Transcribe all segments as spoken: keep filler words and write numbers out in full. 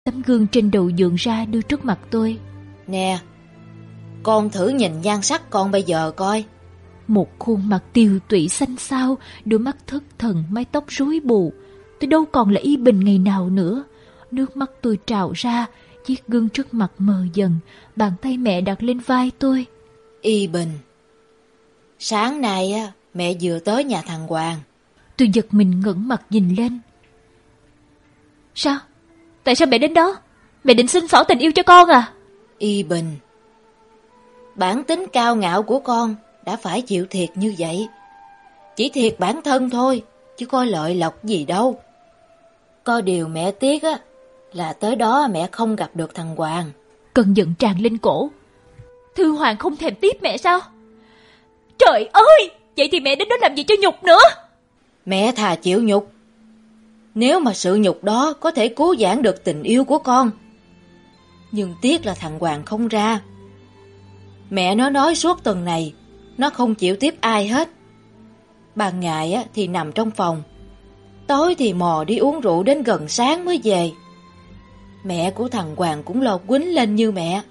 Tấm gương trên đầu dượng ra đưa trước mặt tôi. Nè, con thử nhìn nhan sắc con bây giờ coi. Một khuôn mặt tiều tụy xanh xao, đôi mắt thất thần, mái tóc rối bù. Tôi đâu còn là Y Bình ngày nào nữa. Nước mắt tôi trào ra, chiếc gương trước mặt mờ dần, bàn tay mẹ đặt lên vai tôi. Y Bình, sáng nay á, mẹ vừa tới nhà thằng Hoàng. Tôi giật mình ngẩng mặt nhìn lên. Sao? Tại sao mẹ đến đó? Mẹ định xin xỏ tình yêu cho con à? Y Bình, bản tính cao ngạo của con đã phải chịu thiệt như vậy. Chỉ thiệt bản thân thôi, chứ có lợi lộc gì đâu. Có điều mẹ tiếc á, là tới đó mẹ không gặp được thằng Hoàng. Cơn giận tràn lên cổ. Thư Hoàng không thèm tiếp mẹ sao? Trời ơi, vậy thì mẹ đến đó làm gì cho nhục nữa? Mẹ thà chịu nhục, nếu mà sự nhục đó có thể cứu vãn được tình yêu của con. Nhưng tiếc là thằng Hoàng không ra. Mẹ nó nói suốt tuần này nó không chịu tiếp ai hết. Ban ngày á, thì nằm trong phòng, tối thì mò đi uống rượu đến gần sáng mới về. Mẹ của thằng Hoàng cũng lo quýnh lên như mẹ.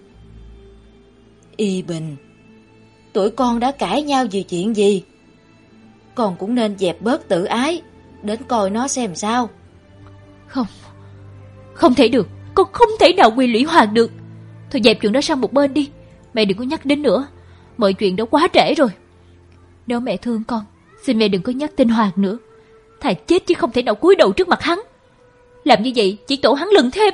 Y Bình, tụi con đã cãi nhau vì chuyện gì? Con cũng nên dẹp bớt tự ái, đến coi nó xem sao. Không, không thể được. Con không thể nào quy lũy Hoàng được. Thôi dẹp chuyện đó sang một bên đi. Mẹ đừng có nhắc đến nữa. Mọi chuyện đã quá trễ rồi. Nếu mẹ thương con, xin mẹ đừng có nhắc tên Hoàng nữa. Thà chết chứ không thể nào cúi đầu trước mặt hắn. Làm như vậy chỉ tổ hắn lừng thêm.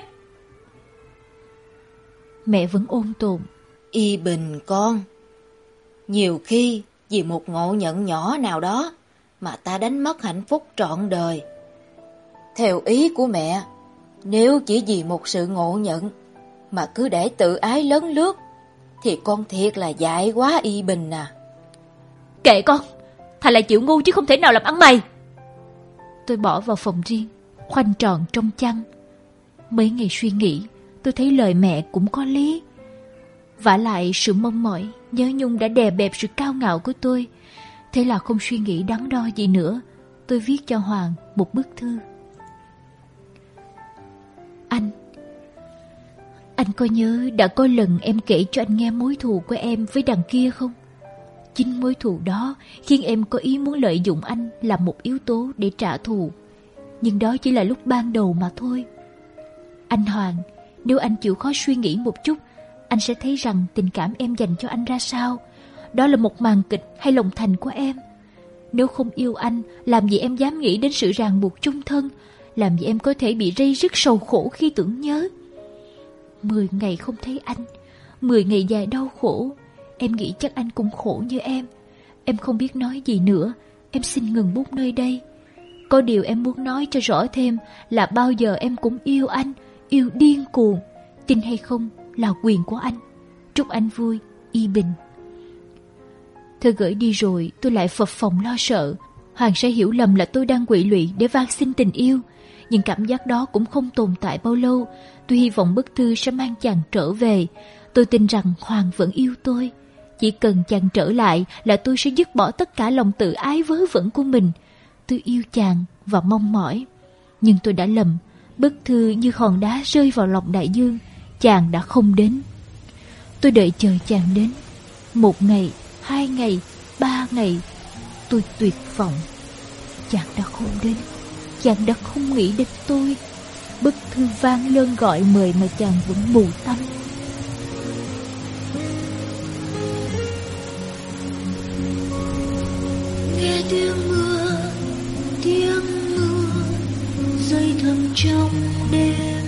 Mẹ vẫn ôn tồn. Y Bình con, nhiều khi vì một ngộ nhận nhỏ nào đó mà ta đánh mất hạnh phúc trọn đời. Theo ý của mẹ, nếu chỉ vì một sự ngộ nhận mà cứ để tự ái lấn lướt thì con thiệt là dại quá Y Bình à. Kệ con, thà là chịu ngu chứ không thể nào làm ăn mày. Tôi bỏ vào phòng riêng, khoanh tròn trong chăn. Mấy ngày suy nghĩ, tôi thấy lời mẹ cũng có lý. Vả lại sự mong mỏi, nhớ nhung đã đè bẹp sự cao ngạo của tôi. Thế là không suy nghĩ đắn đo gì nữa, tôi viết cho Hoàng một bức thư. Anh, anh có nhớ đã có lần em kể cho anh nghe mối thù của em với đằng kia không? Chính mối thù đó khiến em có ý muốn lợi dụng anh làm một yếu tố để trả thù. Nhưng đó chỉ là lúc ban đầu mà thôi. Anh Hoàng, nếu anh chịu khó suy nghĩ một chút, anh sẽ thấy rằng tình cảm em dành cho anh ra sao. Đó là một màn kịch hay lòng thành của em. Nếu không yêu anh, làm gì em dám nghĩ đến sự ràng buộc chung thân? Làm gì em có thể bị ray rứt sầu khổ khi tưởng nhớ? Mười ngày không thấy anh, mười ngày dài đau khổ. Em nghĩ chắc anh cũng khổ như em. Em không biết nói gì nữa. Em xin ngừng bút nơi đây. Có điều em muốn nói cho rõ thêm là bao giờ em cũng yêu anh, yêu điên cuồng. Tin hay không là quyền của anh. Chúc anh vui, Y Bình. Thư gửi đi rồi, tôi lại phập phồng lo sợ Hoàng sẽ hiểu lầm là tôi đang quỵ lụy để van xin tình yêu. Nhưng cảm giác đó cũng không tồn tại bao lâu. Tôi hy vọng bức thư sẽ mang chàng trở về. Tôi tin rằng Hoàng vẫn yêu tôi. Chỉ cần chàng trở lại là tôi sẽ dứt bỏ tất cả lòng tự ái vớ vẩn của mình. Tôi yêu chàng và mong mỏi. Nhưng tôi đã lầm. Bức thư như hòn đá rơi vào lòng đại dương. Chàng đã không đến. Tôi đợi chờ chàng đến. Một ngày, hai ngày, ba ngày. Tôi tuyệt vọng. Chàng đã không đến. Chàng đã không nghĩ đến tôi. Bức thư vang lên gọi mời mà chàng vẫn mù tăm. Nghe tiếng mưa, tiếng mưa rơi thầm trong đêm.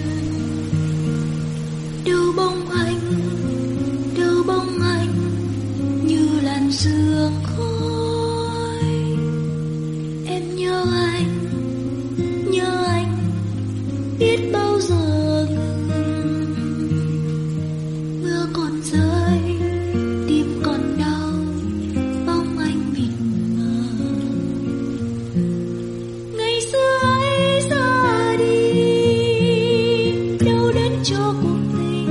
Đâu bóng anh, đâu bóng anh như làn sương khói. Em nhớ anh, nhớ anh biết bao giờ ngừng. Mưa còn rơi, tim còn đau, bóng anh mịt mờ. Ngày xưa ấy ra đi, đâu đến cho cuộc tình.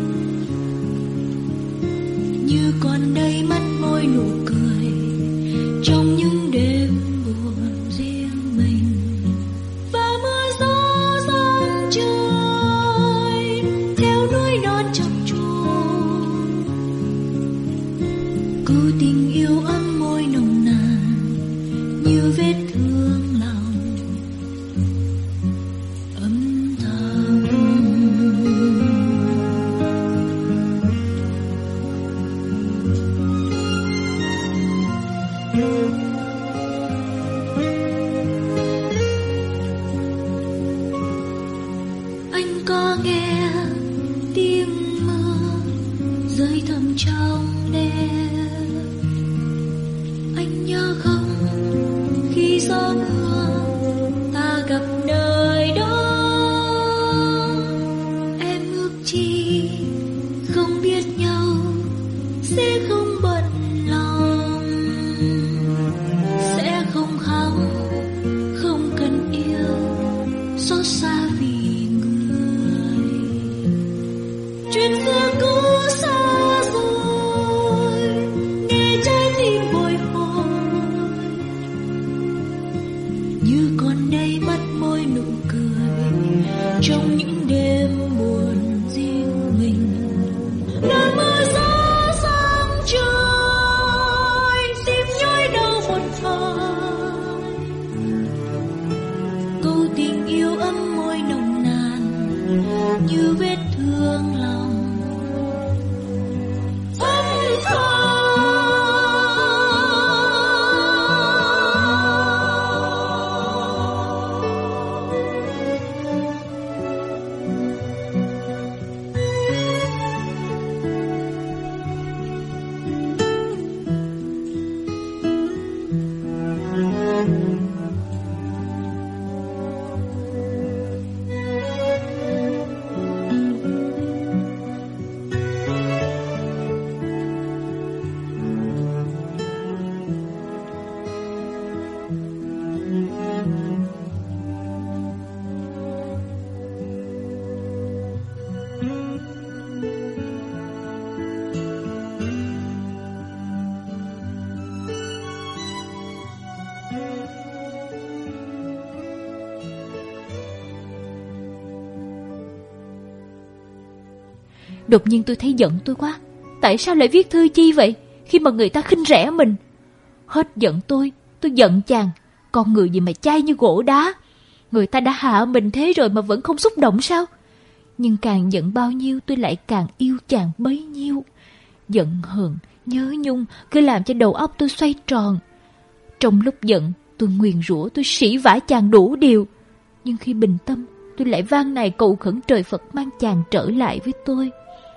Như còn đây mắt môi nụ cười trong những đêm buồn riêng mình. Và mưa gió giăng trời ta nghe tiếng mưa rơi thầm trong đêm. Anh nhớ không, khi gió mưa ta gặp nơi đó, em ước chi không biết nhau sẽ không bận lòng, sẽ không khóc, không cần yêu, xót xa vì người. Chuyện xưa cũ xa rồi, nghe trái tim bồi hồi, như còn đây mắt môi nụ cười trong những đêm buồn riêng mình. Nơi mưa gió sang trời, tim nhói đau một thời, câu tình yêu ấm môi nồng nàn như vết thương lòng âm thầm. Đột nhiên tôi thấy giận tôi quá. Tại sao lại viết thư chi vậy, khi mà người ta khinh rẻ mình? Hết giận tôi, tôi giận chàng. Con người gì mà chai như gỗ đá. Người ta đã hạ mình thế rồi mà vẫn không xúc động sao? Nhưng càng giận bao nhiêu tôi lại càng yêu chàng bấy nhiêu. Giận hờn, nhớ nhung cứ làm cho đầu óc tôi xoay tròn. Trong lúc giận tôi nguyền rủa, tôi sỉ vả chàng đủ điều. Nhưng khi bình tâm tôi lại van nài cầu khẩn trời Phật mang chàng trở lại với tôi.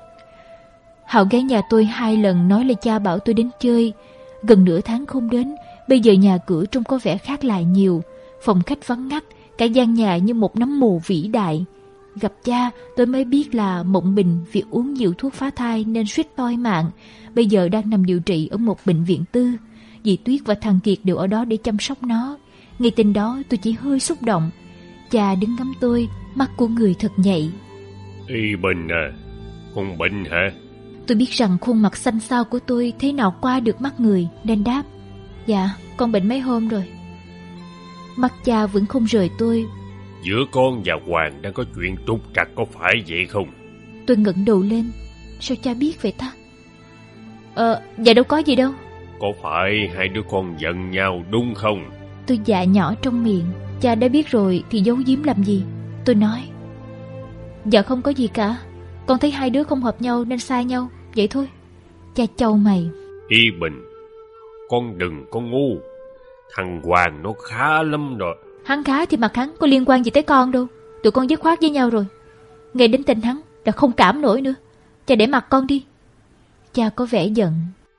Hạo ghé nhà tôi hai lần, nói là cha bảo tôi đến chơi. Gần nửa tháng không đến, bây giờ nhà cửa trông có vẻ khác lại nhiều. Phòng khách vắng ngắt, cả gian nhà như một nấm mồ vĩ đại. Gặp cha tôi mới biết là Mộng Bình vì uống nhiều thuốc phá thai nên suýt toi mạng. Bây giờ đang nằm điều trị ở một bệnh viện tư. Dì Tuyết và thằng Kiệt đều ở đó để chăm sóc nó. Ngay tin đó tôi chỉ hơi xúc động. Cha đứng ngắm tôi, mắt của người thật nhạy. Y Bình à, con bệnh hả? Tôi biết rằng khuôn mặt xanh xao của tôi thế nào qua được mắt người, nên đáp: Dạ, con bệnh mấy hôm rồi. Mắt cha vẫn không rời tôi. Giữa con và Hoàng đang có chuyện trục trặc, có phải vậy không? Tôi ngẩng đầu lên. Sao cha biết vậy ta? Ờ, dạ đâu có gì đâu. Có phải hai đứa con giận nhau đúng không? Tôi dạ nhỏ trong miệng. Cha đã biết rồi thì giấu giếm làm gì? Tôi nói: Dạ không có gì cả. Con thấy hai đứa không hợp nhau nên xa nhau, vậy thôi. Cha chau mày. Y Bình, con đừng có ngu. Thằng Hoàng nó khá lắm rồi. Hắn khá thì mặt hắn có liên quan gì tới con đâu. Tụi con dứt khoát với nhau rồi. Nghe đến tên hắn đã không cảm nổi nữa. Cha để mặt con đi. Cha có vẻ giận.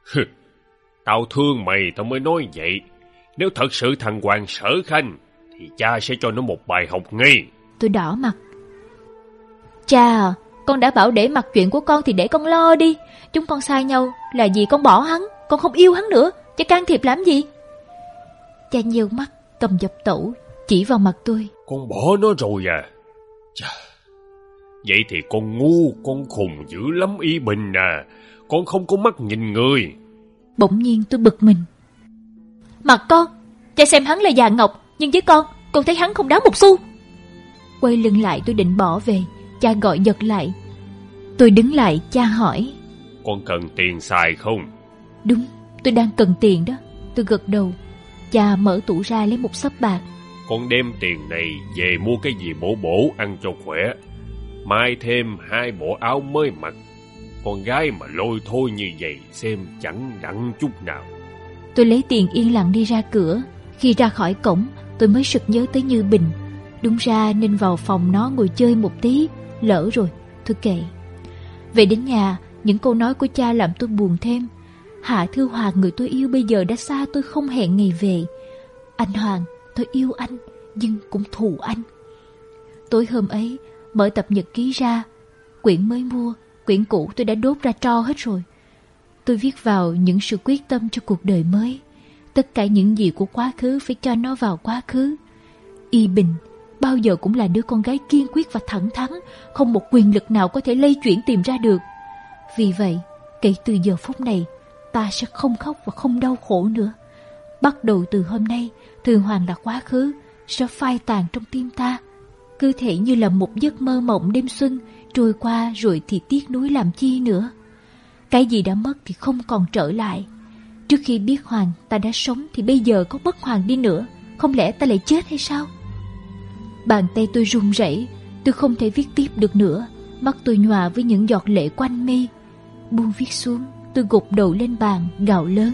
Tao thương mày tao mới nói vậy. Nếu thật sự thằng Hoàng sở khanh thì cha sẽ cho nó một bài học ngay. Tôi đỏ mặt. Cha à, con đã bảo để mặc chuyện của con thì để con lo đi. Chúng con xa nhau là vì con bỏ hắn, con không yêu hắn nữa. Cha can thiệp làm gì? Cha nheo mắt, cầm dập tẩu, chỉ vào mặt tôi. Con bỏ nó rồi à? Chà, vậy thì con ngu, con khùng dữ lắm Y Bình à. Con không có mắt nhìn người. Bỗng nhiên tôi bực mình. Mặt con, cha xem hắn là già ngọc, nhưng với con, con thấy hắn không đáng một xu. Quay lưng lại tôi định bỏ về. Cha gọi giật lại. Tôi đứng lại, cha hỏi: Con cần tiền xài không? Đúng, tôi đang cần tiền đó. Tôi gật đầu. Cha mở tủ ra lấy một xấp bạc. Con đem tiền này về mua cái gì bổ bổ ăn cho khỏe. Mai thêm hai bộ áo mới mặc. Con gái mà lôi thôi như vậy xem chẳng đặng chút nào. Tôi lấy tiền yên lặng đi ra cửa. Khi ra khỏi cổng tôi mới sực nhớ tới Như Bình. Đúng ra nên vào phòng nó ngồi chơi một tí. Lỡ rồi, thôi kệ. Về đến nhà, những câu nói của cha làm tôi buồn thêm. Hạ Thư Hoàng, người tôi yêu bây giờ đã xa tôi không hẹn ngày về. Anh Hoàng, tôi yêu anh, nhưng cũng thù anh. Tối hôm ấy, mở tập nhật ký ra. Quyển mới mua, quyển cũ tôi đã đốt ra tro hết rồi. Tôi viết vào những sự quyết tâm cho cuộc đời mới. Tất cả những gì của quá khứ phải cho nó vào quá khứ. Y Bình bao giờ cũng là đứa con gái kiên quyết và thẳng thắn, không một quyền lực nào có thể lay chuyển tìm ra được. Vì vậy, kể từ giờ phút này, ta sẽ không khóc và không đau khổ nữa. Bắt đầu từ hôm nay, Thư Hoàng là quá khứ, sẽ phai tàn trong tim ta. Cứ thể như là một giấc mơ mộng đêm xuân, trôi qua rồi thì tiếc nuối làm chi nữa. Cái gì đã mất thì không còn trở lại. Trước khi biết Hoàng ta đã sống thì bây giờ có mất Hoàng đi nữa, không lẽ ta lại chết hay sao? Bàn tay tôi run rẩy, tôi không thể viết tiếp được nữa. Mắt tôi nhòa với những giọt lệ quanh mi. Buông viết xuống, tôi gục đầu lên bàn, gào lớn.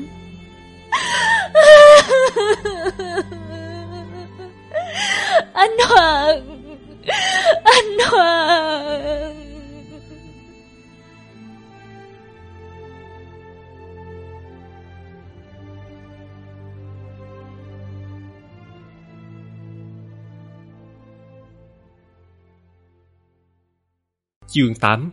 Anh Hoàng! Anh Hoàng! Chương tám.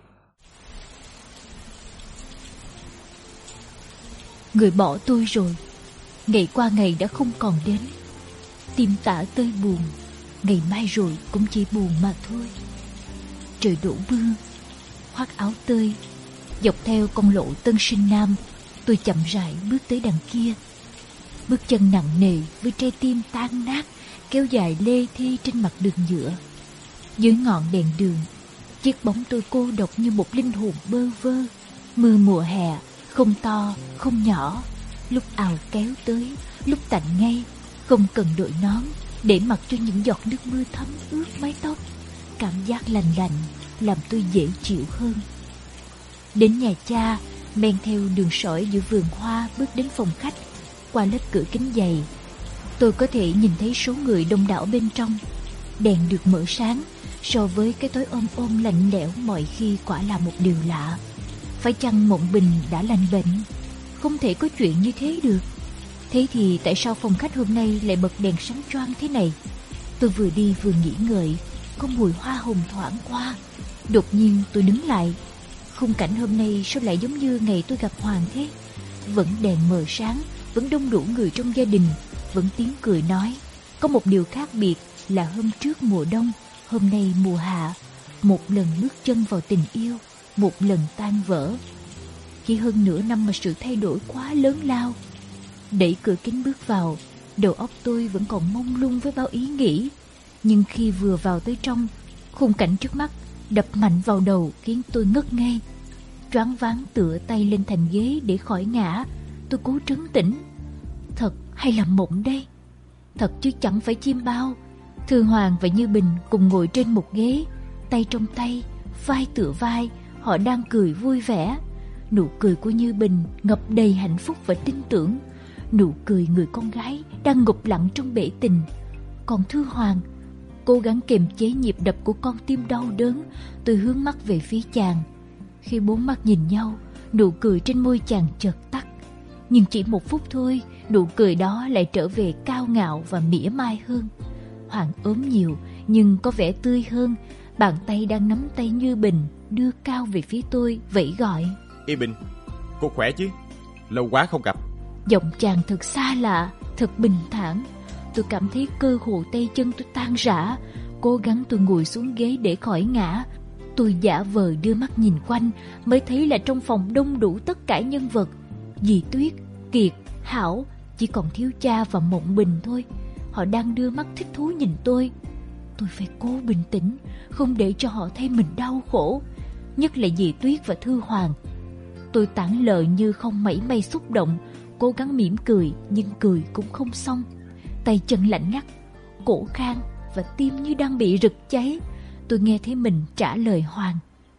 Người bỏ tôi rồi, ngày qua ngày đã không còn đến. Tim tả tơi buồn, ngày mai rồi cũng chỉ buồn mà thôi. Trời đổ mưa, khoác áo tơi, dọc theo con lộ Tân Sinh Nam, tôi chậm rãi bước tới đằng kia. Bước chân nặng nề với trái tim tan nát kéo dài lê thê trên mặt đường nhựa. Dưới ngọn đèn đường, chiếc bóng tôi cô độc như một linh hồn bơ vơ. Mưa mùa hè, không to, không nhỏ, lúc ào kéo tới, lúc tạnh ngay, không cần đội nón, để mặc cho những giọt nước mưa thấm ướt mái tóc. Cảm giác lành lành làm tôi dễ chịu hơn. Đến nhà cha, men theo đường sỏi giữa vườn hoa bước đến phòng khách. Qua lớp cửa kính dày, tôi có thể nhìn thấy số người đông đảo bên trong. Đèn được mở sáng, so với cái tối ôm ôm lạnh lẽo mọi khi quả là một điều lạ. Phải chăng Mộng Bình đã lành bệnh? Không thể có chuyện như thế được. Thế thì tại sao phòng khách hôm nay lại bật đèn sáng choang thế này? Tôi vừa đi vừa nghĩ ngợi, có mùi hoa hồng thoảng qua. Đột nhiên tôi đứng lại. Khung cảnh hôm nay sao lại giống như ngày tôi gặp Hoàng thế? Vẫn đèn mờ sáng, vẫn đông đủ người trong gia đình, vẫn tiếng cười nói. Có một điều khác biệt là hôm trước mùa đông, hôm nay mùa hạ. Một lần bước chân vào tình yêu, một lần tan vỡ. Chỉ hơn nửa năm mà sự thay đổi quá lớn lao. Đẩy cửa kính bước vào, đầu óc tôi vẫn còn mông lung với bao ý nghĩ. Nhưng khi vừa vào tới trong, khung cảnh trước mắt đập mạnh vào đầu khiến tôi ngất ngây. Choáng váng tựa tay lên thành ghế để khỏi ngã. Tôi cố trấn tĩnh. Thật hay là mộng đây? Thật chứ chẳng phải chim bao. Thư Hoàng và Như Bình cùng ngồi trên một ghế, tay trong tay, vai tựa vai. Họ đang cười vui vẻ. Nụ cười của Như Bình ngập đầy hạnh phúc và tin tưởng. Nụ cười người con gái đang ngụp lặng trong bể tình. Còn Thư Hoàng cố gắng kiềm chế nhịp đập của con tim đau đớn. Tôi hướng mắt về phía chàng. Khi bốn mắt nhìn nhau, nụ cười trên môi chàng chợt tắt. Nhưng chỉ một phút thôi, nụ cười đó lại trở về cao ngạo và mỉa mai hơn. Hoàng ốm nhiều nhưng có vẻ tươi hơn. Bàn tay đang nắm tay Như Bình đưa cao về phía tôi, vẫy gọi. Y Bình, cô khỏe chứ? Lâu quá không gặp. Giọng chàng thật xa lạ, thật bình thản. Tôi cảm thấy cơ hồ tay chân tôi tan rã. Cố gắng tôi ngồi xuống ghế để khỏi ngã. Tôi giả vờ đưa mắt nhìn quanh, mới thấy là trong phòng đông đủ tất cả nhân vật. Dì Tuyết, Kiệt, Hảo, chỉ còn thiếu cha và Mộng Bình thôi. Họ đang đưa mắt thích thú nhìn tôi. Tôi phải cố bình tĩnh, không để cho họ thấy mình đau khổ. Nhất là dì Tuyết và Thư Hoàng. Tôi tản lờ như không mảy may xúc động, cố gắng mỉm cười nhưng cười cũng không xong. Tay chân lạnh ngắt, cổ khang và tim như đang bị rực cháy. Tôi nghe thấy mình trả lời Hoàng.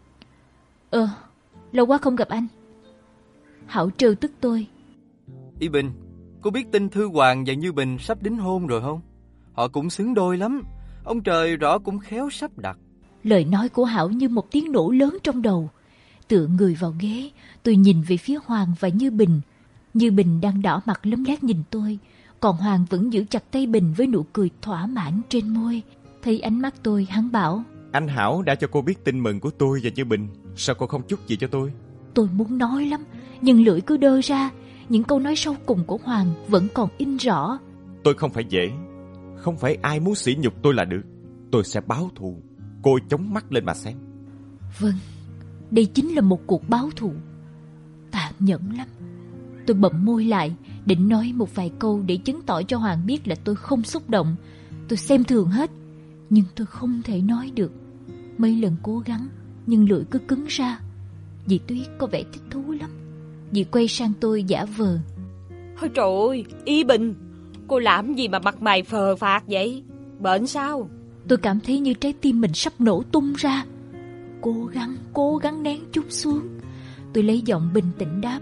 Ờ, lâu quá không gặp anh. Hảo trêu tức tôi. Y Bình, cô biết tin Thư Hoàng và Như Bình sắp đính hôn rồi không? Họ cũng xứng đôi lắm. Ông trời rõ cũng khéo sắp đặt. Lời nói của Hảo như một tiếng nổ lớn trong đầu. Tựa người vào ghế, tôi nhìn về phía Hoàng và Như Bình. Như Bình đang đỏ mặt lấm lét nhìn tôi, còn Hoàng vẫn giữ chặt tay Bình với nụ cười thỏa mãn trên môi. Thấy ánh mắt tôi, hắn bảo: Anh Hảo đã cho cô biết tin mừng của tôi và Như Bình, sao cô không chúc gì cho tôi? Tôi muốn nói lắm, nhưng lưỡi cứ đơ ra. Những câu nói sau cùng của Hoàng vẫn còn in rõ. Tôi không phải dễ, không phải ai muốn sỉ nhục tôi là được. Tôi sẽ báo thù. Cô chống mắt lên mà xem. Vâng, đây chính là một cuộc báo thù. Tàn nhẫn lắm. Tôi bậm môi lại, định nói một vài câu để chứng tỏ cho Hoàng biết là tôi không xúc động. Tôi xem thường hết, nhưng tôi không thể nói được. Mấy lần cố gắng, nhưng lưỡi cứ cứng ra. Dì Tuyết có vẻ thích thú lắm. Dì quay sang tôi giả vờ: Ôi trời ơi, Y Bình, cô làm gì mà mặt mày phờ phạc vậy? Bệnh sao? Tôi cảm thấy như trái tim mình sắp nổ tung ra. Cố gắng, cố gắng nén chút xuống. Tôi lấy giọng bình tĩnh đáp: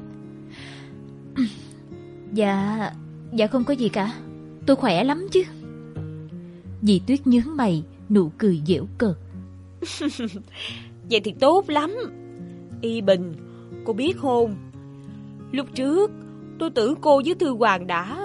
Dạ, dạ không có gì cả. Tôi khỏe lắm chứ. Dì Tuyết nhướng mày, nụ cười giễu cợt: Vậy thì tốt lắm. Y Bình, cô biết không, lúc trước tôi tưởng cô với Thư Hoàng đã...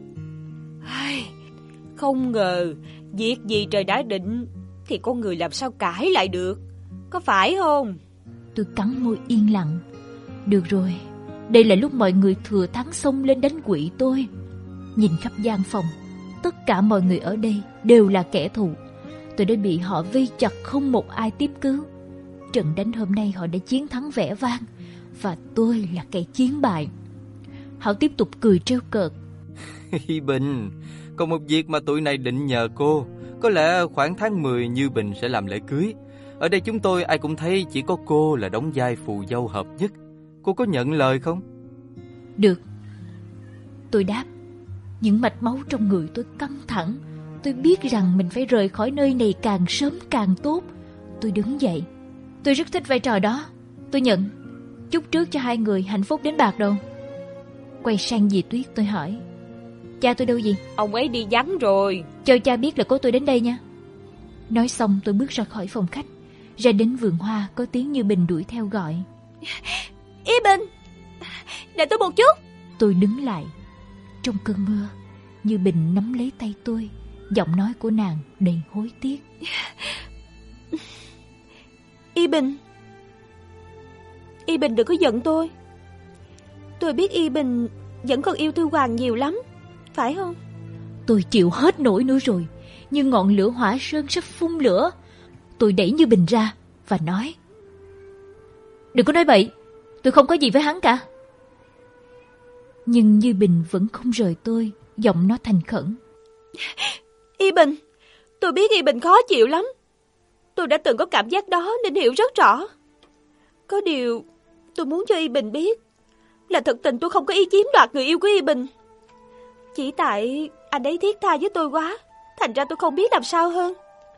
Không ngờ việc gì trời đã định thì con người làm sao cãi lại được, có phải không? Tôi cắn môi yên lặng. Được rồi, đây là lúc mọi người thừa thắng xông lên đánh quỵ tôi. Nhìn khắp gian phòng, tất cả mọi người ở đây đều là kẻ thù. Tôi đã bị họ vây chặt, không một ai tiếp cứu. Trận đánh hôm nay họ đã chiến thắng vẻ vang, và tôi là kẻ chiến bại. Hảo tiếp tục cười trêu cợt: Y Bình, còn một việc mà tụi này định nhờ cô. Có lẽ khoảng tháng mười Như Bình sẽ làm lễ cưới. Ở đây chúng tôi ai cũng thấy chỉ có cô là đóng vai phù dâu hợp nhất. Cô có nhận lời không? Được, tôi đáp. Những mạch máu trong người tôi căng thẳng. Tôi biết rằng mình phải rời khỏi nơi này càng sớm càng tốt. Tôi đứng dậy. Tôi rất thích vai trò đó. Tôi nhận. Chúc trước cho hai người hạnh phúc đến bạc đầu. Quay sang dì Tuyết tôi hỏi: Cha tôi đâu gì? Ông ấy đi vắng rồi. Cho cha biết là có tôi đến đây nha. Nói xong tôi bước ra khỏi phòng khách. Ra đến vườn hoa, có tiếng Như Bình đuổi theo gọi: Y Bình, đợi tôi một chút. Tôi đứng lại. Trong cơn mưa, Như Bình nắm lấy tay tôi. Giọng nói của nàng đầy hối tiếc: Y Bình, Y Bình đừng có giận tôi. Tôi biết Y Bình vẫn còn yêu Thư Hoàng nhiều lắm, phải không? Tôi chịu hết nổi nữa rồi, như ngọn lửa hỏa sơn sắp phun lửa. Tôi đẩy Như Bình ra và nói: Đừng có nói bậy, tôi không có gì với hắn cả. Nhưng Như Bình vẫn không rời tôi, giọng nó thành khẩn: Y Bình, tôi biết Y Bình khó chịu lắm. Tôi đã từng có cảm giác đó nên hiểu rất rõ. Có điều tôi muốn cho Y Bình biết là thực tình tôi không có ý chiếm đoạt người yêu của Y Bình. Chỉ tại anh ấy thiết tha với tôi quá, thành ra tôi không biết làm sao hơn.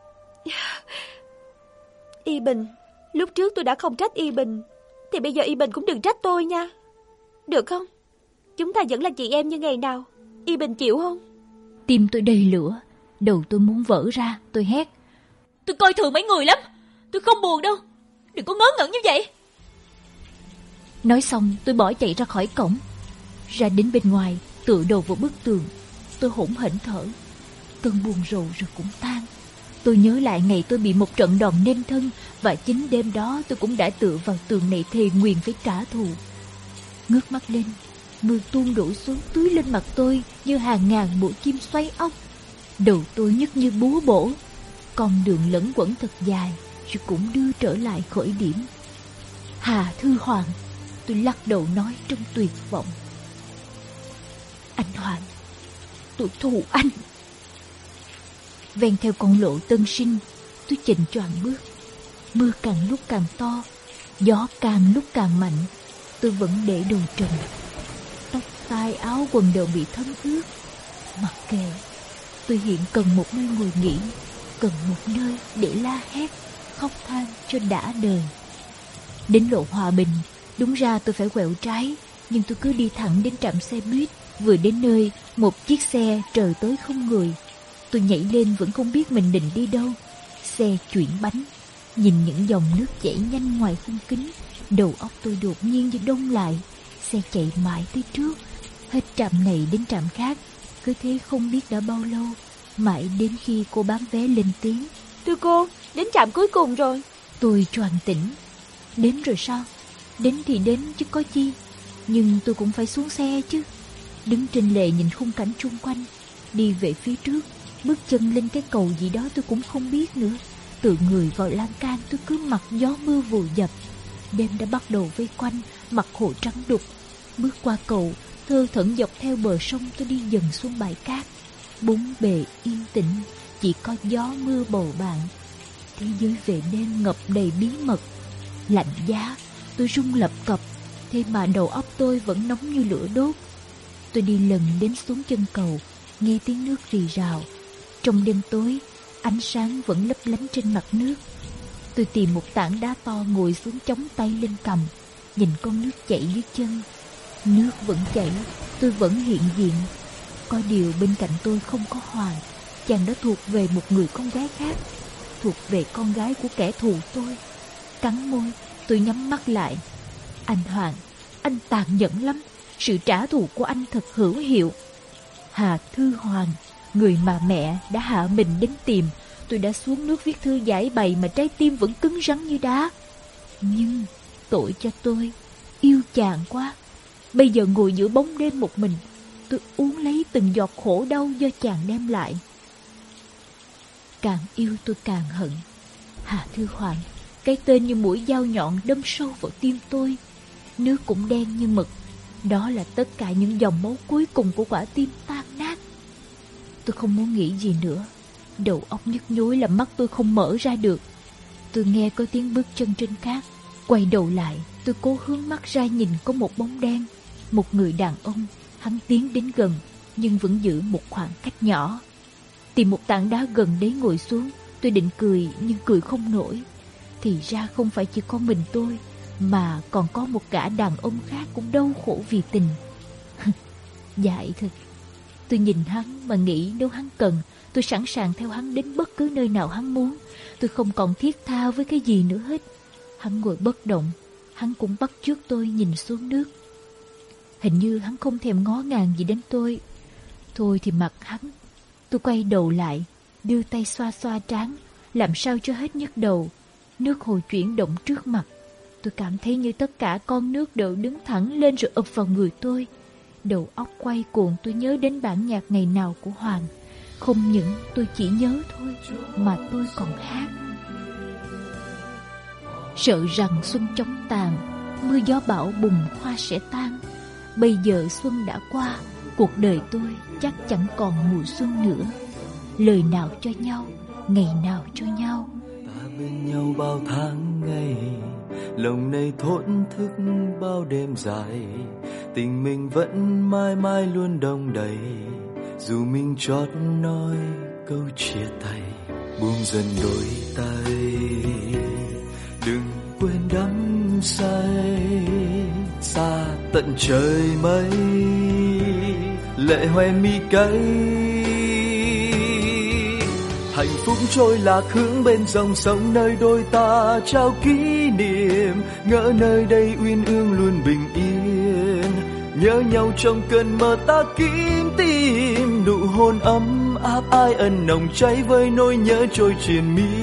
Y Bình, lúc trước tôi đã không trách Y Bình, thì bây giờ Y Bình cũng đừng trách tôi nha. Được không? Chúng ta vẫn là chị em như ngày nào. Y Bình chịu không? Tim tôi đầy lửa, đầu tôi muốn vỡ ra. Tôi hét: Tôi coi thường mấy người lắm. Tôi không buồn đâu. Đừng có ngớ ngẩn như vậy. Nói xong tôi bỏ chạy ra khỏi cổng. Ra đến bên ngoài, tựa đầu vào bức tường, tôi hỗn hển thở. Cơn buồn rầu rồi cũng tan. Tôi nhớ lại ngày tôi bị một trận đòn nên thân, và chính đêm đó tôi cũng đã tựa vào tường này thề nguyền phải trả thù. Ngước mắt lên, mưa tuôn đổ xuống tưới lên mặt tôi như hàng ngàn mũi kim xoay ốc. Đầu tôi nhức như búa bổ. Con đường lẫn quẩn thật dài, rồi cũng đưa trở lại khởi điểm. Hà Thư Hoàng, tôi lắc đầu nói trong tuyệt vọng: Anh Hoàng, tôi thù anh. Ven theo con lộ Tân Sinh, tôi chình choạng bước. Mưa càng lúc càng to, gió càng lúc càng mạnh. Tôi vẫn để đồ trần. Tóc tai áo quần đều bị thấm ướt. Mặc kệ, tôi hiện cần một nơi ngồi nghỉ, cần một nơi để la hét, khóc than cho đã đời. Đến lộ Hòa Bình, đúng ra tôi phải quẹo trái, nhưng tôi cứ đi thẳng đến trạm xe buýt. Vừa đến nơi, một chiếc xe trời tới không người. Tôi nhảy lên vẫn không biết mình định đi đâu. Xe chuyển bánh. Nhìn những dòng nước chảy nhanh ngoài khung kính, đầu óc tôi đột nhiên như đông lại. Xe chạy mãi tới trước, hết trạm này đến trạm khác, cứ thế không biết đã bao lâu, mãi đến khi cô bán vé lên tiếng: Thưa cô, đến trạm cuối cùng rồi. Tôi choàng tỉnh. Đến rồi sao? Đến thì đến chứ có chi. Nhưng tôi cũng phải xuống xe chứ. Đứng trên lề nhìn khung cảnh xung quanh, đi về phía trước, bước chân lên cái cầu gì đó tôi cũng không biết nữa. Tự người vào lan can tôi cứ mặc gió mưa vùi dập. Đêm đã bắt đầu vây quanh, mặt hồ trắng đục. Bước qua cầu, thơ thẩn dọc theo bờ sông, tôi đi dần xuống bãi cát. Bốn bề yên tĩnh, chỉ có gió mưa bầu bạn. Thế giới về đêm ngập đầy bí mật. Lạnh giá, tôi run lập cập, thế mà đầu óc tôi vẫn nóng như lửa đốt. Tôi đi lần đến xuống chân cầu, nghe tiếng nước rì rào. Trong đêm tối, ánh sáng vẫn lấp lánh trên mặt nước. Tôi tìm một tảng đá to ngồi xuống chống tay lên cầm, nhìn con nước chảy dưới chân. Nước vẫn chảy, tôi vẫn hiện diện. Có điều bên cạnh tôi không có Hoàng. Chàng đã thuộc về một người con gái khác, thuộc về con gái của kẻ thù tôi. Cắn môi, tôi nhắm mắt lại. Anh Hoàng, anh tàn nhẫn lắm. Sự trả thù của anh thật hữu hiệu. Hà Thư Hoàng, người mà mẹ đã hạ mình đến tìm. Tôi đã xuống nước viết thư giải bày mà trái tim vẫn cứng rắn như đá. Nhưng tội cho tôi, yêu chàng quá. Bây giờ ngồi giữa bóng đêm một mình, tôi uống lấy từng giọt khổ đau do chàng đem lại. Càng yêu tôi càng hận. Hà Thư Hoàng, cái tên như mũi dao nhọn đâm sâu vào tim tôi. Nước cũng đen như mực. Đó là tất cả những dòng máu cuối cùng của quả tim tan nát. Tôi không muốn nghĩ gì nữa. Đầu óc nhức nhối làm mắt tôi không mở ra được. Tôi nghe có tiếng bước chân trên cát. Quay đầu lại, tôi cố hướng mắt ra nhìn có một bóng đen. Một người đàn ông. Hắn tiến đến gần, nhưng vẫn giữ một khoảng cách nhỏ. Tìm một tảng đá gần đấy ngồi xuống. Tôi định cười, nhưng cười không nổi. Thì ra không phải chỉ có mình tôi, mà còn có một gã đàn ông khác cũng đau khổ vì tình. Dại thật. Tôi nhìn hắn mà nghĩ nếu hắn cần, tôi sẵn sàng theo hắn đến bất cứ nơi nào hắn muốn. Tôi không còn thiết tha với cái gì nữa hết. Hắn ngồi bất động. Hắn cũng bắt chước tôi nhìn xuống nước. Hình như hắn không thèm ngó ngàng gì đến tôi. Thôi thì mặc hắn. Tôi quay đầu lại, đưa tay xoa xoa trán, làm sao cho hết nhức đầu. Nước hồ chuyển động trước mặt. Tôi cảm thấy như tất cả con nước đều đứng thẳng lên rồi ập vào người tôi. Đầu óc quay cuồng, tôi nhớ đến bản nhạc ngày nào của Hoàng. Không những tôi chỉ nhớ thôi, mà tôi còn hát. Sợ rằng xuân chóng tàn, mưa gió bão bùng hoa sẽ tan. Bây giờ xuân đã qua, cuộc đời tôi chắc chẳng còn mùa xuân nữa. Lời nào cho nhau, ngày nào cho nhau. Ta bên nhau bao tháng ngày, lòng này thổn thức bao đêm dài. Tình mình vẫn mãi mãi luôn đong đầy, dù mình chót nói câu chia tay. Buông dần đôi tay, đừng quên đắm say. Xa tận trời mây, lệ hoe mi cay. Hạnh phúc trôi lạc hướng bên dòng sông, nơi đôi ta trao kỷ niệm. Ngỡ nơi đây uyên ương luôn bình yên, nhớ nhau trong cơn mơ ta kín tim. Nụ hôn ấm áp ai ân nồng cháy với nỗi nhớ trôi triền miên.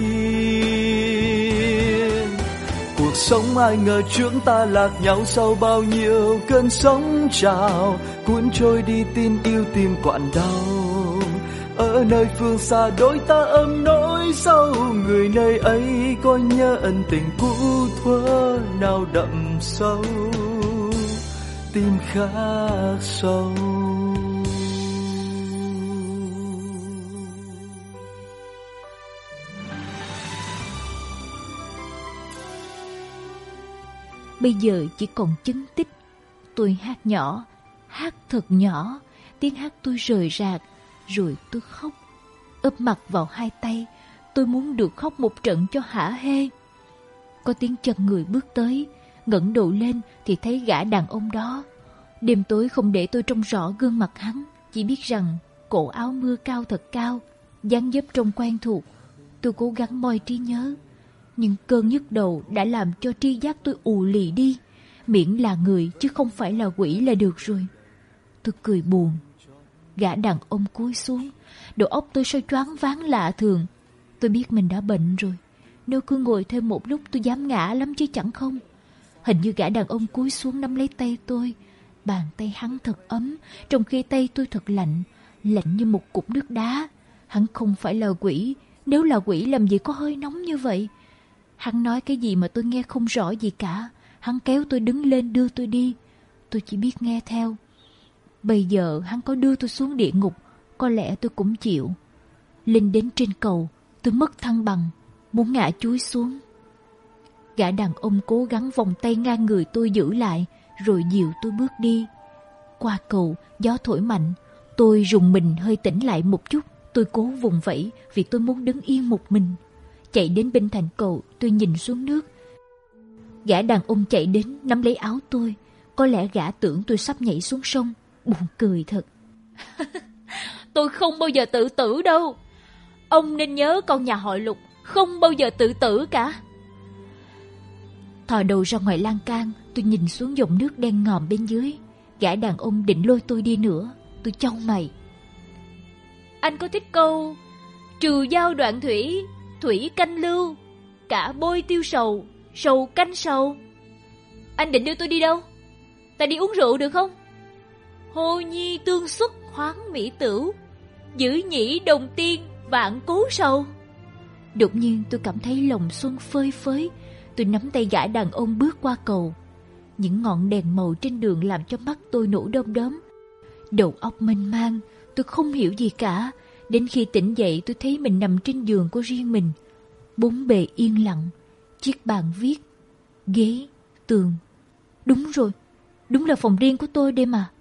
Cuộc sống ai ngờ chúng ta lạc nhau sau bao nhiêu cơn sóng trào, cuốn trôi đi tin yêu tim quặn đau. Ở nơi phương xa đôi ta ấm nỗi sâu, người nơi ấy có nhớ ân tình cũ thuở nào đậm sâu, tim khắc sâu. Bây giờ chỉ còn chứng tích. Tôi hát nhỏ, hát thật nhỏ. Tiếng hát tôi rời rạc, rồi tôi khóc. Úp mặt vào hai tay, tôi muốn được khóc một trận cho hả hê. Có tiếng chân người bước tới, ngẩng đầu lên thì thấy gã đàn ông đó. Đêm tối không để tôi trông rõ gương mặt hắn, chỉ biết rằng cổ áo mưa cao thật cao, dáng dấp trông quen thuộc. Tôi cố gắng moi trí nhớ. Nhưng cơn nhức đầu đã làm cho tri giác tôi ù lì đi. Miễn là người chứ không phải là quỷ là được rồi. Tôi cười buồn. Gã đàn ông cúi xuống. Đầu óc tôi sao choáng váng lạ thường. Tôi biết mình đã bệnh rồi. Nếu cứ ngồi thêm một lúc tôi dám ngã lắm chứ chẳng không. Hình như gã đàn ông cúi xuống nắm lấy tay tôi. Bàn tay hắn thật ấm, trong khi tay tôi thật lạnh, lạnh như một cục nước đá. Hắn không phải là quỷ. Nếu là quỷ làm gì có hơi nóng như vậy. Hắn nói cái gì mà tôi nghe không rõ gì cả. Hắn kéo tôi đứng lên đưa tôi đi. Tôi chỉ biết nghe theo. Bây giờ hắn có đưa tôi xuống địa ngục, có lẽ tôi cũng chịu. Lên đến trên cầu, tôi mất thăng bằng, muốn ngã chúi xuống. Gã đàn ông cố gắng vòng tay ngang người tôi giữ lại, rồi dìu tôi bước đi. Qua cầu, gió thổi mạnh, tôi rùng mình hơi tỉnh lại một chút. Tôi cố vùng vẫy vì tôi muốn đứng yên một mình. Chạy đến bên thành cầu, tôi nhìn xuống nước. Gã đàn ông chạy đến nắm lấy áo tôi. Có lẽ gã tưởng tôi sắp nhảy xuống sông. Buồn cười thật. Tôi không bao giờ tự tử đâu. Ông nên nhớ con nhà họ Lục không bao giờ tự tử cả. Thò đầu ra ngoài lan can, tôi nhìn xuống dòng nước đen ngòm bên dưới. Gã đàn ông định lôi tôi đi nữa. Tôi chau mày. Anh có thích câu trừ giao đoạn thủy, thủy canh lưu, cả bôi tiêu sầu, sầu canh sầu? Anh định đưa tôi đi đâu? Ta đi uống rượu được không? Hồ nhi tương xuất hoáng mỹ tửu, giữ nhĩ đồng tiên vạn cố sầu. Đột nhiên tôi cảm thấy lòng xuân phơi phới. Tôi nắm tay gã đàn ông bước qua cầu. Những ngọn đèn màu trên đường làm cho mắt tôi nổ đom đóm. Đầu óc mênh mang, tôi không hiểu gì cả. Đến khi tỉnh dậy tôi thấy mình nằm trên giường của riêng mình. Bốn bề yên lặng, chiếc bàn viết, ghế, tường. Đúng rồi, đúng là phòng riêng của tôi đây mà.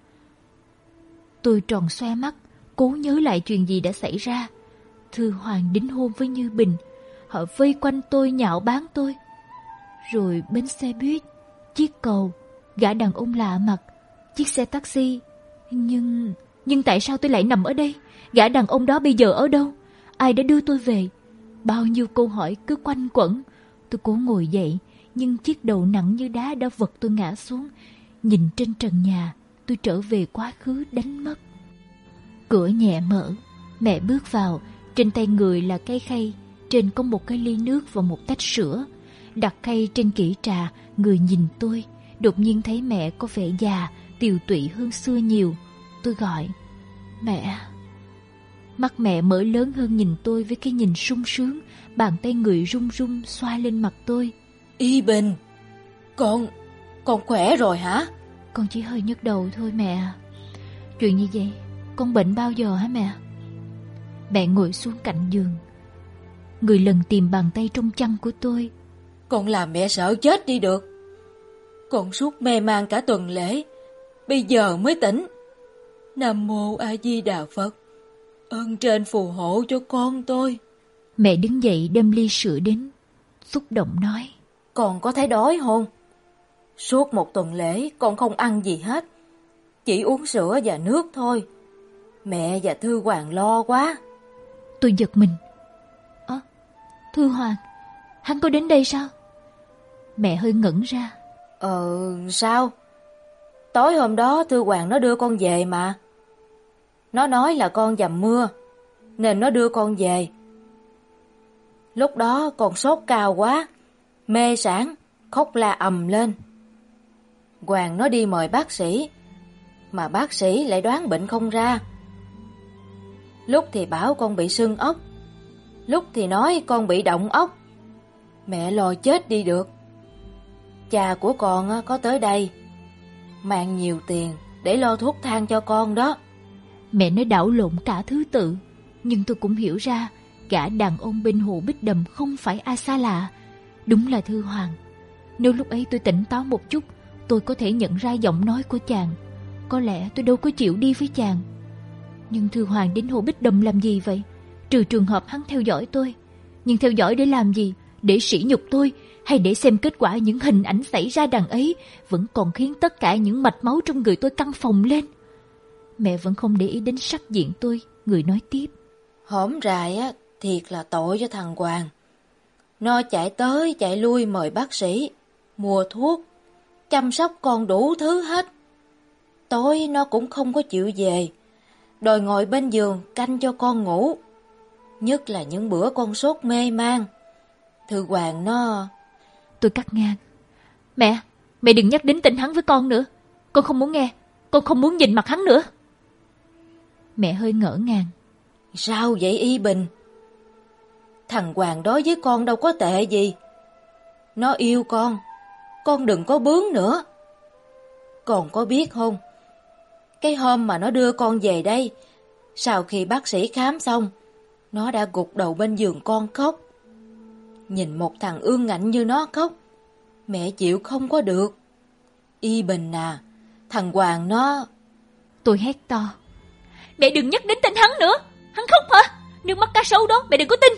Tôi tròn xoe mắt, cố nhớ lại chuyện gì đã xảy ra. Thư Hoàng đính hôn với Như Bình. Họ vây quanh tôi nhạo báng tôi. Rồi bến xe buýt, chiếc cầu, gã đàn ông lạ mặt, chiếc xe taxi. Nhưng... Nhưng tại sao tôi lại nằm ở đây? Gã đàn ông đó bây giờ ở đâu? Ai đã đưa tôi về? Bao nhiêu câu hỏi cứ quanh quẩn. Tôi cố ngồi dậy, nhưng chiếc đầu nặng như đá đã vật tôi ngã xuống. Nhìn trên trần nhà, tôi trở về quá khứ đánh mất. Cửa nhẹ mở, mẹ bước vào. Trên tay người là cái khay, trên có một cái ly nước và một tách sữa. Đặt khay trên kỹ trà, người nhìn tôi. Đột nhiên thấy mẹ có vẻ già, tiều tụy hơn xưa nhiều. Tôi gọi, mẹ. Mắt mẹ mở lớn hơn nhìn tôi với cái nhìn sung sướng. Bàn tay người run run xoa lên mặt tôi. Y Bình, con, con khỏe rồi hả? Con chỉ hơi nhức đầu thôi mẹ. Chuyện như vậy, con bệnh bao giờ hả mẹ? Mẹ ngồi xuống cạnh giường. Người lần tìm bàn tay trong chăn của tôi. Con làm mẹ sợ chết đi được. Con suốt mê man cả tuần lễ, bây giờ mới tỉnh. Nam mô A Di Đà Phật, ơn trên phù hộ cho con tôi. Mẹ đứng dậy đem ly sữa đến, xúc động nói, con có thấy đói không? Suốt một tuần lễ con không ăn gì hết, chỉ uống sữa và nước thôi. Mẹ và Thư Hoàng lo quá. Tôi giật mình. Ơ, Thư Hoàng, hắn có đến đây sao? Mẹ hơi ngẩn ra. Ờ, sao? Tối hôm đó Thư Hoàng nó đưa con về mà. Nó nói là con dầm mưa, nên nó đưa con về. Lúc đó con sốt cao quá, mê sảng, khóc la ầm lên. Hoàng nó đi mời bác sĩ, mà bác sĩ lại đoán bệnh không ra. Lúc thì bảo con bị sưng ốc, lúc thì nói con bị động ốc. Mẹ lo chết đi được. Cha của con có tới đây, mang nhiều tiền để lo thuốc thang cho con đó. Mẹ nói đảo lộn cả thứ tự, nhưng tôi cũng hiểu ra gã đàn ông bên hồ Bích Đầm không phải ai xa lạ. Đúng là Thư Hoàng. Nếu lúc ấy tôi tỉnh táo một chút, tôi có thể nhận ra giọng nói của chàng. Có lẽ tôi đâu có chịu đi với chàng. Nhưng Thư Hoàng đến hồ Bích Đầm làm gì vậy? Trừ trường hợp hắn theo dõi tôi. Nhưng theo dõi để làm gì? Để sỉ nhục tôi, hay để xem kết quả những hình ảnh xảy ra đằng ấy vẫn còn khiến tất cả những mạch máu trong người tôi căng phồng lên? Mẹ vẫn không để ý đến sắc diện tôi. Người nói tiếp, hổm rày á, thiệt là tội cho thằng Hoàng. Nó chạy tới chạy lui mời bác sĩ, mua thuốc, chăm sóc con đủ thứ hết. Tối nó cũng không có chịu về, đòi ngồi bên giường canh cho con ngủ. Nhất là những bữa con sốt mê man. Thư Hoàng nó... Tôi cắt ngang. Mẹ, mẹ đừng nhắc đến tên hắn với con nữa. Con không muốn nghe, con không muốn nhìn mặt hắn nữa. Mẹ hơi ngỡ ngàng. Sao vậy Y Bình? Thằng Hoàng đối với con đâu có tệ gì. Nó yêu con, con đừng có bướng nữa. Con có biết không, cái hôm mà nó đưa con về đây, sau khi bác sĩ khám xong, nó đã gục đầu bên giường con khóc. Nhìn một thằng ương ngạnh như nó khóc, mẹ chịu không có được. Y Bình à, thằng Hoàng nó... Tôi hét to. Mẹ đừng nhắc đến tên hắn nữa. Hắn khóc hả? Nước mắt cá sấu đó, mẹ đừng có tin.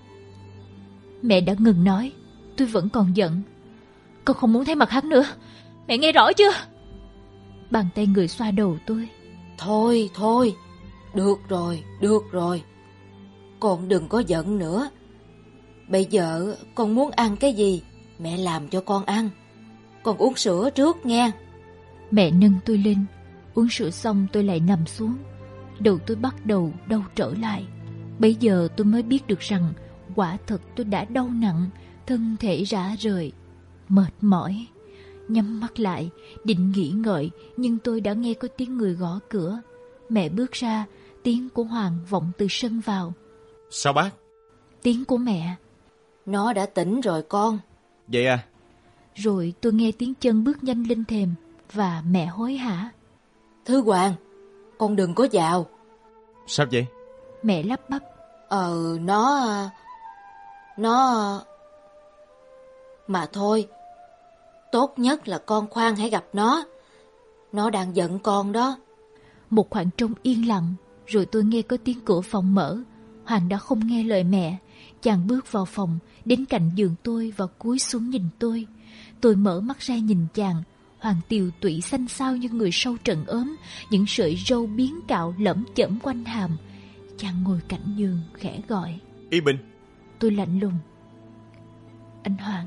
Mẹ đã ngừng nói. Tôi vẫn còn giận. Con không muốn thấy mặt hắn nữa. Mẹ nghe rõ chưa? Bàn tay người xoa đầu tôi. Thôi, thôi. Được rồi, được rồi. Con đừng có giận nữa. Bây giờ con muốn ăn cái gì, mẹ làm cho con ăn. Con uống sữa trước nghe. Mẹ nâng tôi lên. Uống sữa xong tôi lại nằm xuống. Đầu tôi bắt đầu đau trở lại. Bây giờ tôi mới biết được rằng quả thật tôi đã đau nặng, thân thể rã rời, mệt mỏi. Nhắm mắt lại, định nghỉ ngợi, nhưng tôi đã nghe có tiếng người gõ cửa. Mẹ bước ra, tiếng của Hoàng vọng từ sân vào. Sao bác? Tiếng của mẹ. Nó đã tỉnh rồi con. Vậy à? Rồi tôi nghe tiếng chân bước nhanh lên thềm và mẹ hối hả. Thư Hoàng, con đừng có vào. Sao vậy? Mẹ lắp bắp. Ờ, nó... Nó... Mà thôi, tốt nhất là con khoan hãy gặp nó. Nó đang giận con đó. Một khoảng trống yên lặng, rồi tôi nghe có tiếng cửa phòng mở. Hoàng đã không nghe lời mẹ. Chàng bước vào phòng, đến cạnh giường tôi và cúi xuống nhìn tôi. Tôi mở mắt ra nhìn chàng. Hoàng tiều tụy xanh xao như người sâu trận ốm, những sợi râu biến cạo lẫm chởm quanh hàm. Chàng ngồi cạnh giường khẽ gọi. Y Bình. Tôi lạnh lùng. Anh Hoàng,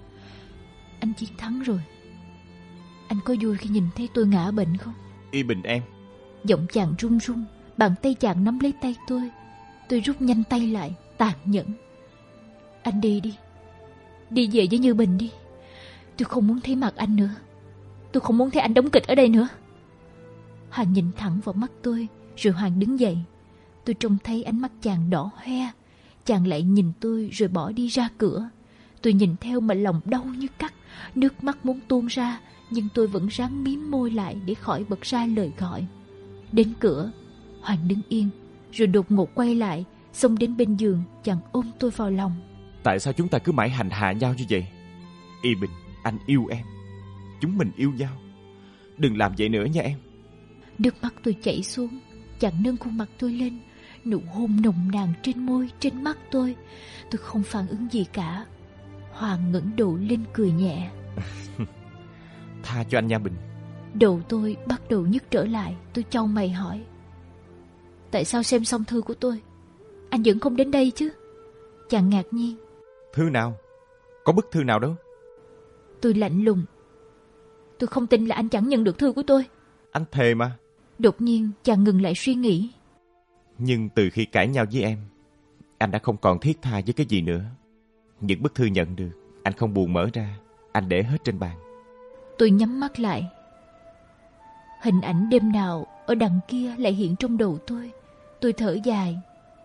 anh chiến thắng rồi. Anh có vui khi nhìn thấy tôi ngã bệnh không? Y Bình em. Giọng chàng run run, bàn tay chàng nắm lấy tay tôi. Tôi rút nhanh tay lại, tàn nhẫn. Anh đi đi, đi về với Như Bình đi. Tôi không muốn thấy mặt anh nữa. Tôi không muốn thấy anh đóng kịch ở đây nữa. Hoàng nhìn thẳng vào mắt tôi, rồi Hoàng đứng dậy. Tôi trông thấy ánh mắt chàng đỏ hoe. Chàng lại nhìn tôi rồi bỏ đi ra cửa. Tôi nhìn theo mà lòng đau như cắt, nước mắt muốn tuôn ra, nhưng tôi vẫn ráng mím môi lại để khỏi bật ra lời gọi. Đến cửa, Hoàng đứng yên, rồi đột ngột quay lại, xông đến bên giường, chàng ôm tôi vào lòng. Tại sao chúng ta cứ mãi hành hạ nhau như vậy? Y Bình, anh yêu em. Chúng mình yêu nhau. Đừng làm vậy nữa nha em. Nước mắt tôi chảy xuống. Chàng nâng khuôn mặt tôi lên, nụ hôn nồng nàn trên môi, trên mắt tôi. Tôi không phản ứng gì cả. Hoàng ngẩng đầu lên cười nhẹ. Tha cho anh nha Bình. Đầu tôi bắt đầu nhức trở lại. Tôi chau mày hỏi. Tại sao xem xong thư của tôi anh vẫn không đến đây chứ? Chàng ngạc nhiên. Thư nào? Có bức thư nào đâu. Tôi lạnh lùng. Tôi không tin là anh chẳng nhận được thư của tôi. Anh thề mà. Đột nhiên chàng ngừng lại suy nghĩ. Nhưng từ khi cãi nhau với em, anh đã không còn thiết tha với cái gì nữa. Những bức thư nhận được, anh không buồn mở ra. Anh để hết trên bàn. Tôi nhắm mắt lại. Hình ảnh đêm nào ở đằng kia lại hiện trong đầu tôi. Tôi thở dài.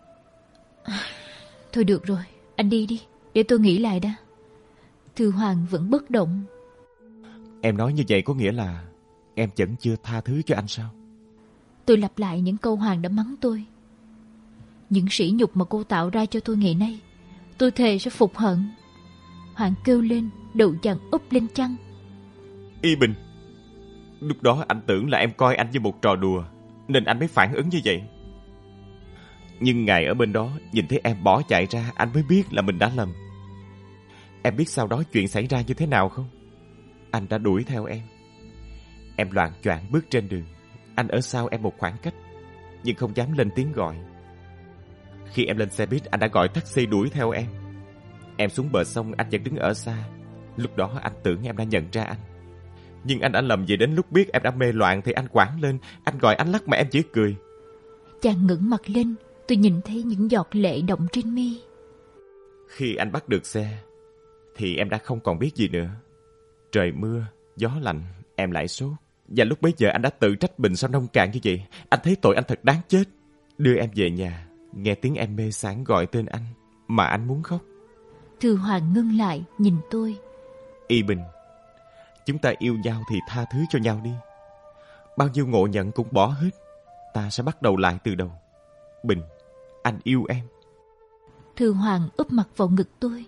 Thôi được rồi, anh đi đi, để tôi nghĩ lại đã. Thư Hoàng vẫn bất động. Em nói như vậy có nghĩa là em vẫn chưa tha thứ cho anh sao? Tôi lặp lại những câu Hoàng đã mắng tôi. Những sỉ nhục mà cô tạo ra cho tôi ngày nay, tôi thề sẽ phục hận. Hoàng kêu lên, đầu chàng úp lên chăn. Y Bình, lúc đó anh tưởng là em coi anh như một trò đùa, nên anh mới phản ứng như vậy. Nhưng ngày ở bên đó, nhìn thấy em bỏ chạy ra, anh mới biết là mình đã lầm. Em biết sau đó chuyện xảy ra như thế nào không? Anh đã đuổi theo em. Em loạng choạng bước trên đường. Anh ở sau em một khoảng cách, nhưng không dám lên tiếng gọi. Khi em lên xe buýt, anh đã gọi taxi đuổi theo em. Em xuống bờ sông, anh vẫn đứng ở xa. Lúc đó anh tưởng em đã nhận ra anh. Nhưng anh đã lầm vậy, đến lúc biết em đã mê loạn thì anh quảng lên. Anh gọi anh lắc mà em chỉ cười. Chàng ngẩng mặt lên, tôi nhìn thấy những giọt lệ đọng trên mi. Khi anh bắt được xe thì em đã không còn biết gì nữa. Trời mưa, gió lạnh, em lại sốt. Và lúc bấy giờ anh đã tự trách mình sao nông cạn như vậy. Anh thấy tội anh thật đáng chết. Đưa em về nhà, nghe tiếng em mê sảng gọi tên anh mà anh muốn khóc. Thư Hoàng ngưng lại nhìn tôi. Y Bình, chúng ta yêu nhau thì tha thứ cho nhau đi. Bao nhiêu ngộ nhận cũng bỏ hết. Ta sẽ bắt đầu lại từ đầu. Bình, anh yêu em. Thư Hoàng úp mặt vào ngực tôi.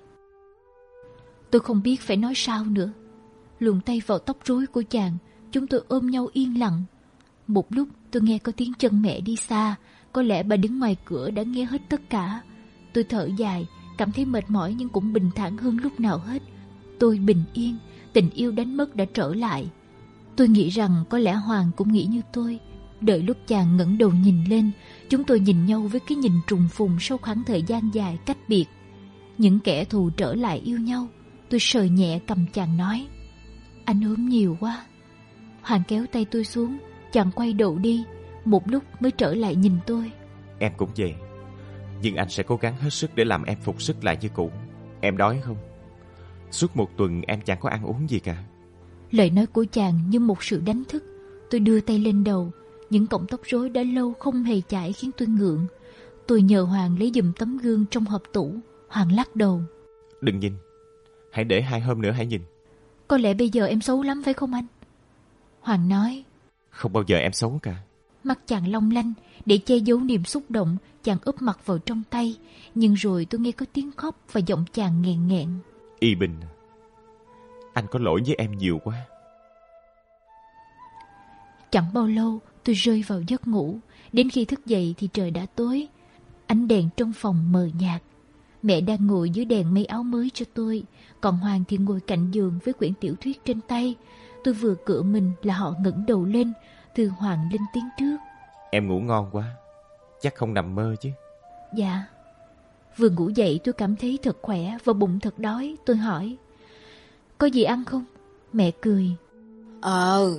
Tôi không biết phải nói sao nữa. Luồn tay vào tóc rối của chàng, chúng tôi ôm nhau yên lặng. Một lúc tôi nghe có tiếng chân mẹ đi xa. Có lẽ bà đứng ngoài cửa đã nghe hết tất cả. Tôi thở dài, cảm thấy mệt mỏi nhưng cũng bình thản hơn lúc nào hết. Tôi bình yên, tình yêu đánh mất đã trở lại. Tôi nghĩ rằng có lẽ Hoàng cũng nghĩ như tôi. Đợi lúc chàng ngẩng đầu nhìn lên, chúng tôi nhìn nhau với cái nhìn trùng phùng sau khoảng thời gian dài cách biệt. Những kẻ thù trở lại yêu nhau. Tôi sờ nhẹ cầm chàng nói: anh ốm nhiều quá. Hoàng kéo tay tôi xuống, chàng quay đầu đi. Một lúc mới trở lại nhìn tôi. Em cũng vậy. Nhưng anh sẽ cố gắng hết sức để làm em phục sức lại như cũ. Em đói không? Suốt một tuần em chẳng có ăn uống gì cả. Lời nói của chàng như một sự đánh thức. Tôi đưa tay lên đầu. Những cọng tóc rối đã lâu không hề chải khiến tôi ngượng. Tôi nhờ Hoàng lấy giùm tấm gương trong hộp tủ. Hoàng lắc đầu: đừng nhìn. Hãy để hai hôm nữa hãy nhìn. Có lẽ bây giờ em xấu lắm phải không anh? Hoàng nói: không bao giờ em xấu cả. Mắt chàng long lanh. Để che giấu niềm xúc động, chàng úp mặt vào trong tay. Nhưng rồi tôi nghe có tiếng khóc và giọng chàng nghẹn nghẹn: Y Bình, anh có lỗi với em nhiều quá. Chẳng bao lâu tôi rơi vào giấc ngủ. Đến khi thức dậy thì trời đã tối. Ánh đèn trong phòng mờ nhạt. Mẹ đang ngồi dưới đèn may áo mới cho tôi. Còn Hoàng thì ngồi cạnh giường với quyển tiểu thuyết trên tay. Tôi vừa cựa mình là họ ngẩng đầu lên. Thư Hoàng lên tiếng trước: em ngủ ngon quá. Chắc không nằm mơ chứ? Dạ. Vừa ngủ dậy tôi cảm thấy thật khỏe và bụng thật đói. Tôi hỏi: có gì ăn không? Mẹ cười: Ờ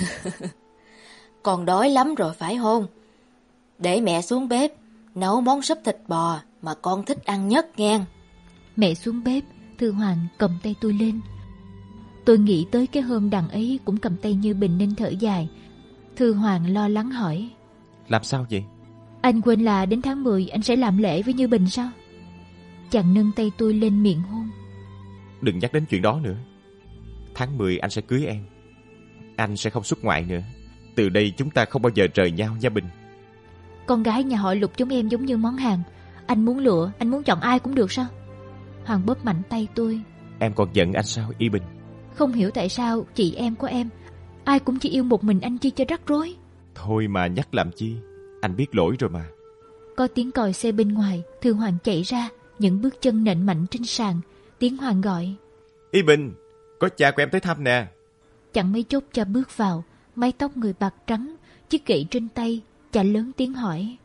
con đói lắm rồi phải không? Để mẹ xuống bếp nấu món súp thịt bò mà con thích ăn nhất nghe. Mẹ xuống bếp, Thư Hoàng cầm tay tôi lên. Tôi nghĩ tới cái hôm đằng ấy cũng cầm tay Như Bình nên thở dài. Thư Hoàng lo lắng hỏi: làm sao vậy? Anh quên là đến tháng mười anh sẽ làm lễ với Như Bình sao? Chàng nâng tay tôi lên miệng hôn. Đừng nhắc đến chuyện đó nữa. Tháng mười anh sẽ cưới em. Anh sẽ không xuất ngoại nữa. Từ đây chúng ta không bao giờ rời nhau nha Bình. Con gái nhà họ Lục chúng em giống như món hàng. Anh muốn lựa, anh muốn chọn ai cũng được sao? Hoàng bóp mạnh tay tôi. Em còn giận anh sao Y Bình? Không hiểu tại sao chị em của em ai cũng chỉ yêu một mình anh chi cho rắc rối. Thôi mà nhắc làm chi. Anh biết lỗi rồi mà. Có tiếng còi xe bên ngoài. Thư Hoàng chạy ra. Những bước chân nện mạnh trên sàn. Tiếng Hoàng gọi: Y Bình, có cha của em tới thăm nè. Chẳng mấy chốc cha bước vào. Mái tóc người bạc trắng, chiếc gậy trên tay. Cha lớn tiếng hỏi: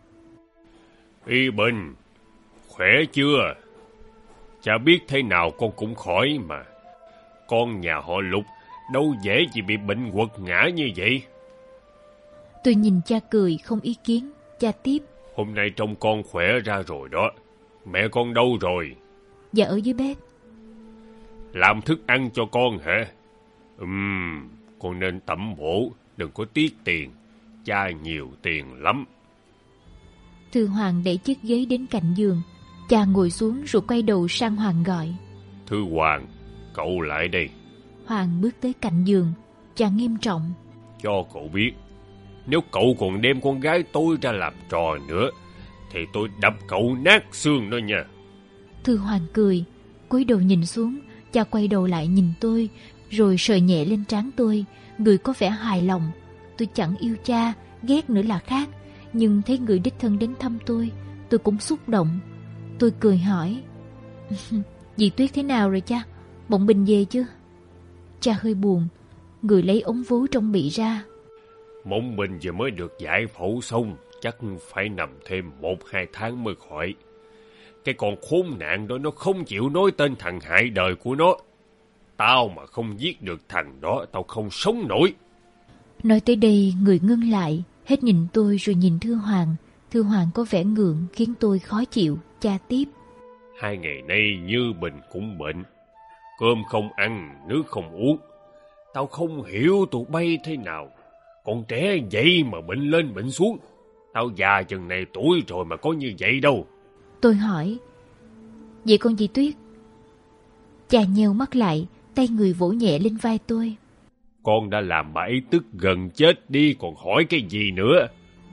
Y Bình, khỏe chưa? Cha biết thế nào con cũng khỏi mà. Con nhà họ Lục đâu dễ gì bị bệnh quật ngã như vậy. Tôi nhìn cha cười không ý kiến. Cha tiếp: hôm nay trông con khỏe ra rồi đó. Mẹ con đâu rồi? Dạ ở dưới bếp. Làm thức ăn cho con hả? Ừm, con nên tẩm bổ, đừng có tiếc tiền. Cha nhiều tiền lắm. Thư Hoàng đẩy chiếc ghế đến cạnh giường. Cha ngồi xuống rồi quay đầu sang Hoàng gọi: Thư Hoàng, cậu lại đây. Hoàng bước tới cạnh giường. Cha nghiêm trọng: Cho cậu biết, nếu cậu còn đem con gái tôi ra làm trò nữa thì tôi đập cậu nát xương đó nha. Thư Hoàng cười, cúi đầu nhìn xuống. Cha quay đầu lại nhìn tôi, rồi sờ nhẹ lên trán tôi, người có vẻ hài lòng. Tôi chẳng yêu cha, ghét nữa là khác, nhưng thấy người đích thân đến thăm tôi, tôi cũng xúc động. Tôi cười hỏi: Dì Tuyết thế nào rồi cha? Bỗng bình về chưa? Cha hơi buồn, người lấy ống vú trong bị ra. Mộng Bình vừa mới được giải phẫu xong, chắc phải nằm thêm một hai tháng mới khỏi. cái con khốn nạn đó nó không chịu nói tên thằng hại đời của nó. Tao mà không giết được thằng đó, tao không sống nổi. Nói tới đây, người ngưng lại, hết nhìn tôi rồi nhìn Thư Hoàng. Thư Hoàng có vẻ ngượng khiến tôi khó chịu. Cha tiếp: Hai ngày nay Như Bình cũng bệnh. Cơm không ăn, nước không uống. Tao không hiểu tụi bay thế nào. Con trẻ vậy mà bệnh lên bệnh xuống. Tao già chừng này tuổi rồi mà có như vậy đâu. Tôi hỏi: Vậy con dì Tuyết? Cha nheo mắt lại, tay người vỗ nhẹ lên vai tôi. Con đã làm bà ấy tức gần chết đi, còn hỏi cái gì nữa?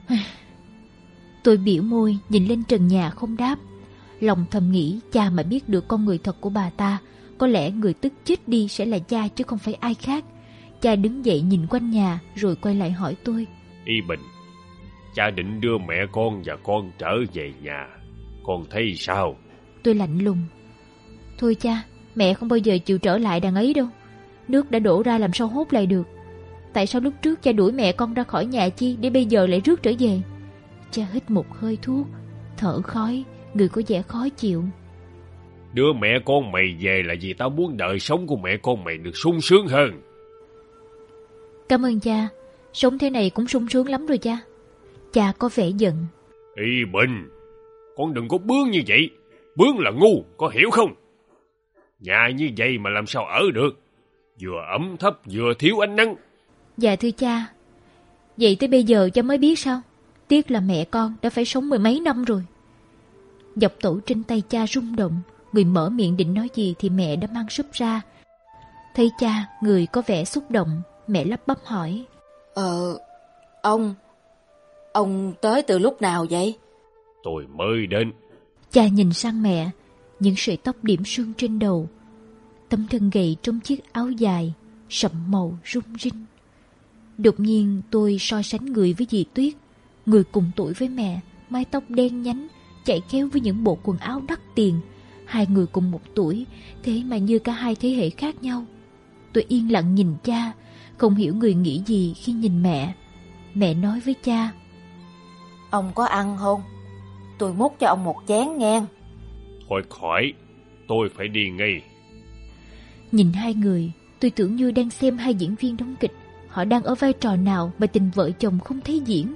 Tôi biểu môi nhìn lên trần nhà không đáp. Lòng thầm nghĩ cha mà biết được con người thật của bà ta, có lẽ người tức chết đi sẽ là cha chứ không phải ai khác. Cha đứng dậy nhìn quanh nhà rồi quay lại hỏi tôi: Y Bình, cha định đưa mẹ con và con trở về nhà. Con thấy sao? Tôi lạnh lùng: Thôi cha, mẹ không bao giờ chịu trở lại đằng ấy đâu. Nước đã đổ ra làm sao hốt lại được. Tại sao lúc trước cha đuổi mẹ con ra khỏi nhà chi, để bây giờ lại rước trở về? Cha hít một hơi thuốc, thở khói, người có vẻ khó chịu. Đưa mẹ con mày về là vì tao muốn đời sống của mẹ con mày được sung sướng hơn. Cảm ơn cha, sống thế này cũng sung sướng lắm rồi cha. Cha có vẻ giận. Y Bình, con đừng có bướng như vậy. Bướng là ngu, có hiểu không? Nhà như vậy mà làm sao ở được? Vừa ẩm thấp vừa thiếu ánh nắng. Dạ thưa cha, vậy tới bây giờ cha mới biết sao? Tiếc là mẹ con đã phải sống mười mấy năm rồi. Dọc tổ trên tay cha rung động. Người mở miệng định nói gì thì mẹ đã mang súp ra. Thấy cha, người có vẻ xúc động, mẹ lắp bắp hỏi: Ờ, ông, ông tới từ lúc nào vậy? Tôi mới đến. Cha nhìn sang mẹ, những sợi tóc điểm sương trên đầu, tấm thân gầy trong chiếc áo dài, sậm màu rung rinh. Đột nhiên tôi so sánh người với dì Tuyết, người cùng tuổi với mẹ, mái tóc đen nhánh, chạy khéo với những bộ quần áo đắt tiền. Hai người cùng một tuổi, thế mà như cả hai thế hệ khác nhau. Tôi yên lặng nhìn cha, không hiểu người nghĩ gì khi nhìn mẹ. Mẹ nói với cha: Ông có ăn không? Tôi múc cho ông một chén nghe. Thôi khỏi, tôi phải đi ngay. Nhìn hai người, tôi tưởng như đang xem hai diễn viên đóng kịch. Họ đang ở vai trò nào mà tình vợ chồng không thấy diễn.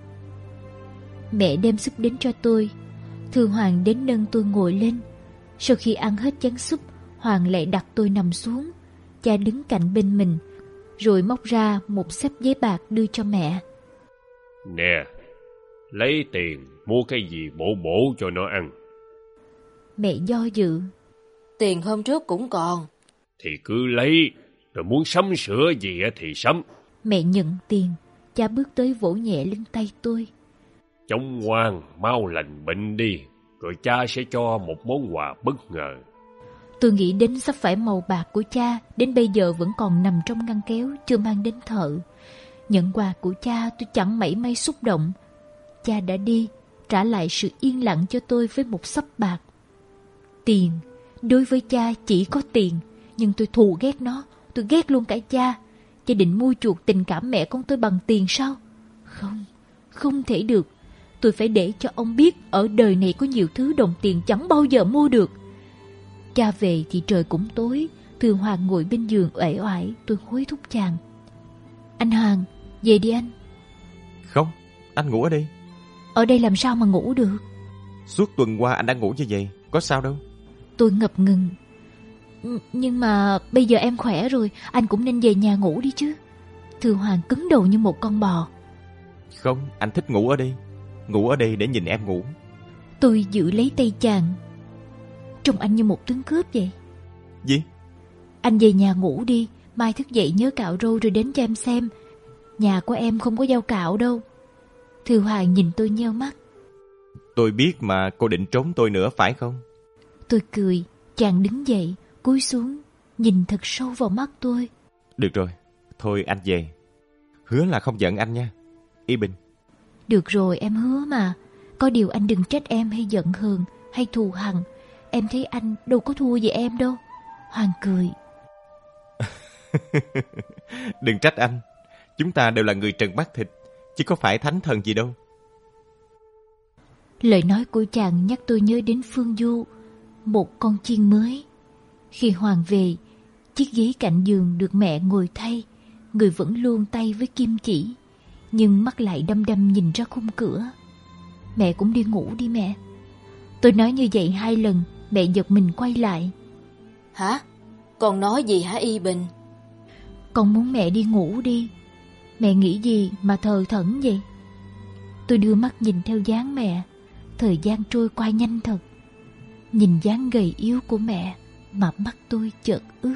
Mẹ đem súp đến cho tôi. Thư Hoàng đến nâng tôi ngồi lên. Sau khi ăn hết chén súp, Hoàng lại đặt tôi nằm xuống. Cha đứng cạnh bên mình, rồi móc ra một xấp giấy bạc đưa cho mẹ. Nè, lấy tiền mua cái gì bổ bổ cho nó ăn. Mẹ do dự. Tiền hôm trước cũng còn. Thì cứ lấy, rồi muốn sắm sửa gì thì sắm. Mẹ nhận tiền. Cha bước tới vỗ nhẹ lưng tay tôi. Chống ngoan, mau lành bệnh đi, rồi cha sẽ cho một món quà bất ngờ. Tôi nghĩ đến sắp phải màu bạc của cha, đến bây giờ vẫn còn nằm trong ngăn kéo, chưa mang đến thợ. Nhận quà của cha, tôi chẳng mảy may xúc động. Cha đã đi, trả lại sự yên lặng cho tôi với một xấp bạc. Tiền, đối với cha chỉ có tiền, nhưng tôi thù ghét nó, tôi ghét luôn cả cha. Cha định mua chuộc tình cảm mẹ con tôi bằng tiền sao? Không, không thể được. Tôi phải để cho ông biết ở đời này có nhiều thứ đồng tiền chẳng bao giờ mua được. Cha về thì trời cũng tối. Thư Hoàng ngồi bên giường uể oải. Tôi hối thúc chàng: Anh Hoàng, về đi anh. Không, anh ngủ ở đây. Ở đây làm sao mà ngủ được? Suốt tuần qua anh đã ngủ như vậy, có sao đâu. Tôi ngập ngừng. Nhưng mà bây giờ em khỏe rồi, anh cũng nên về nhà ngủ đi chứ. Thư Hoàng cứng đầu như một con bò. Không, anh thích ngủ ở đây. Ngủ ở đây để nhìn em ngủ. Tôi giữ lấy tay chàng. Trông anh như một tướng cướp vậy. Gì? Anh về nhà ngủ đi, mai thức dậy nhớ cạo râu rồi đến cho em xem. Nhà của em không có dao cạo đâu. Thư Hoàng nhìn tôi nheo mắt. Tôi biết mà, cô định trốn tôi nữa phải không? Tôi cười. Chàng đứng dậy, cúi xuống, nhìn thật sâu vào mắt tôi. Được rồi, thôi anh về. Hứa là không giận anh nha, Y Bình. Được rồi, em hứa mà. Có điều anh đừng trách em hay giận hờn hay thù hằn. Em thấy anh đâu có thua gì em đâu. Hoàng cười. Đừng trách anh. Chúng ta đều là người trần mắt thịt, chứ có phải thánh thần gì đâu. Lời nói của chàng nhắc tôi nhớ đến Phương Du, một con chiên mới. Khi Hoàng về, chiếc ghế cạnh giường được mẹ ngồi thay, người vẫn luôn tay với kim chỉ, nhưng mắt lại đăm đăm nhìn ra khung cửa. Mẹ cũng đi ngủ đi mẹ. Tôi nói như vậy hai lần, mẹ giật mình quay lại. Hả? Con nói gì hả Y Bình? Con muốn mẹ đi ngủ đi. Mẹ nghĩ gì mà thờ thẫn vậy? Tôi đưa mắt nhìn theo dáng mẹ. Thời gian trôi qua nhanh thật. Nhìn dáng gầy yếu của mẹ mà mắt tôi chợt ướt.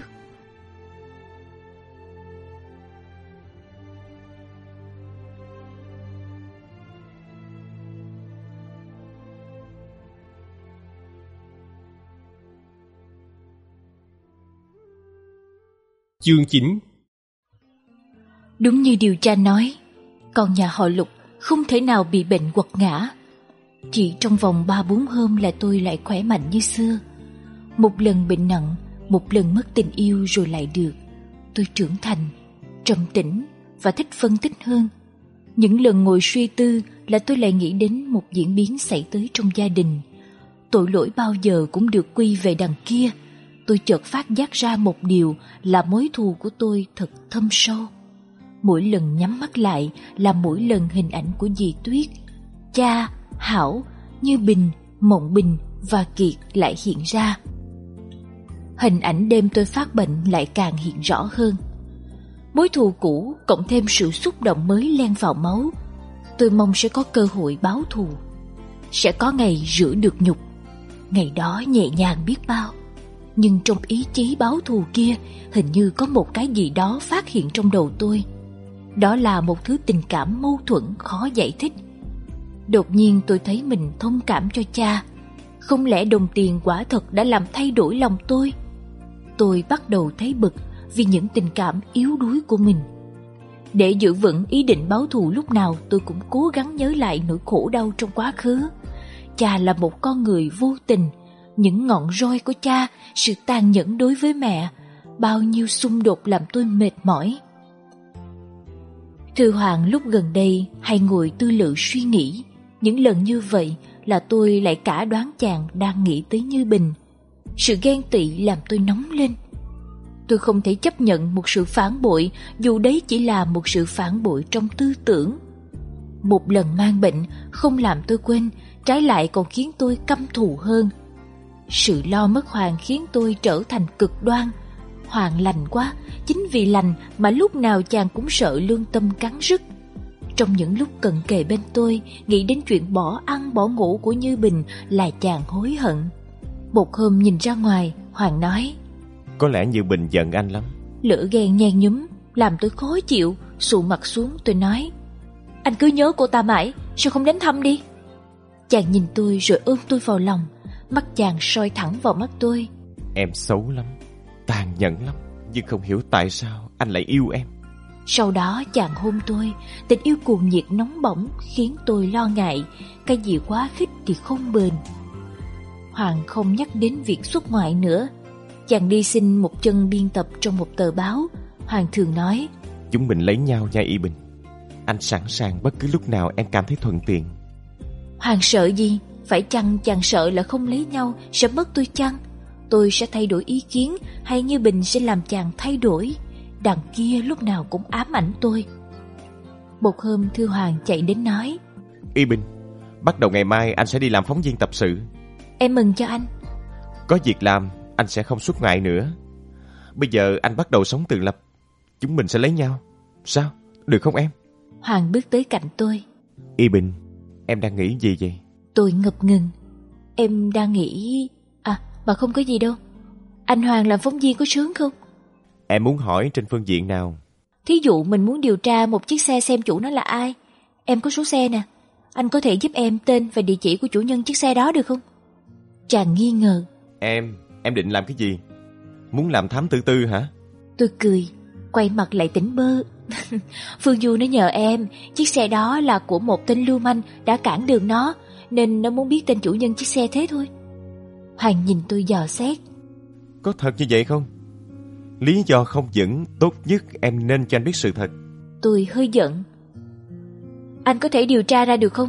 Chương chín. Đúng như điều cha nói, con nhà họ Lục không thể nào bị bệnh quật ngã. Chỉ trong vòng ba bốn hôm là tôi lại khỏe mạnh như xưa. Một lần bệnh nặng, một lần mất tình yêu rồi lại được. Tôi trưởng thành, trầm tĩnh và thích phân tích hơn. Những lần ngồi suy tư là tôi lại nghĩ đến một diễn biến xảy tới trong gia đình. Tội lỗi bao giờ cũng được quy về đằng kia. Tôi chợt phát giác ra một điều là mối thù của tôi thật thâm sâu. Mỗi lần nhắm mắt lại là mỗi lần hình ảnh của dì Tuyết, cha, Hảo, Như Bình, Mộng Bình và Kiệt lại hiện ra. Hình ảnh đêm tôi phát bệnh lại càng hiện rõ hơn. Mối thù cũ cộng thêm sự xúc động mới len vào máu. Tôi mong sẽ có cơ hội báo thù, sẽ có ngày rửa được nhục. Ngày đó nhẹ nhàng biết bao. Nhưng trong ý chí báo thù kia, hình như có một cái gì đó phát hiện trong đầu tôi. Đó là một thứ tình cảm mâu thuẫn khó giải thích. Đột nhiên tôi thấy mình thông cảm cho cha. Không lẽ đồng tiền quả thật đã làm thay đổi lòng tôi? Tôi bắt đầu thấy bực vì những tình cảm yếu đuối của mình. Để giữ vững ý định báo thù, lúc nào tôi cũng cố gắng nhớ lại nỗi khổ đau trong quá khứ. Cha là một con người vô tình. Những ngọn roi của cha, sự tàn nhẫn đối với mẹ, bao nhiêu xung đột làm tôi mệt mỏi. Thư Hoàng lúc gần đây hay ngồi tư lự suy nghĩ. Những lần như vậy là tôi lại cả đoán chàng đang nghĩ tới Như Bình. Sự ghen tị làm tôi nóng lên. Tôi không thể chấp nhận một sự phản bội, dù đấy chỉ là một sự phản bội trong tư tưởng. Một lần mang bệnh không làm tôi quên, trái lại còn khiến tôi căm thù hơn. Sự lo mất Hoàng khiến tôi trở thành cực đoan. Hoàng lành quá, chính vì lành mà lúc nào chàng cũng sợ lương tâm cắn rứt. Trong những lúc cận kề bên tôi, nghĩ đến chuyện bỏ ăn bỏ ngủ của Như Bình là chàng hối hận. Một hôm nhìn ra ngoài, Hoàng nói: Có lẽ Như Bình giận anh lắm. Lửa ghen nhen nhúm làm tôi khó chịu. Sụ mặt xuống tôi nói: Anh cứ nhớ cô ta mãi, sao không đến thăm đi? Chàng nhìn tôi rồi ôm tôi vào lòng. Mắt chàng soi thẳng vào mắt tôi. Em xấu lắm, tàn nhẫn lắm, nhưng không hiểu tại sao anh lại yêu em. Sau đó chàng hôn tôi. Tình yêu cuồng nhiệt nóng bỏng khiến tôi lo ngại. Cái gì quá khích thì không bền. Hoàng không nhắc đến việc xuất ngoại nữa. Chàng đi xin một chân biên tập trong một tờ báo. Hoàng thường nói: Chúng mình lấy nhau nha Y Bình. Anh sẵn sàng bất cứ lúc nào em cảm thấy thuận tiện. Hoàng sợ gì? Phải chăng chàng sợ là không lấy nhau sẽ mất tôi chăng? Tôi sẽ thay đổi ý kiến, hay Như Bình sẽ làm chàng thay đổi? Đằng kia lúc nào cũng ám ảnh tôi. Một hôm Thư Hoàng chạy đến nói: Y Bình, bắt đầu ngày mai anh sẽ đi làm phóng viên tập sự. Em mừng cho anh. Có việc làm, anh sẽ không xuất ngoại nữa. Bây giờ anh bắt đầu sống tự lập. Chúng mình sẽ lấy nhau. Sao? Được không em? Hoàng bước tới cạnh tôi. Y Bình, em đang nghĩ gì vậy? Tôi ngập ngừng. Em đang nghĩ... À, mà không có gì đâu. Anh Hoàng làm phóng viên có sướng không? Em muốn hỏi trên phương diện nào? Thí dụ mình muốn điều tra một chiếc xe xem chủ nó là ai. Em có số xe nè. Anh có thể giúp em tên và địa chỉ của chủ nhân chiếc xe đó được không? Chàng nghi ngờ. Em, em định làm cái gì? Muốn làm thám tử tư hả? Tôi cười, quay mặt lại tỉnh bơ. Phương Du nó nhờ em. Chiếc xe đó là của một tên lưu manh đã cản đường nó, nên nó muốn biết tên chủ nhân chiếc xe thế thôi. Hoàng nhìn tôi dò xét. Có thật như vậy không? Lý do không vững, tốt nhất em nên cho anh biết sự thật. Tôi hơi giận. Anh có thể điều tra ra được không?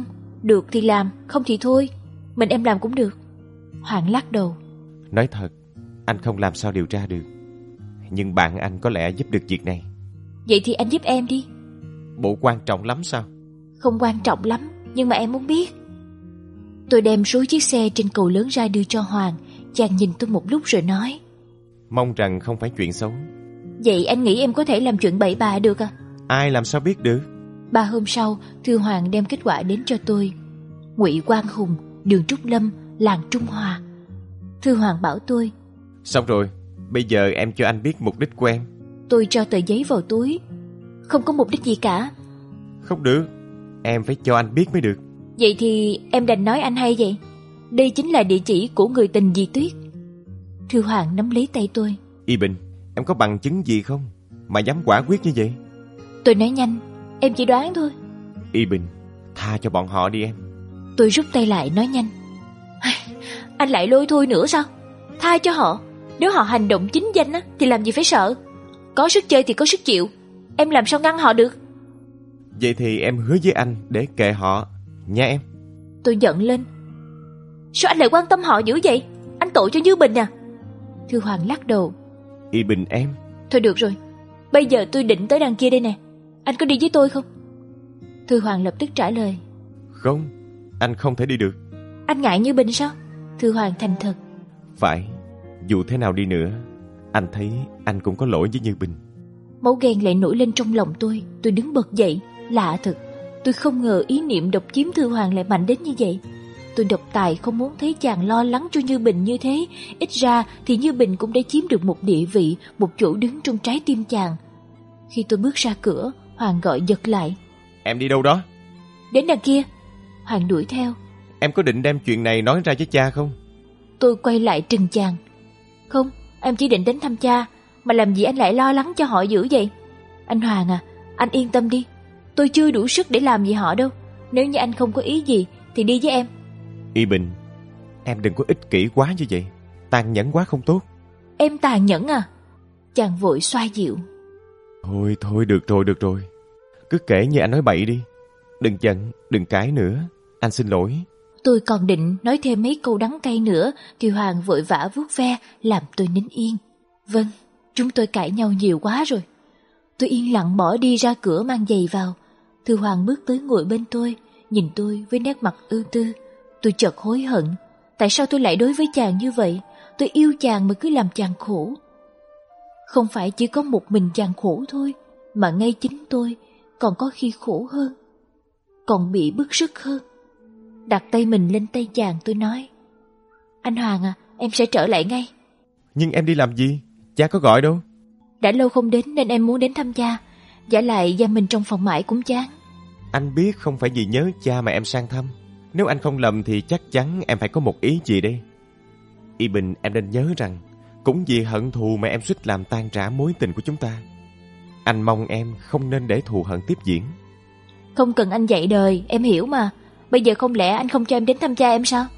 được thì làm, không thì thôi. Mình em làm cũng được. Hoàng lắc đầu. Nói thật, anh không làm sao điều tra được. Nhưng bạn anh có lẽ giúp được việc này. Vậy thì anh giúp em đi. Bộ quan trọng lắm sao? Không quan trọng lắm, nhưng mà em muốn biết. Tôi đem số chiếc xe trên cầu lớn ra đưa cho Hoàng. Chàng nhìn tôi một lúc rồi nói. Mong rằng không phải chuyện xấu. Vậy anh nghĩ em có thể làm chuyện bậy bạ được à? Ai làm sao biết được. Ba hôm sau, Thư Hoàng đem kết quả đến cho tôi. Ngụy Quang Hùng, đường Trúc Lâm, làng Trung Hòa. Thư Hoàng bảo tôi. Xong rồi, bây giờ em cho anh biết mục đích của em. Tôi cho tờ giấy vào túi. Không có mục đích gì cả. Không được, em phải cho anh biết mới được. Vậy thì em đành nói anh hay vậy. Đây chính là địa chỉ của người tình dì Tuyết. Thư Hoàng nắm lấy tay tôi. Y Bình, em có bằng chứng gì không mà dám quả quyết như vậy? Tôi nói nhanh, em chỉ đoán thôi. Y Bình, tha cho bọn họ đi em. Tôi rút tay lại nói nhanh. Anh lại lôi thôi nữa sao? Tha cho họ. Nếu họ hành động chính danh á, thì làm gì phải sợ. Có sức chơi thì có sức chịu. Em làm sao ngăn họ được? Vậy thì em hứa với anh để kệ họ nha em. Tôi giận lên. Sao anh lại quan tâm họ dữ vậy? Anh tội cho Như Bình à? Thư Hoàng lắc đầu. Y Bình em. Thôi được rồi, bây giờ tôi định tới đằng kia đây nè. Anh có đi với tôi không? Thư Hoàng lập tức trả lời. Không, anh không thể đi được. Anh ngại Như Bình sao? Thư Hoàng thành thật. Phải, dù thế nào đi nữa, anh thấy anh cũng có lỗi với Như Bình. Máu ghen lại nổi lên trong lòng tôi. Tôi đứng bật dậy. Lạ thật, tôi không ngờ ý niệm độc chiếm Thư Hoàng lại mạnh đến như vậy. Tôi độc tài không muốn thấy chàng lo lắng cho Như Bình như thế. Ít ra thì Như Bình cũng đã chiếm được một địa vị, một chỗ đứng trong trái tim chàng. Khi tôi bước ra cửa, Hoàng gọi giật lại. Em đi đâu đó? Đến đằng kia. Hoàng đuổi theo. Em có định đem chuyện này nói ra với cha không? Tôi quay lại trừng chàng. Không, em chỉ định đến thăm cha. Mà làm gì anh lại lo lắng cho họ dữ vậy? Anh Hoàng à, anh yên tâm đi. Tôi chưa đủ sức để làm gì họ đâu. Nếu như anh không có ý gì thì đi với em. Y Bình, em đừng có ích kỷ quá như vậy. Tàn nhẫn quá không tốt. Em tàn nhẫn à? Chàng vội xoa dịu. Thôi thôi được rồi được rồi. Cứ kể như anh nói bậy đi. Đừng giận, đừng cãi nữa. Anh xin lỗi. Tôi còn định nói thêm mấy câu đắng cay nữa thì Hoàng vội vã vuốt ve làm tôi nín yên. Vâng, chúng tôi cãi nhau nhiều quá rồi. Tôi yên lặng bỏ đi ra cửa mang giày vào. Thư Hoàng bước tới ngồi bên tôi, nhìn tôi với nét mặt ưu tư. Tôi chợt hối hận. Tại sao tôi lại đối với chàng như vậy? Tôi yêu chàng mà cứ làm chàng khổ. Không phải chỉ có một mình chàng khổ thôi, mà ngay chính tôi còn có khi khổ hơn, còn bị bức rứt hơn. Đặt tay mình lên tay chàng, tôi nói. Anh Hoàng à, em sẽ trở lại ngay. Nhưng em đi làm gì? Cha có gọi đâu. Đã lâu không đến nên em muốn đến thăm cha. Giả lại giam mình trong phòng mãi cũng chán. Anh biết không phải vì nhớ cha mà em sang thăm. Nếu anh không lầm thì chắc chắn em phải có một ý gì đây. Y Bình, em nên nhớ rằng cũng vì hận thù mà em suýt làm tan rã mối tình của chúng ta. Anh mong em không nên để thù hận tiếp diễn. Không cần anh dạy đời, em hiểu mà. Bây giờ không lẽ anh không cho em đến thăm cha em sao?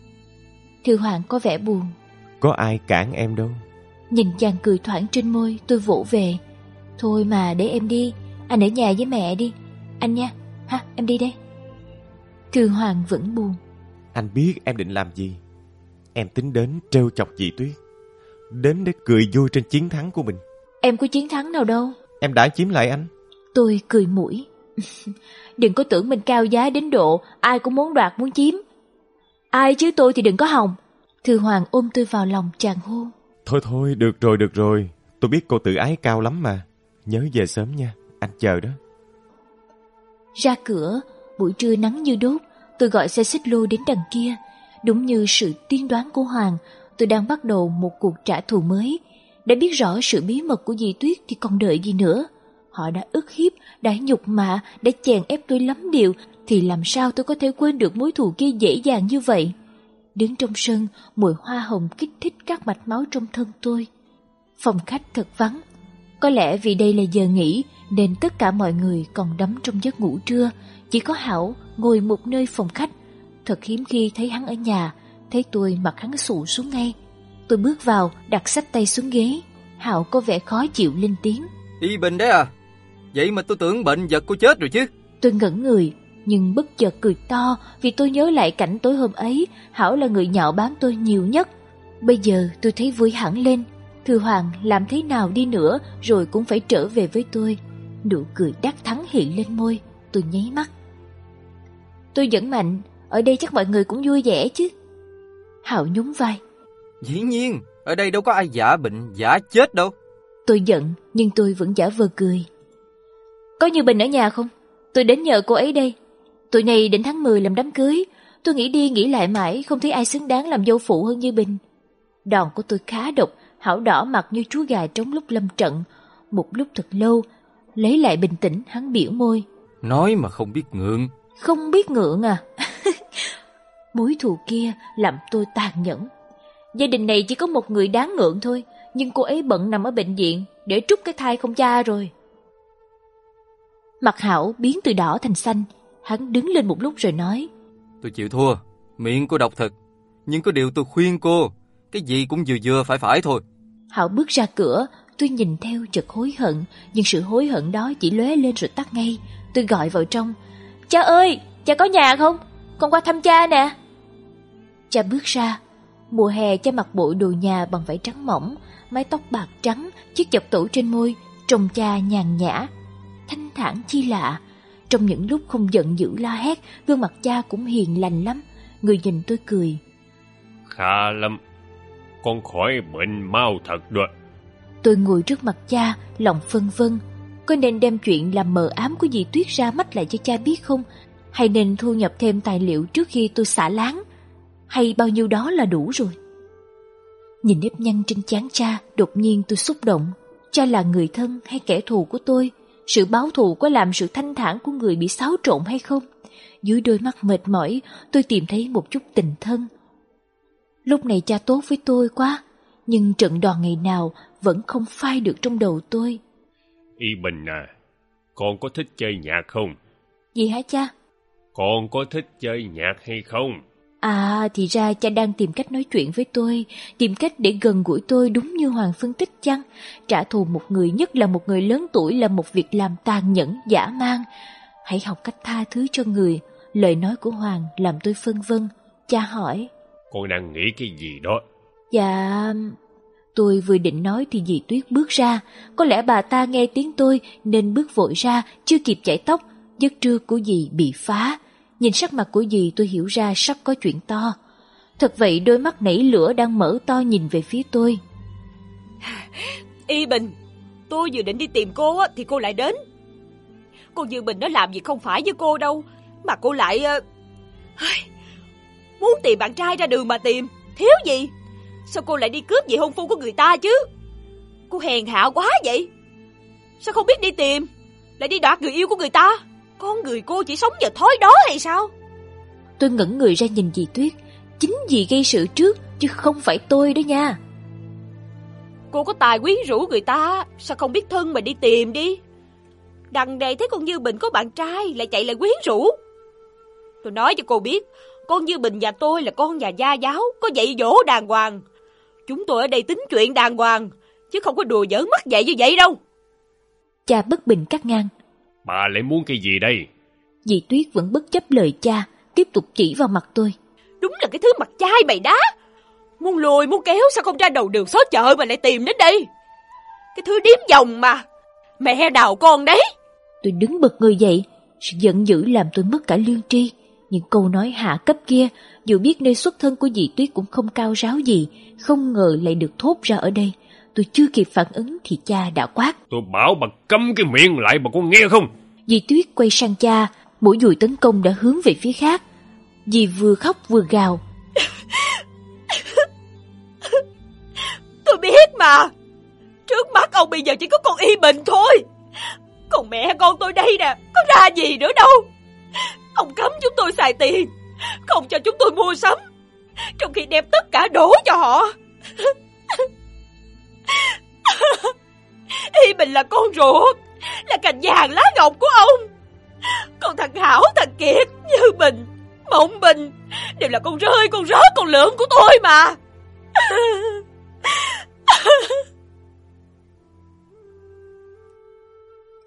Thư Hoàng có vẻ buồn. Có ai cản em đâu. Nhìn chàng cười thoảng trên môi, tôi vỗ về. Thôi mà để em đi, anh ở nhà với mẹ đi. Anh nha, ha, em đi đây. Thư Hoàng vẫn buồn. Anh biết em định làm gì. Em tính đến trêu chọc chị Tuyết, đến để cười vui trên chiến thắng của mình. Em có chiến thắng nào đâu. Em đã chiếm lại anh. Tôi cười mũi. Đừng có tưởng mình cao giá đến độ ai cũng muốn đoạt muốn chiếm. Ai chứ tôi thì đừng có hòng. Thư Hoàng ôm tôi vào lòng chàng hôn. Thôi thôi, được rồi được rồi. Tôi biết cô tự ái cao lắm mà. Nhớ về sớm nha, anh chờ đó. Ra cửa, buổi trưa nắng như đốt. Tôi gọi xe xích lô đến đằng kia. Đúng như sự tiên đoán của Hoàng, tôi đang bắt đầu một cuộc trả thù mới. Đã biết rõ sự bí mật của dì Tuyết thì còn đợi gì nữa. Họ đã ức hiếp, đã nhục mạ, đã chèn ép tôi lắm điều, thì làm sao tôi có thể quên được mối thù kia dễ dàng như vậy? Đứng trong sân, mùi hoa hồng kích thích các mạch máu trong thân tôi. Phòng khách thật vắng. Có lẽ vì đây là giờ nghỉ nên tất cả mọi người còn đắm trong giấc ngủ trưa. Chỉ có Hảo ngồi một nơi phòng khách. Thật hiếm khi thấy hắn ở nhà. Thấy tôi mặt hắn xụ xuống ngay. Tôi bước vào, đặt xách tay xuống ghế. Hảo có vẻ khó chịu lên tiếng. Y Bình đấy à? Vậy mà tôi tưởng bệnh vật cô chết rồi chứ. Tôi ngẩn người. nhưng bất chợt cười to vì tôi nhớ lại cảnh tối hôm ấy Hảo là người nhạo báng tôi nhiều nhất. Bây giờ tôi thấy vui hẳn lên. Thư Hoàng làm thế nào đi nữa rồi cũng phải trở về với tôi. Nụ cười đắc thắng hiện lên môi. Tôi nháy mắt. Tôi vẫn mạnh, ở đây chắc mọi người cũng vui vẻ chứ. Hảo nhún vai. Dĩ nhiên, ở đây đâu có ai giả bệnh, giả chết đâu. Tôi giận, nhưng tôi vẫn giả vờ cười. Có Như Bình ở nhà không? Tôi đến nhờ cô ấy đây. Tụi này định tháng mười làm đám cưới. Tôi nghĩ đi nghĩ lại mãi, không thấy ai xứng đáng làm dâu phụ hơn Như Bình. Đòn của tôi khá độc. Hảo đỏ mặt như chú gà trong lúc lâm trận. Một lúc thật lâu, lấy lại bình tĩnh, hắn biểu môi. Nói mà không biết ngượng. Không biết ngượng à? Mối thù kia làm tôi tàn nhẫn. Gia đình này chỉ có một người đáng ngượng thôi, nhưng cô ấy bận nằm ở bệnh viện để trút cái thai không cha rồi. Mặt Hảo biến từ đỏ thành xanh. Hắn đứng lên một lúc rồi nói. Tôi chịu thua, miệng cô độc thật. Nhưng có điều tôi khuyên cô, cái gì cũng vừa vừa phải phải thôi. Hảo bước ra cửa. Tôi nhìn theo chợt hối hận, nhưng sự hối hận đó chỉ lóe lên rồi tắt ngay. Tôi gọi vào trong. Cha ơi, cha có nhà không? Con qua thăm cha nè. Cha bước ra. Mùa hè cha mặc bộ đồ nhà bằng vải trắng mỏng, mái tóc bạc trắng, chiếc chọc tủ trên môi, trông cha nhàn nhã, thanh thản chi lạ. Trong những lúc không giận dữ la hét, gương mặt cha cũng hiền lành lắm. Người nhìn tôi cười. Khá lắm, con khỏi bệnh mau thật rồi. Tôi ngồi trước mặt cha, lòng phân vân. Có nên đem chuyện làm mờ ám của dì Tuyết ra mắt lại cho cha biết không? Hay nên thu nhập thêm tài liệu trước khi tôi xả láng? Hay bao nhiêu đó là đủ rồi? Nhìn nếp nhăn trên trán cha, đột nhiên tôi xúc động. Cha là người thân hay kẻ thù của tôi? Sự báo thù có làm sự thanh thản của người bị xáo trộn hay không? Dưới đôi mắt mệt mỏi, tôi tìm thấy một chút tình thân. Lúc này cha tốt với tôi quá, nhưng trận đòn ngày nào vẫn không phai được trong đầu tôi. Y Bình à, con có thích chơi nhạc không? Gì hả cha? Con có thích chơi nhạc hay không? À, thì ra cha đang tìm cách nói chuyện với tôi, tìm cách để gần gũi tôi đúng như Hoàng phân tích chăng? Trả thù một người, nhất là một người lớn tuổi, là một việc làm tàn nhẫn, dã man. Hãy học cách tha thứ cho người. Lời nói của Hoàng làm tôi phân vân. Cha hỏi. Con đang nghĩ cái gì đó? Dạ... Tôi vừa định nói thì dì Tuyết bước ra. Có lẽ bà ta nghe tiếng tôi nên bước vội ra, chưa kịp chải tóc. Giấc trưa của dì bị phá. Nhìn sắc mặt của dì tôi hiểu ra sắp có chuyện to. Thật vậy, đôi mắt nảy lửa đang mở to nhìn về phía tôi. Y Bình, tôi vừa định đi tìm cô á, thì cô lại đến. Cô Như Bình nó làm gì không phải với cô đâu, mà cô lại uh... muốn tìm bạn trai ra đường mà tìm. Thiếu gì? Sao cô lại đi cướp vị hôn phu của người ta chứ? Cô hèn hạ quá vậy. Sao không biết đi tìm, lại đi đoạt người yêu của người ta? Con người cô chỉ sống nhờ thói đó hay sao? Tôi ngẩng người ra nhìn dì Tuyết. Chính dì gây sự trước, chứ không phải tôi đó nha. Cô có tài quyến rũ người ta, sao không biết thân mà đi tìm đi? Đằng này thấy con Như Bình có bạn trai lại chạy lại quyến rũ. Tôi nói cho cô biết, con Như Bình nhà tôi là con nhà gia giáo, có dạy dỗ đàng hoàng. Chúng tôi ở đây tính chuyện đàng hoàng, chứ không có đùa giỡn mất dạy như vậy đâu. Cha bất bình cắt ngang. Bà lại muốn cái gì đây? Dì Tuyết vẫn bất chấp lời cha, tiếp tục chỉ vào mặt tôi. Đúng là cái thứ mặt chai mày đá. Muốn lùi muốn kéo sao không ra đầu đường xó chợ mà lại tìm đến đây? Cái thứ điếm dòng mà. Mẹ đào con đấy. Tôi đứng bật người dậy. Sự giận dữ làm tôi mất cả lương tri. Những câu nói hạ cấp kia, dù biết nơi xuất thân của dì Tuyết cũng không cao ráo gì, không ngờ lại được thốt ra ở đây. Tôi chưa kịp phản ứng thì cha đã quát. Tôi bảo bà câm cái miệng lại, bà có nghe không? Dì Tuyết quay sang cha, mũi dùi tấn công đã hướng về phía khác. Dì vừa khóc vừa gào. Tôi biết mà. Trước mắt ông bây giờ chỉ có con Y Bình thôi. Còn mẹ con tôi đây nè, có ra gì nữa đâu. Ông cấm chúng tôi xài tiền, không cho chúng tôi mua sắm, trong khi đem tất cả đổ cho họ. Y Bình là con ruột, là cành vàng lá ngọc của ông. Còn thằng Hảo, thằng Kiệt, Như Bình, Mộng Bình đều là con rơi, con rớt, con lượm của tôi mà.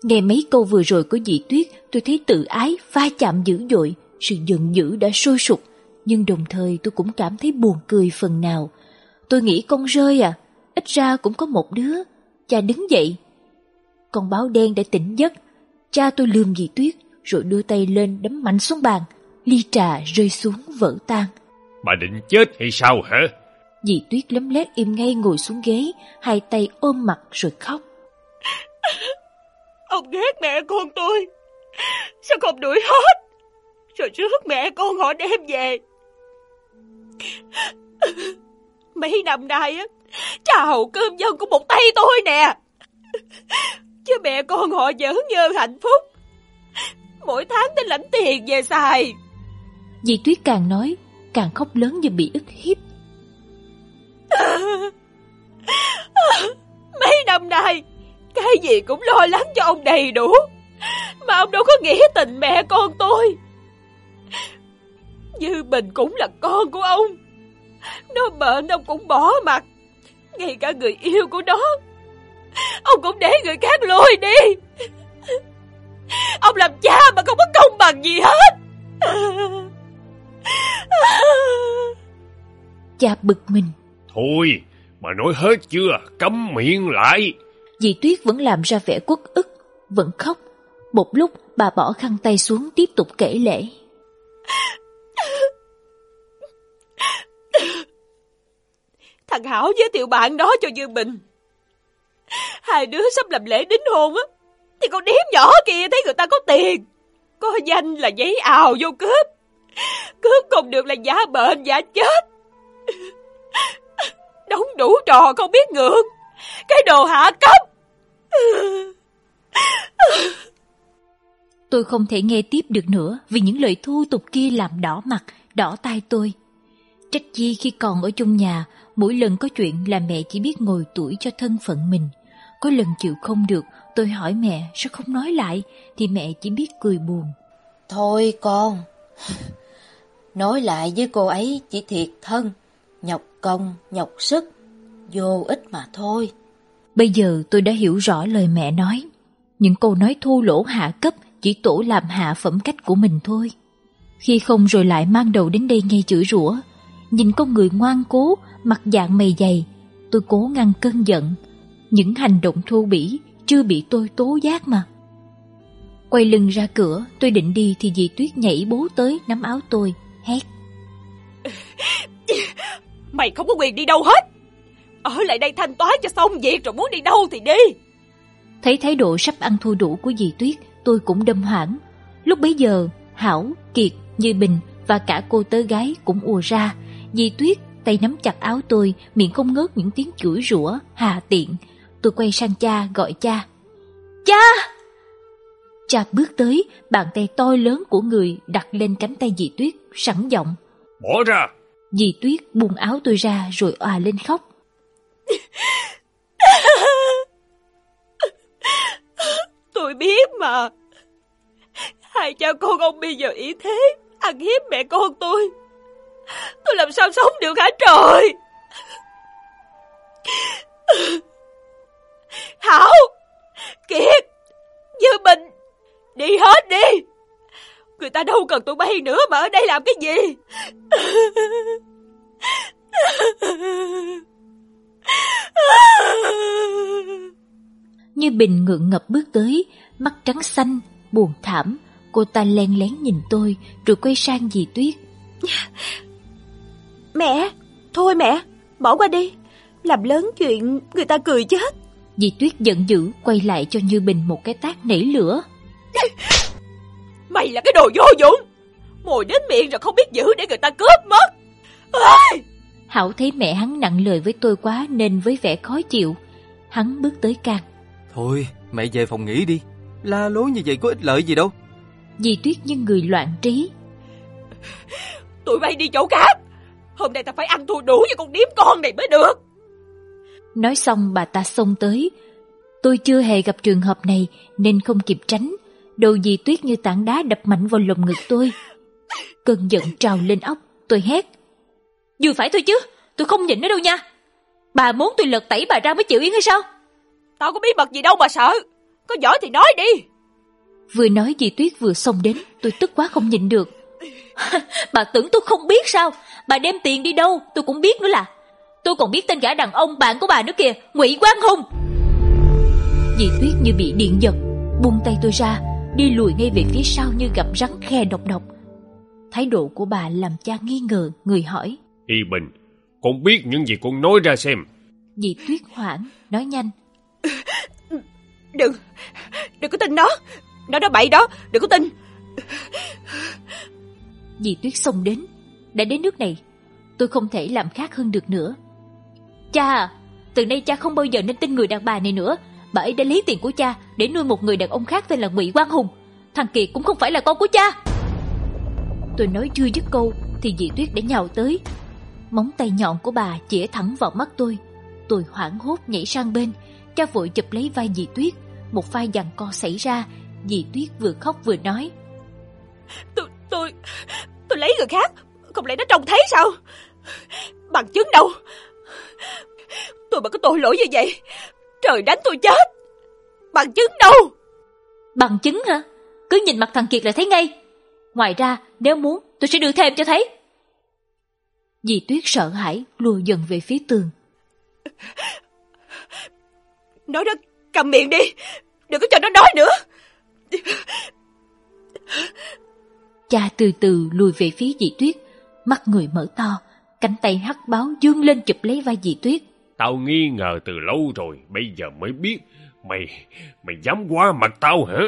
Nghe mấy câu vừa rồi của dì Tuyết, tôi thấy tự ái va chạm dữ dội, sự giận dữ đã sôi sục, nhưng đồng thời tôi cũng cảm thấy buồn cười phần nào. Tôi nghĩ con rơi à, ít ra cũng có một đứa. Cha đứng dậy. Con báo đen đã tỉnh giấc. Cha tôi lườm dì Tuyết, rồi đưa tay lên đấm mạnh xuống bàn. Ly trà rơi xuống vỡ tan. Bà định chết hay sao hả? Dì Tuyết lấm lét im ngay ngồi xuống ghế, hai tay ôm mặt rồi khóc. Ông ghét mẹ con tôi, sao không đuổi hết, rồi rước mẹ con họ đem về. Mấy năm nay á, trà hầu cơm dân của một tay tôi nè, chứ mẹ con họ vẫn nhớ hạnh phúc, mỗi tháng đến lãnh tiền về xài. Dì Tuyết càng nói càng khóc lớn như bị ức hiếp. Mấy năm nay cái gì cũng lo lắng cho ông đầy đủ, mà ông đâu có nghĩ tình mẹ con tôi. Như Bình cũng là con của ông, nó bệnh ông cũng bỏ mặt, ngay cả người yêu của nó ông cũng để người khác lôi đi. Ông làm cha mà không có công bằng gì hết. Cha bực mình. Thôi, mà nói hết chưa, câm miệng lại. Dì Tuyết vẫn làm ra vẻ uất ức, vẫn khóc. Một lúc bà bỏ khăn tay xuống tiếp tục kể lể. Thằng Hảo giới thiệu bạn đó cho Như Bình. Hai đứa sắp làm lễ đính hôn á, thì con điếm nhỏ kia thấy người ta có tiền, có danh là giấy ào vô cướp. Cướp không được là giả bệnh giả chết. Đóng đủ trò không biết ngượng, cái đồ hạ cấp. Tôi không thể nghe tiếp được nữa vì những lời thô tục kia làm đỏ mặt, đỏ tai tôi. Trách chi khi còn ở chung nhà, mỗi lần có chuyện là mẹ chỉ biết ngồi tuổi cho thân phận mình. Có lần chịu không được, tôi hỏi mẹ sao không nói lại, thì mẹ chỉ biết cười buồn. Thôi con, nói lại với cô ấy chỉ thiệt thân, nhọc công, nhọc sức, vô ích mà thôi. Bây giờ tôi đã hiểu rõ lời mẹ nói. Những câu nói thô lỗ hạ cấp chỉ tổ làm hạ phẩm cách của mình thôi. Khi không rồi lại mang đầu đến đây nghe chửi rủa. Nhìn con người ngoan cố, mặt dạng mày dày, tôi cố ngăn cơn giận. Những hành động thô bỉ chưa bị tôi tố giác mà. Quay lưng ra cửa, tôi định đi thì dì Tuyết nhảy bố tới nắm áo tôi, hét. Mày không có quyền đi đâu hết. Ở lại đây thanh toán cho xong việc rồi muốn đi đâu thì đi. Thấy thái độ sắp ăn thua đủ của dì Tuyết, tôi cũng đâm hoảng. Lúc bấy giờ, Hảo, Kiệt, Như Bình và cả cô tớ gái cũng ùa ra. Dì Tuyết tay nắm chặt áo tôi, miệng không ngớt những tiếng chửi rủa, hà tiện. Tôi quay sang cha gọi cha. Cha! Cha bước tới, bàn tay to lớn của người đặt lên cánh tay dì Tuyết, sẵn giọng. Bỏ ra! Dì Tuyết buông áo tôi ra rồi òa lên khóc. Tôi biết mà. Hai cha con ông bây giờ ý thế, ăn hiếp mẹ con tôi. Tôi làm sao sống được hả trời? Hảo, Kiệt, Như Bình, đi hết đi. Người ta đâu cần tụi bay nữa mà ở đây làm cái gì? Như Bình ngượng ngập bước tới, mắt trắng xanh, buồn thảm. Cô ta len lén nhìn tôi rồi quay sang dì Tuyết. Mẹ, thôi mẹ, bỏ qua đi. Làm lớn chuyện người ta cười chết. Dì Tuyết giận dữ quay lại cho Như Bình một cái tát nảy lửa. Mày là cái đồ vô dụng, mồi đến miệng rồi không biết giữ để người ta cướp mất. Ôi! Hảo thấy mẹ hắn nặng lời với tôi quá nên với vẻ khó chịu, hắn bước tới can. Thôi, mẹ về phòng nghỉ đi. La lối như vậy có ích lợi gì đâu. Dì Tuyết như người loạn trí. Tụi bay đi chỗ khác. Hôm nay ta phải ăn thua đủ với con điếm con này mới được. Nói xong bà ta xông tới. Tôi chưa hề gặp trường hợp này nên không kịp tránh. Đầu dì Tuyết như tảng đá đập mạnh vào lồng ngực tôi. Cơn giận trào lên óc, tôi hét. Vừa phải thôi chứ, tôi không nhịn nữa đâu nha. Bà muốn tôi lật tẩy bà ra mới chịu yên hay sao? Tao có bí mật gì đâu mà sợ. Có giỏi thì nói đi. Vừa nói dì Tuyết vừa xông đến. Tôi tức quá không nhịn được. Bà tưởng tôi không biết sao? Bà đem tiền đi đâu tôi cũng biết nữa là. Tôi còn biết tên gã đàn ông bạn của bà nữa kìa, Ngụy Quang Hùng. Dì Tuyết như bị điện giật, buông tay tôi ra, đi lùi ngay về phía sau như gặp rắn khe độc độc. Thái độ của bà làm cha nghi ngờ, người hỏi: Y Bình, con biết những gì con nói ra xem. Dì Tuyết hoảng, nói nhanh: Đừng, đừng có tin nó. Nó nói bậy đó, đừng có tin. Dì Tuyết xông đến. Đã đến nước này, tôi không thể làm khác hơn được nữa. Cha à, từ nay cha không bao giờ nên tin người đàn bà này nữa. Bà ấy đã lấy tiền của cha để nuôi một người đàn ông khác tên là Ngụy Quang Hùng. Thằng Kiệt cũng không phải là con của cha. Tôi nói chưa dứt câu thì dì Tuyết đã nhào tới. Móng tay nhọn của bà chĩa thẳng vào mắt tôi. Tôi hoảng hốt nhảy sang bên. Cha vội chụp lấy vai dì Tuyết. Một pha giằng co xảy ra. Dì Tuyết vừa khóc vừa nói: Tôi, tôi, tôi lấy người khác. Không lẽ nó trông thấy sao? Bằng chứng đâu? Tôi mà có tội lỗi như vậy, trời đánh tôi chết. Bằng chứng đâu? Bằng chứng hả? Cứ nhìn mặt thằng Kiệt là thấy ngay. Ngoài ra nếu muốn tôi sẽ đưa thêm cho thấy. Dì Tuyết sợ hãi lùa dần về phía tường. Nói đó, cầm miệng đi, đừng có cho nó nói nữa. Cha từ từ lùi về phía dì Tuyết. Mắt người mở to, cánh tay hắc báo dương lên chụp lấy vai dì Tuyết. Tao nghi ngờ từ lâu rồi, bây giờ mới biết. Mày, mày dám qua mặt tao hả?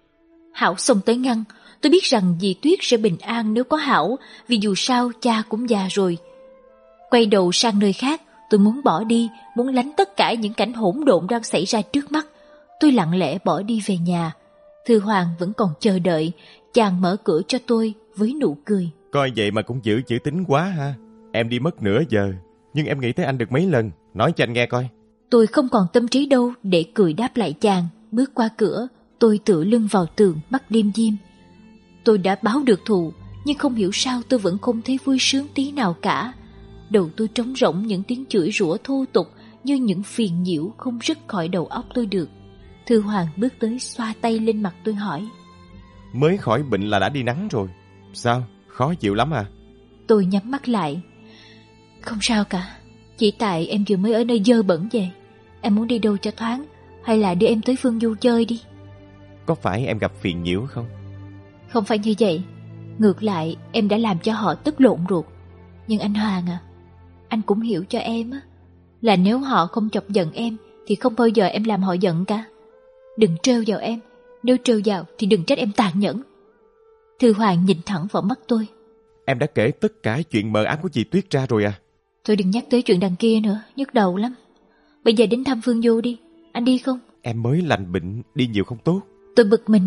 Hảo xông tới ngăn. Tôi biết rằng dì Tuyết sẽ bình an nếu có Hảo, vì dù sao cha cũng già rồi. Quay đầu sang nơi khác, tôi muốn bỏ đi, muốn lánh tất cả những cảnh hỗn độn đang xảy ra trước mắt. Tôi lặng lẽ bỏ đi về nhà. Thư Hoàng vẫn còn chờ đợi. Chàng mở cửa cho tôi với nụ cười. Coi vậy mà cũng giữ chữ tín quá ha. Em đi mất nửa giờ, nhưng em nghĩ tới anh được mấy lần. Nói cho anh nghe coi. Tôi không còn tâm trí đâu để cười đáp lại chàng. Bước qua cửa, tôi tựa lưng vào tường, mắt liêm diêm. Tôi đã báo được thù, nhưng không hiểu sao tôi vẫn không thấy vui sướng tí nào cả. Đầu tôi trống rỗng những tiếng chửi rủa thô tục như những phiền nhiễu không dứt khỏi đầu óc tôi được. Thư Hoàng bước tới xoa tay lên mặt tôi hỏi: Mới khỏi bệnh là đã đi nắng rồi. Sao? Khó chịu lắm à? Tôi nhắm mắt lại. Không sao cả. Chỉ tại em vừa mới ở nơi dơ bẩn về. Em muốn đi đâu cho thoáng, hay là đưa em tới Phương Du chơi đi. Có phải em gặp phiền nhiễu không? Không phải như vậy. Ngược lại em đã làm cho họ tức lộn ruột. Nhưng anh Hoàng à, anh cũng hiểu cho em á, là nếu họ không chọc giận em thì không bao giờ em làm họ giận cả. Đừng trêu vào em. Nếu trêu vào thì đừng trách em tàn nhẫn. Thư Hoàng nhìn thẳng vào mắt tôi. Em đã kể tất cả chuyện mờ ám của chị Tuyết ra rồi à? Thôi đừng nhắc tới chuyện đằng kia nữa, nhức đầu lắm. Bây giờ đến thăm Phương Du đi. Anh đi không? Em mới lành bệnh, đi nhiều không tốt. Tôi bực mình.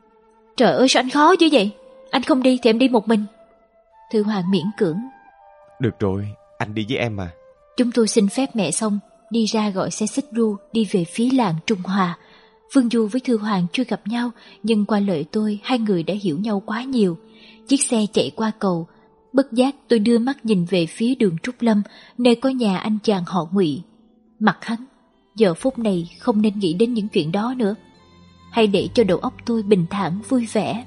Trời ơi sao anh khó dữ vậy? Anh không đi thì em đi một mình. Thư Hoàng miễn cưỡng. Được rồi, anh đi với em mà. Chúng tôi xin phép mẹ xong, đi ra gọi xe xích ru đi về phía làng Trung Hòa. Phương Du với Thư Hoàng chưa gặp nhau, nhưng qua lời tôi hai người đã hiểu nhau quá nhiều. Chiếc xe chạy qua cầu. Bất giác tôi đưa mắt nhìn về phía đường Trúc Lâm, nơi có nhà anh chàng họ Ngụy. Mặt hắn, giờ phút này không nên nghĩ đến những chuyện đó nữa. Hãy để cho đầu óc tôi bình thản vui vẻ.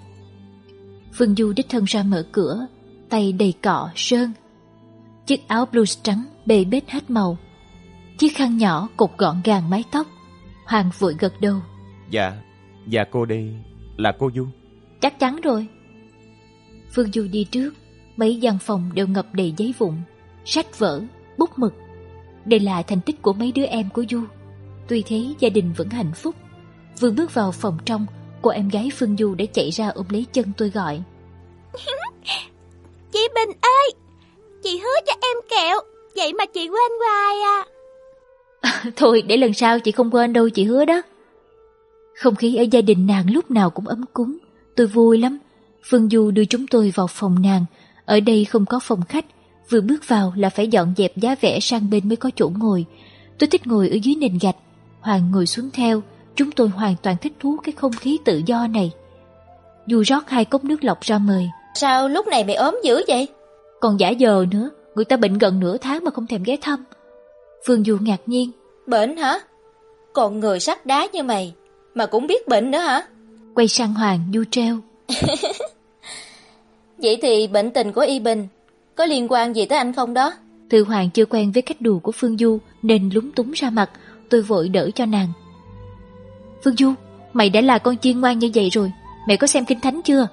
Phương Du đích thân ra mở cửa, tay đầy cọ sơn. Chiếc áo blues trắng bê bết hết màu, chiếc khăn nhỏ cột gọn gàng mái tóc. Hoàng vội gật đầu. Dạ, dạ cô đây là cô Du. Chắc chắn rồi. Phương Du đi trước. Mấy gian phòng đều ngập đầy giấy vụn, sách vở, bút mực. Đây là thành tích của mấy đứa em của Du. Tuy thế gia đình vẫn hạnh phúc. Vừa bước vào phòng trong, cô em gái Phương Du đã chạy ra ôm lấy chân tôi gọi: Chị Bình ơi, chị hứa cho em kẹo, vậy mà chị quên hoài à. Thôi để lần sau chị không quên đâu, chị hứa đó. Không khí ở gia đình nàng lúc nào cũng ấm cúng. Tôi vui lắm. Phương Du đưa chúng tôi vào phòng nàng. Ở đây không có phòng khách, vừa bước vào là phải dọn dẹp giá vẽ sang bên mới có chỗ ngồi. Tôi thích ngồi ở dưới nền gạch. Hoàng ngồi xuống theo. Chúng tôi hoàn toàn thích thú cái không khí tự do này. Du rót hai cốc nước lọc ra mời. Sao lúc này mày ốm dữ vậy? Còn giả vờ nữa, người ta bệnh gần nửa tháng mà không thèm ghé thăm. Phương Du ngạc nhiên. Bệnh hả? Còn người sắt đá như mày, mà cũng biết bệnh nữa hả? Quay sang Hoàng du treo. Vậy thì bệnh tình của Y Bình có liên quan gì tới anh không đó? Thư Hoàng chưa quen với cách đùa của Phương Du nên lúng túng ra mặt. Tôi vội đỡ cho nàng. Phương Du, mày đã là con chiên ngoan như vậy rồi, mẹ có xem Kinh Thánh chưa?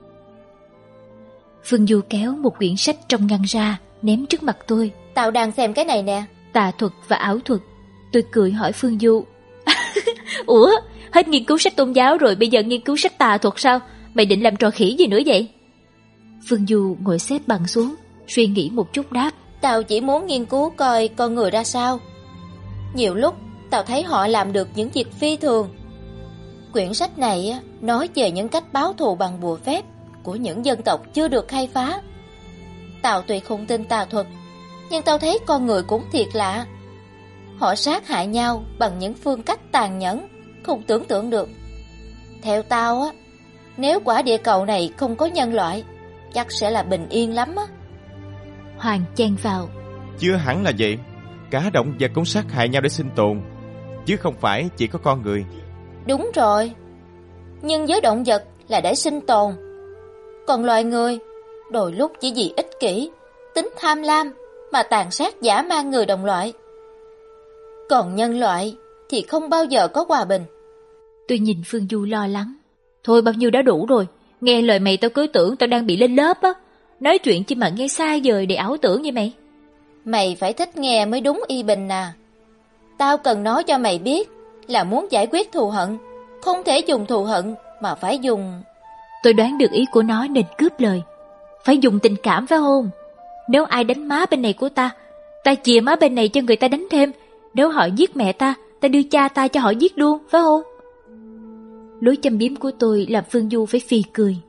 Phương Du kéo một quyển sách trong ngăn ra, ném trước mặt tôi. Tao đang xem cái này nè. Tà thuật và ảo thuật. Tôi cười hỏi Phương Du. Ủa, hết nghiên cứu sách tôn giáo rồi, bây giờ nghiên cứu sách tà thuật sao? Mày định làm trò khỉ gì nữa vậy? Phương Du ngồi xếp bằng xuống, suy nghĩ một chút đáp. Tao chỉ muốn nghiên cứu coi con người ra sao. Nhiều lúc tao thấy họ làm được những việc phi thường. Quyển sách này nói về những cách báo thù bằng bùa phép của những dân tộc chưa được khai phá. Tao tuy không tin tà thuật, nhưng tao thấy con người cũng thiệt lạ. Họ sát hại nhau bằng những phương cách tàn nhẫn, không tưởng tượng được. Theo tao á, nếu quả địa cầu này không có nhân loại, chắc sẽ là bình yên lắm á. Hoàng chen vào. Chưa hẳn là vậy. Cả động vật cũng sát hại nhau để sinh tồn, chứ không phải chỉ có con người. Đúng rồi. Nhưng với động vật là để sinh tồn. Còn loài người, đôi lúc chỉ vì ích kỷ, tính tham lam mà tàn sát dã man người đồng loại. Còn nhân loại thì không bao giờ có hòa bình. Tôi nhìn Phương Du lo lắng. Thôi bao nhiêu đã đủ rồi. Nghe lời mày tao cứ tưởng tao đang bị lên lớp á. Nói chuyện chi mà nghe xa vời để ảo tưởng như mày. Mày phải thích nghe mới đúng Y Bình à. Tao cần nói cho mày biết là muốn giải quyết thù hận, không thể dùng thù hận mà phải dùng... Tôi đoán được ý của nó nên cướp lời. Phải dùng tình cảm phải không? Nếu ai đánh má bên này của ta, ta chìa má bên này cho người ta đánh thêm. Nếu họ giết mẹ ta, ta đưa cha ta cho họ giết luôn, phải không? Lối châm biếm của tôi làm Phương Du phải phì cười.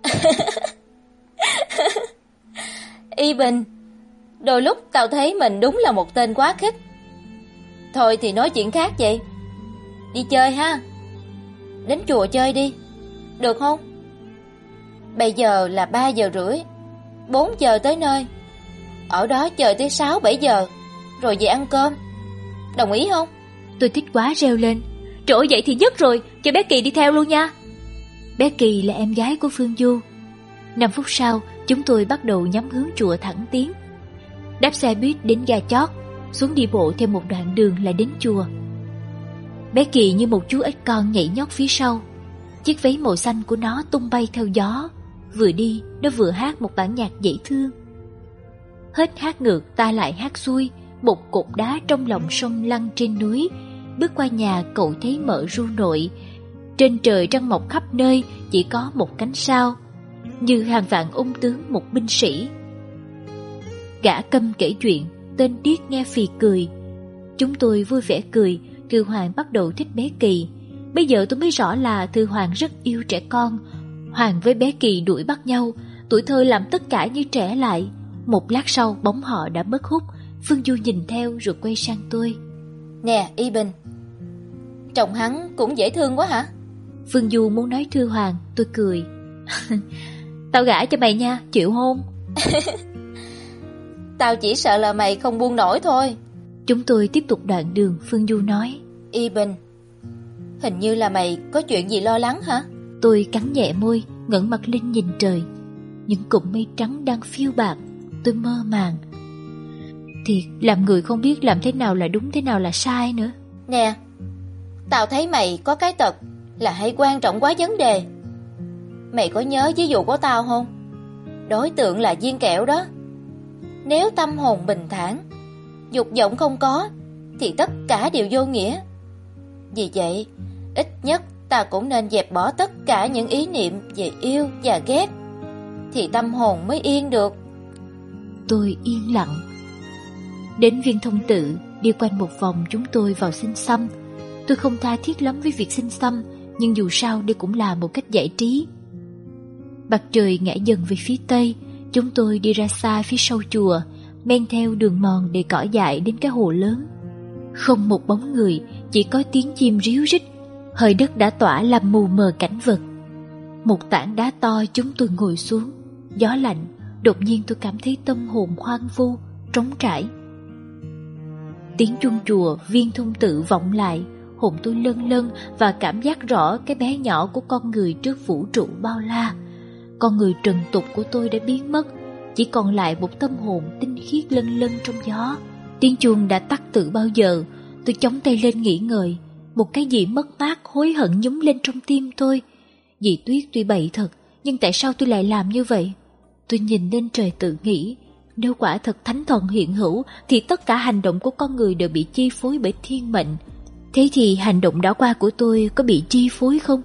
Y Bình, đôi lúc tao thấy mình đúng là một tên quá khích. Thôi thì nói chuyện khác vậy. Đi chơi ha. Đến chùa chơi đi, được không? Bây giờ là ba giờ rưỡi, bốn giờ tới nơi. Ở đó chờ tới sáu bảy giờ, rồi về ăn cơm. Đồng ý không? Tôi thích quá reo lên. Trội vậy thì dứt rồi, cho bé Kỳ đi theo luôn nha. Bé Kỳ là em gái của Phương Du. Năm phút sau, chúng tôi bắt đầu nhắm hướng chùa thẳng tiến. Đáp xe buýt đến ga chót, xuống đi bộ thêm một đoạn đường là đến chùa. Bé Kỳ như một chú ếch con nhảy nhót phía sau. Chiếc váy màu xanh của nó tung bay theo gió. Vừa đi, nó vừa hát một bản nhạc dễ thương. Hết hát ngược ta lại hát xuôi. Một cột đá trong lòng sông lăn trên núi. Bước qua nhà cậu thấy mợ ru nội. Trên trời trăng mọc khắp nơi, chỉ có một cánh sao, như hàng vạn ung tướng một binh sĩ. Gã câm kể chuyện, tên điếc nghe phì cười. Chúng tôi vui vẻ cười. Thư Hoàng bắt đầu thích bé Kỳ. Bây giờ tôi mới rõ là Thư Hoàng rất yêu trẻ con. Hoàng với bé Kỳ đuổi bắt nhau, tuổi thơ làm tất cả như trẻ lại. Một lát sau bóng họ đã mất hút. Phương Du nhìn theo rồi quay sang tôi. Nè Y Bình, trông hắn cũng dễ thương quá hả? Phương Du muốn nói Thư Hoàng. Tôi cười. Tao gả cho mày nha, chịu hôn? Tao chỉ sợ là mày không buông nổi thôi. Chúng tôi tiếp tục đoạn đường. Phương Du nói. Y Bình, hình như là mày có chuyện gì lo lắng hả? Tôi cắn nhẹ môi, ngẩng mặt lên nhìn trời. Những cụm mây trắng đang phiêu bạt. Tôi mơ màng. Thiệt, làm người không biết làm thế nào là đúng, thế nào là sai nữa. Nè, tao thấy mày có cái tật là hay quan trọng quá vấn đề. Mày có nhớ ví dụ của tao không? Đối tượng là viên kẹo đó. Nếu tâm hồn bình thản, dục vọng không có, thì tất cả đều vô nghĩa. Vì vậy, ít nhất ta cũng nên dẹp bỏ tất cả những ý niệm về yêu và ghét, thì tâm hồn mới yên được. Tôi yên lặng. Đến Viên Thông Tự, đi quanh một vòng chúng tôi vào Xin Xăm. Tôi không tha thiết lắm với việc Xin Xăm, nhưng dù sao đây cũng là một cách giải trí. Mặt trời ngã dần về phía tây, chúng tôi đi ra xa phía sau chùa, men theo đường mòn để cỏ dại đến cái hồ lớn. Không một bóng người, chỉ có tiếng chim ríu rít. Hơi đất đã tỏa làm mù mờ cảnh vật. Một tảng đá to chúng tôi ngồi xuống. Gió lạnh, đột nhiên tôi cảm thấy tâm hồn hoang vu, trống trải. Tiếng chuông chùa Viên Thông Tự vọng lại, hồn tôi lâng lâng và cảm giác rõ cái bé nhỏ của con người trước vũ trụ bao la. Con người trần tục của tôi đã biến mất, chỉ còn lại một tâm hồn tinh khiết lân lân trong gió. Tiếng chuông đã tắt từ bao giờ. Tôi chống tay lên nghĩ ngợi. Một cái gì mất mát hối hận nhúng lên trong tim tôi. Dì Tuyết tuy bậy thật, nhưng tại sao tôi lại làm như vậy? Tôi nhìn lên trời tự nghĩ, nếu quả thật thánh thần hiện hữu thì tất cả hành động của con người đều bị chi phối bởi thiên mệnh. Thế thì hành động đã qua của tôi có bị chi phối không?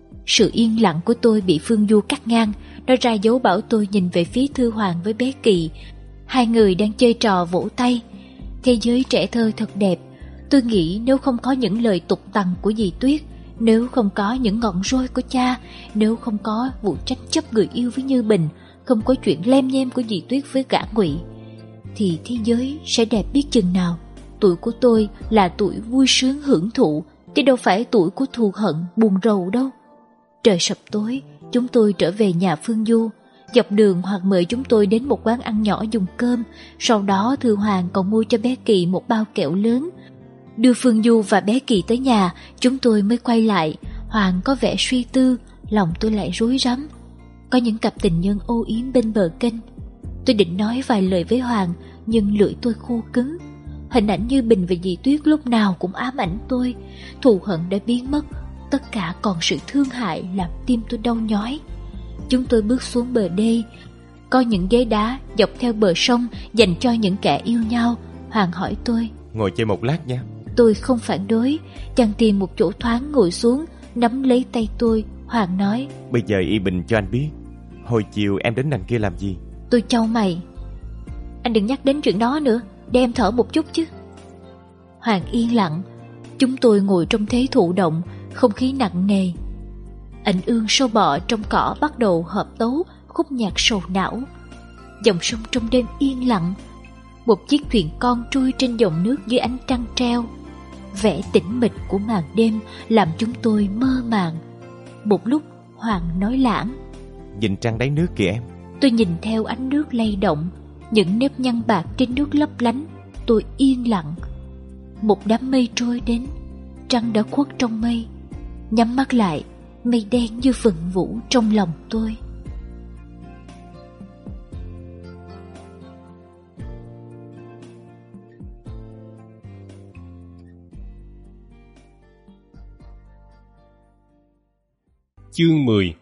Sự yên lặng của tôi bị Phương Du cắt ngang. Nó ra dấu bảo tôi nhìn về phía Thư Hoàng với bé Kỳ. Hai người đang chơi trò vỗ tay. Thế giới trẻ thơ thật đẹp. Tôi nghĩ nếu không có những lời tục tằn của dì Tuyết, nếu không có những ngọn roi của cha, nếu không có vụ tranh chấp người yêu với Như Bình, không có chuyện lem nhem của dì Tuyết với gã Ngụy, thì thế giới sẽ đẹp biết chừng nào. Tuổi của tôi là tuổi vui sướng hưởng thụ, chứ đâu phải tuổi của thù hận buồn rầu đâu. Trời sập tối, chúng tôi trở về nhà Phương Du. Dọc đường Hoàng mời chúng tôi đến một quán ăn nhỏ dùng cơm. Sau đó Thư Hoàng còn mua cho bé Kỳ một bao kẹo lớn. Đưa Phương Du và bé Kỳ tới nhà, chúng tôi mới quay lại. Hoàng có vẻ suy tư, lòng tôi lại rối rắm. Có những cặp tình nhân âu yếm bên bờ kênh. Tôi định nói vài lời với Hoàng, nhưng lưỡi tôi khô cứng. Hình ảnh Như Bình và dì Tuyết lúc nào cũng ám ảnh tôi. Thù hận đã biến mất, tất cả còn sự thương hại làm tim tôi đau nhói. Chúng tôi bước xuống bờ đê. Có những ghế đá dọc theo bờ sông dành cho những kẻ yêu nhau. Hoàng hỏi tôi, ngồi chơi một lát nha. Tôi không phản đối. Chàng tìm một chỗ thoáng ngồi xuống, nắm lấy tay tôi. Hoàng nói, bây giờ Y Bình cho anh biết, hồi chiều em đến đằng kia làm gì? Tôi chau mày. Anh đừng nhắc đến chuyện đó nữa, để em thở một chút chứ. Hoàng yên lặng. Chúng tôi ngồi trong thế thụ động, không khí nặng nề. Ảnh ương sâu bọ trong cỏ bắt đầu hợp tấu khúc nhạc sầu não. Dòng sông trong đêm yên lặng. Một chiếc thuyền con trôi trên dòng nước dưới ánh trăng treo. Vẻ tĩnh mịch của màn đêm làm chúng tôi mơ màng. Một lúc Hoàng nói lãng, nhìn trăng đáy nước kìa em. Tôi nhìn theo ánh nước lay động, những nếp nhăn bạc trên nước lấp lánh. Tôi yên lặng. Một đám mây trôi đến, trăng đã khuất trong mây. Nhắm mắt lại, mây đen như vần vũ trong lòng tôi. Chương mười.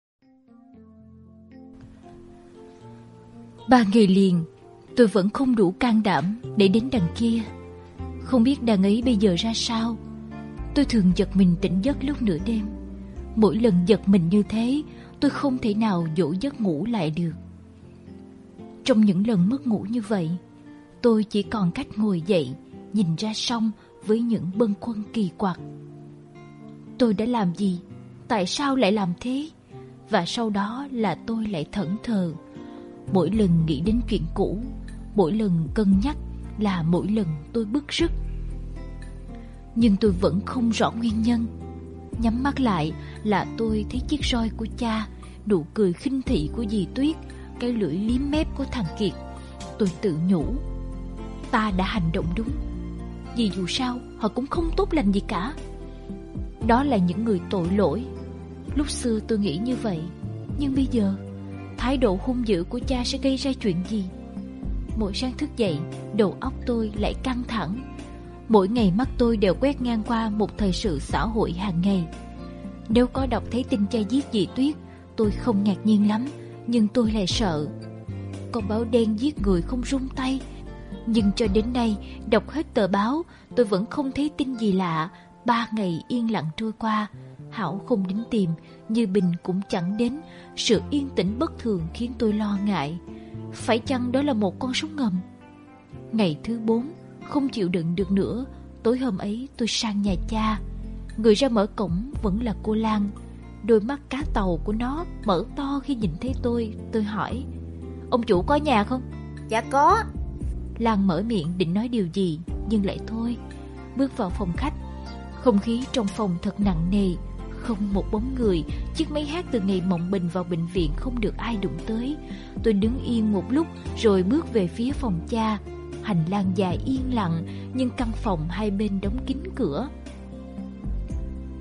Ba ngày liền, tôi vẫn không đủ can đảm để đến đằng kia. Không biết đằng ấy bây giờ ra sao. Tôi thường giật mình tỉnh giấc lúc nửa đêm. Mỗi lần giật mình như thế, tôi không thể nào dỗ giấc ngủ lại được. Trong những lần mất ngủ như vậy, tôi chỉ còn cách ngồi dậy, nhìn ra sông với những bâng khuâng kỳ quặc. Tôi đã làm gì? Tại sao lại làm thế? Và sau đó là tôi lại thẫn thờ. Mỗi lần nghĩ đến chuyện cũ, mỗi lần cân nhắc là mỗi lần tôi bứt rứt. Nhưng tôi vẫn không rõ nguyên nhân. Nhắm mắt lại là tôi thấy chiếc roi của cha, nụ cười khinh thị của dì Tuyết, cái lưỡi liếm mép của thằng Kiệt. Tôi tự nhủ, ta đã hành động đúng. Vì dù sao họ cũng không tốt lành gì cả. Đó là những người tội lỗi. Lúc xưa tôi nghĩ như vậy. Nhưng bây giờ, thái độ hung dữ của cha sẽ gây ra chuyện gì? Mỗi sáng thức dậy, đầu óc tôi lại căng thẳng. Mỗi ngày mắt tôi đều quét ngang qua một thời sự xã hội hàng ngày. Nếu có đọc thấy tin cha giết dì Tuyết, tôi không ngạc nhiên lắm, nhưng tôi lại sợ. Con báo đen giết người không rung tay. Nhưng cho đến nay, đọc hết tờ báo, tôi vẫn không thấy tin gì lạ. Ba ngày yên lặng trôi qua, Hảo không đến tìm, Như Bình cũng chẳng đến. Sự yên tĩnh bất thường khiến tôi lo ngại. Phải chăng đó là một con sóng ngầm? Ngày thứ bốn, không chịu đựng được nữa, tối hôm ấy tôi sang nhà cha. Người ra mở cổng vẫn là cô Lan. Đôi mắt cá tàu của nó mở to khi nhìn thấy tôi. Tôi hỏi, ông chủ có nhà không? Dạ có. Lan mở miệng định nói điều gì, nhưng lại thôi. Bước vào phòng khách, không khí trong phòng thật nặng nề. Không một bóng người. Chiếc máy hát từ ngày Mộng Bình vào bệnh viện không được ai đụng tới. Tôi đứng yên một lúc rồi bước về phía phòng cha. Hành lang dài yên lặng, nhưng căn phòng hai bên đóng kín cửa.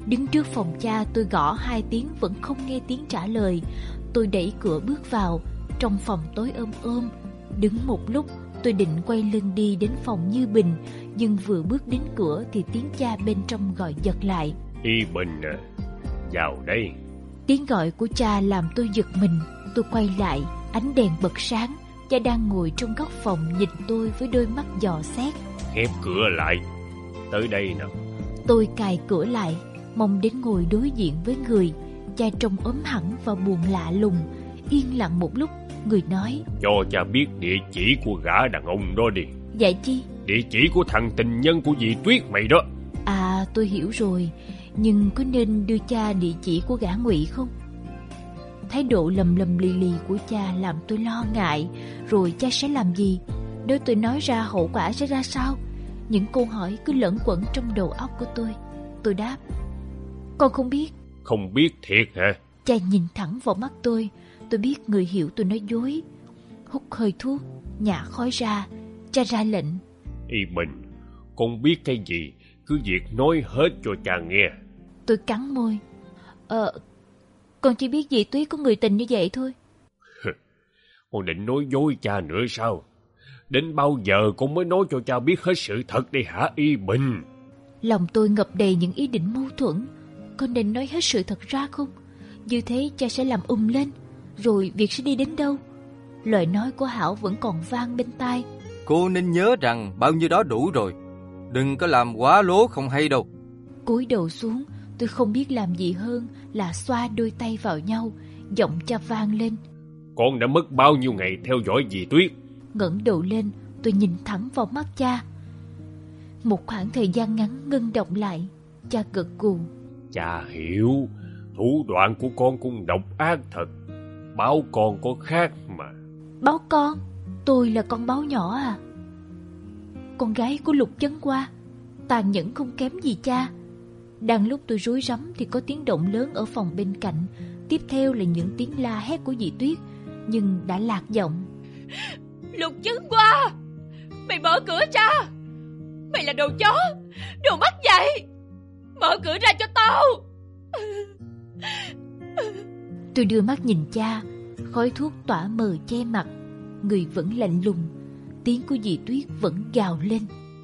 Đứng trước phòng cha tôi gõ hai tiếng vẫn không nghe tiếng trả lời. Tôi đẩy cửa bước vào. Trong phòng tối ôm ôm. Đứng một lúc tôi định quay lưng đi đến phòng Như Bình, nhưng vừa bước đến cửa thì tiếng cha bên trong gọi giật lại. Y Bình à, vào đây. Tiếng gọi của cha làm tôi giật mình. Tôi quay lại, ánh đèn bật sáng. Cha đang ngồi trong góc phòng nhìn tôi với đôi mắt dò xét. Khép cửa lại, tới đây nào. Tôi cài cửa lại, mong đến ngồi đối diện với người. Cha trông ốm hẳn và buồn lạ lùng. Yên lặng một lúc, người nói: Cho cha biết địa chỉ của gã đàn ông đó đi. Dạ chi? Địa chỉ của thằng tình nhân của dì Tuyết mày đó. À, tôi hiểu rồi. Nhưng có nên đưa cha địa chỉ của gã Ngụy không? Thái độ lầm lầm lì lì của cha làm tôi lo ngại. Rồi cha sẽ làm gì? Nếu tôi nói ra hậu quả sẽ ra sao? Những câu hỏi cứ lẫn quẩn trong đầu óc của tôi. Tôi đáp: Con không biết. Không biết thiệt hả? Cha nhìn thẳng vào mắt tôi. Tôi biết người hiểu tôi nói dối. Hút hơi thuốc, nhả khói ra. Cha ra lệnh: Y Bình, con biết cái gì cứ việc nói hết cho cha nghe. Tôi cắn môi. Ờ, con chỉ biết dì Tuyết có người tình như vậy thôi. Con định nói dối cha nữa sao? Đến bao giờ con mới nói cho cha biết hết sự thật đây hả Y Bình? Lòng tôi ngập đầy những ý định mâu thuẫn. Con nên nói hết sự thật ra không? Như thế cha sẽ làm um lên. Rồi việc sẽ đi đến đâu? Lời nói của Hảo vẫn còn vang bên tai. Cô nên nhớ rằng bao nhiêu đó đủ rồi. Đừng có làm quá lố không hay đâu. Cúi đầu xuống, tôi không biết làm gì hơn là xoa đôi tay vào nhau. Giọng cha vang lên: Con đã mất bao nhiêu ngày theo dõi dì Tuyết? Ngẩng đầu lên, tôi nhìn thẳng vào mắt cha. Một khoảng thời gian ngắn ngưng động lại. Cha gật gù: Cha hiểu. Thủ đoạn của con cũng độc ác thật. Báo con có khác mà. Báo con? Tôi là con báo nhỏ à? Con gái của Lục Chấn Hoa, tàn nhẫn không kém gì cha. Đang lúc tôi rối rắm thì có tiếng động lớn ở phòng bên cạnh. Tiếp theo là những tiếng la hét của dì Tuyết, nhưng đã lạc giọng. Lục Chấn Hoa, mày mở cửa ra. Mày là đồ chó, đồ mất dạy. Mở cửa ra cho tao. Tôi đưa mắt nhìn cha. Khói thuốc tỏa mờ che mặt. Người vẫn lạnh lùng. Tiếng của dì Tuyết vẫn gào lên: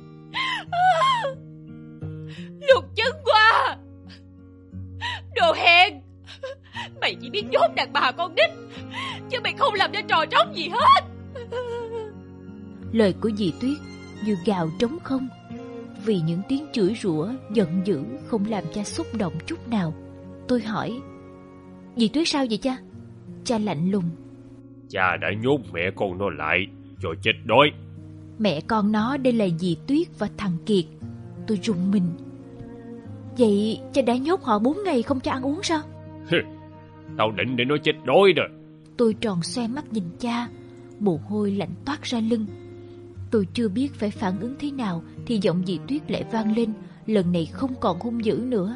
Lục Chấn Hoa, đồ hèn. Mày chỉ biết nhốt đàn bà con nít, chứ mày không làm ra trò trống gì hết. Lời của dì Tuyết như gào trống không. Vì những tiếng chửi rủa giận dữ không làm cha xúc động chút nào. Tôi hỏi: Dì Tuyết sao vậy cha? Cha lạnh lùng: Cha đã nhốt mẹ con nó lại cho chết đói. Mẹ con nó đây là dì Tuyết và thằng Kiệt. Tôi rùng mình. Vậy cha đã nhốt họ bốn ngày không cho ăn uống sao? Tao định để nó chết đói rồi. Tôi tròn xoe mắt nhìn cha. Mồ hôi lạnh toát ra lưng. Tôi chưa biết phải phản ứng thế nào thì giọng dì Tuyết lại vang lên. Lần này không còn hung dữ nữa.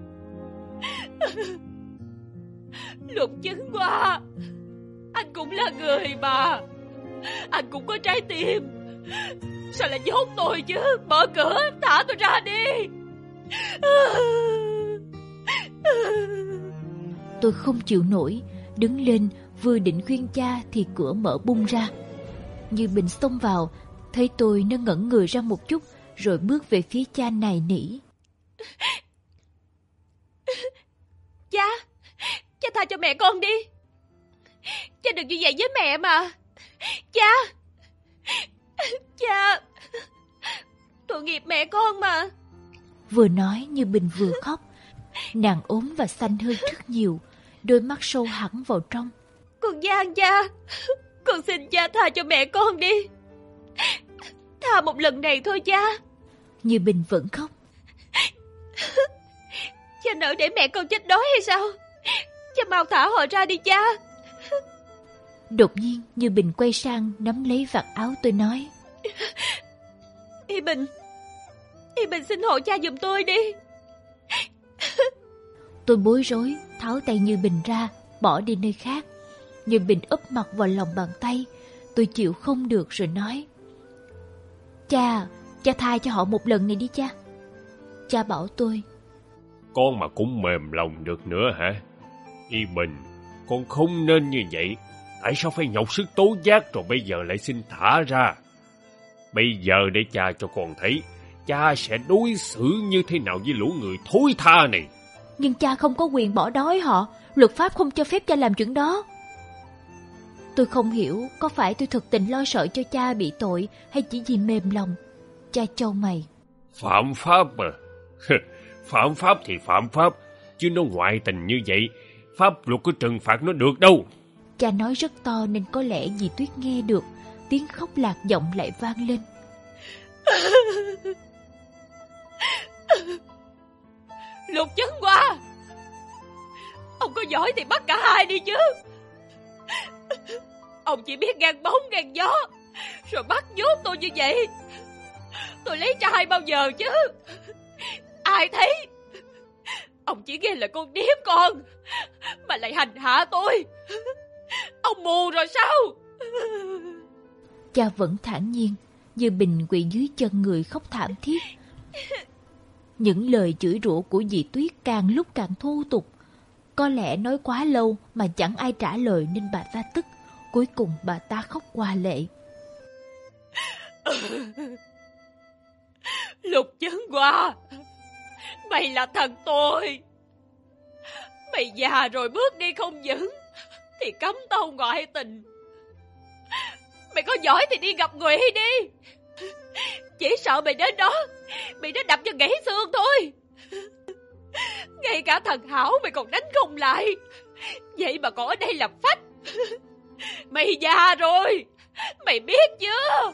Lục Chấn Hoa, anh cũng là người mà. Anh cũng có trái tim. Sao lại nhốt tôi chứ? Mở cửa, thả tôi ra đi. Tôi không chịu nổi. Đứng lên vừa định khuyên cha thì cửa mở bung ra. Như Bình xông vào. Thấy tôi nó ngẩn người ra một chút, rồi bước về phía cha nài nỉ: Cha, cha tha cho mẹ con đi. Cha đừng như vậy với mẹ mà. Cha, cha, tội nghiệp mẹ con mà. Vừa nói Như Bình vừa khóc. Nàng ốm và xanh hơn rất nhiều. Đôi mắt sâu hẳn vào trong. Con gian cha, con xin cha tha cho mẹ con đi. Tha một lần này thôi cha. Như Bình vẫn khóc. Cha nỡ để mẹ con chết đói hay sao? Cha mau thả họ ra đi cha. Đột nhiên Như Bình quay sang nắm lấy vạt áo tôi nói: Y Bình, Y Bình xin hộ cha giùm tôi đi. Tôi bối rối tháo tay Như Bình ra, bỏ đi nơi khác. Như Bình úp mặt vào lòng bàn tay. Tôi chịu không được rồi nói: Cha, cha tha cho họ một lần này đi cha. Cha bảo tôi: con mà cũng mềm lòng được nữa hả? Y Bình, con không nên như vậy. Tại sao phải nhọc sức tố giác rồi bây giờ lại xin thả ra? Bây giờ để cha cho con thấy cha sẽ đối xử như thế nào với lũ người thối tha này. Nhưng cha không có quyền bỏ đói họ. Luật pháp không cho phép cha làm chuyện đó. Tôi không hiểu có phải tôi thực tình lo sợ cho cha bị tội hay chỉ vì mềm lòng. Cha chau mày. Phạm pháp mà. Phạm pháp thì phạm pháp, chứ nó ngoại tình như vậy, pháp luật có trừng phạt nó được đâu. Cha nói rất to nên có lẽ dì Tuyết nghe được. Tiếng khóc lạc giọng lại vang lên. Lục Chấn Hoa, ông có giỏi thì bắt cả hai đi chứ. Ông chỉ biết gan bóng gan gió, rồi bắt nhốt tôi như vậy. Tôi lấy trai bao giờ chứ? Ai thấy? Ông chỉ ghen là con điếm con, mà lại hành hạ tôi. Ông mù rồi sao? Cha vẫn thản nhiên, Như Bình quỳ dưới chân người khóc thảm thiết. Những lời chửi rủa của dì Tuyết càng lúc càng thô tục. Có lẽ nói quá lâu mà chẳng ai trả lời nên bà ta tức. Cuối cùng bà ta khóc hoa lệ. Lục Chấn Hoa, mày là thần tôi. Mày già rồi bước đi không vững thì cấm tao ngoại tình. Mày có giỏi thì đi gặp Ngụy đi. Chỉ sợ mày đến đó bị nó đập cho gãy xương thôi. Ngay cả thần Hảo mày còn đánh không lại, vậy mà còn ở đây làm phách. Mày già rồi, mày biết chưa?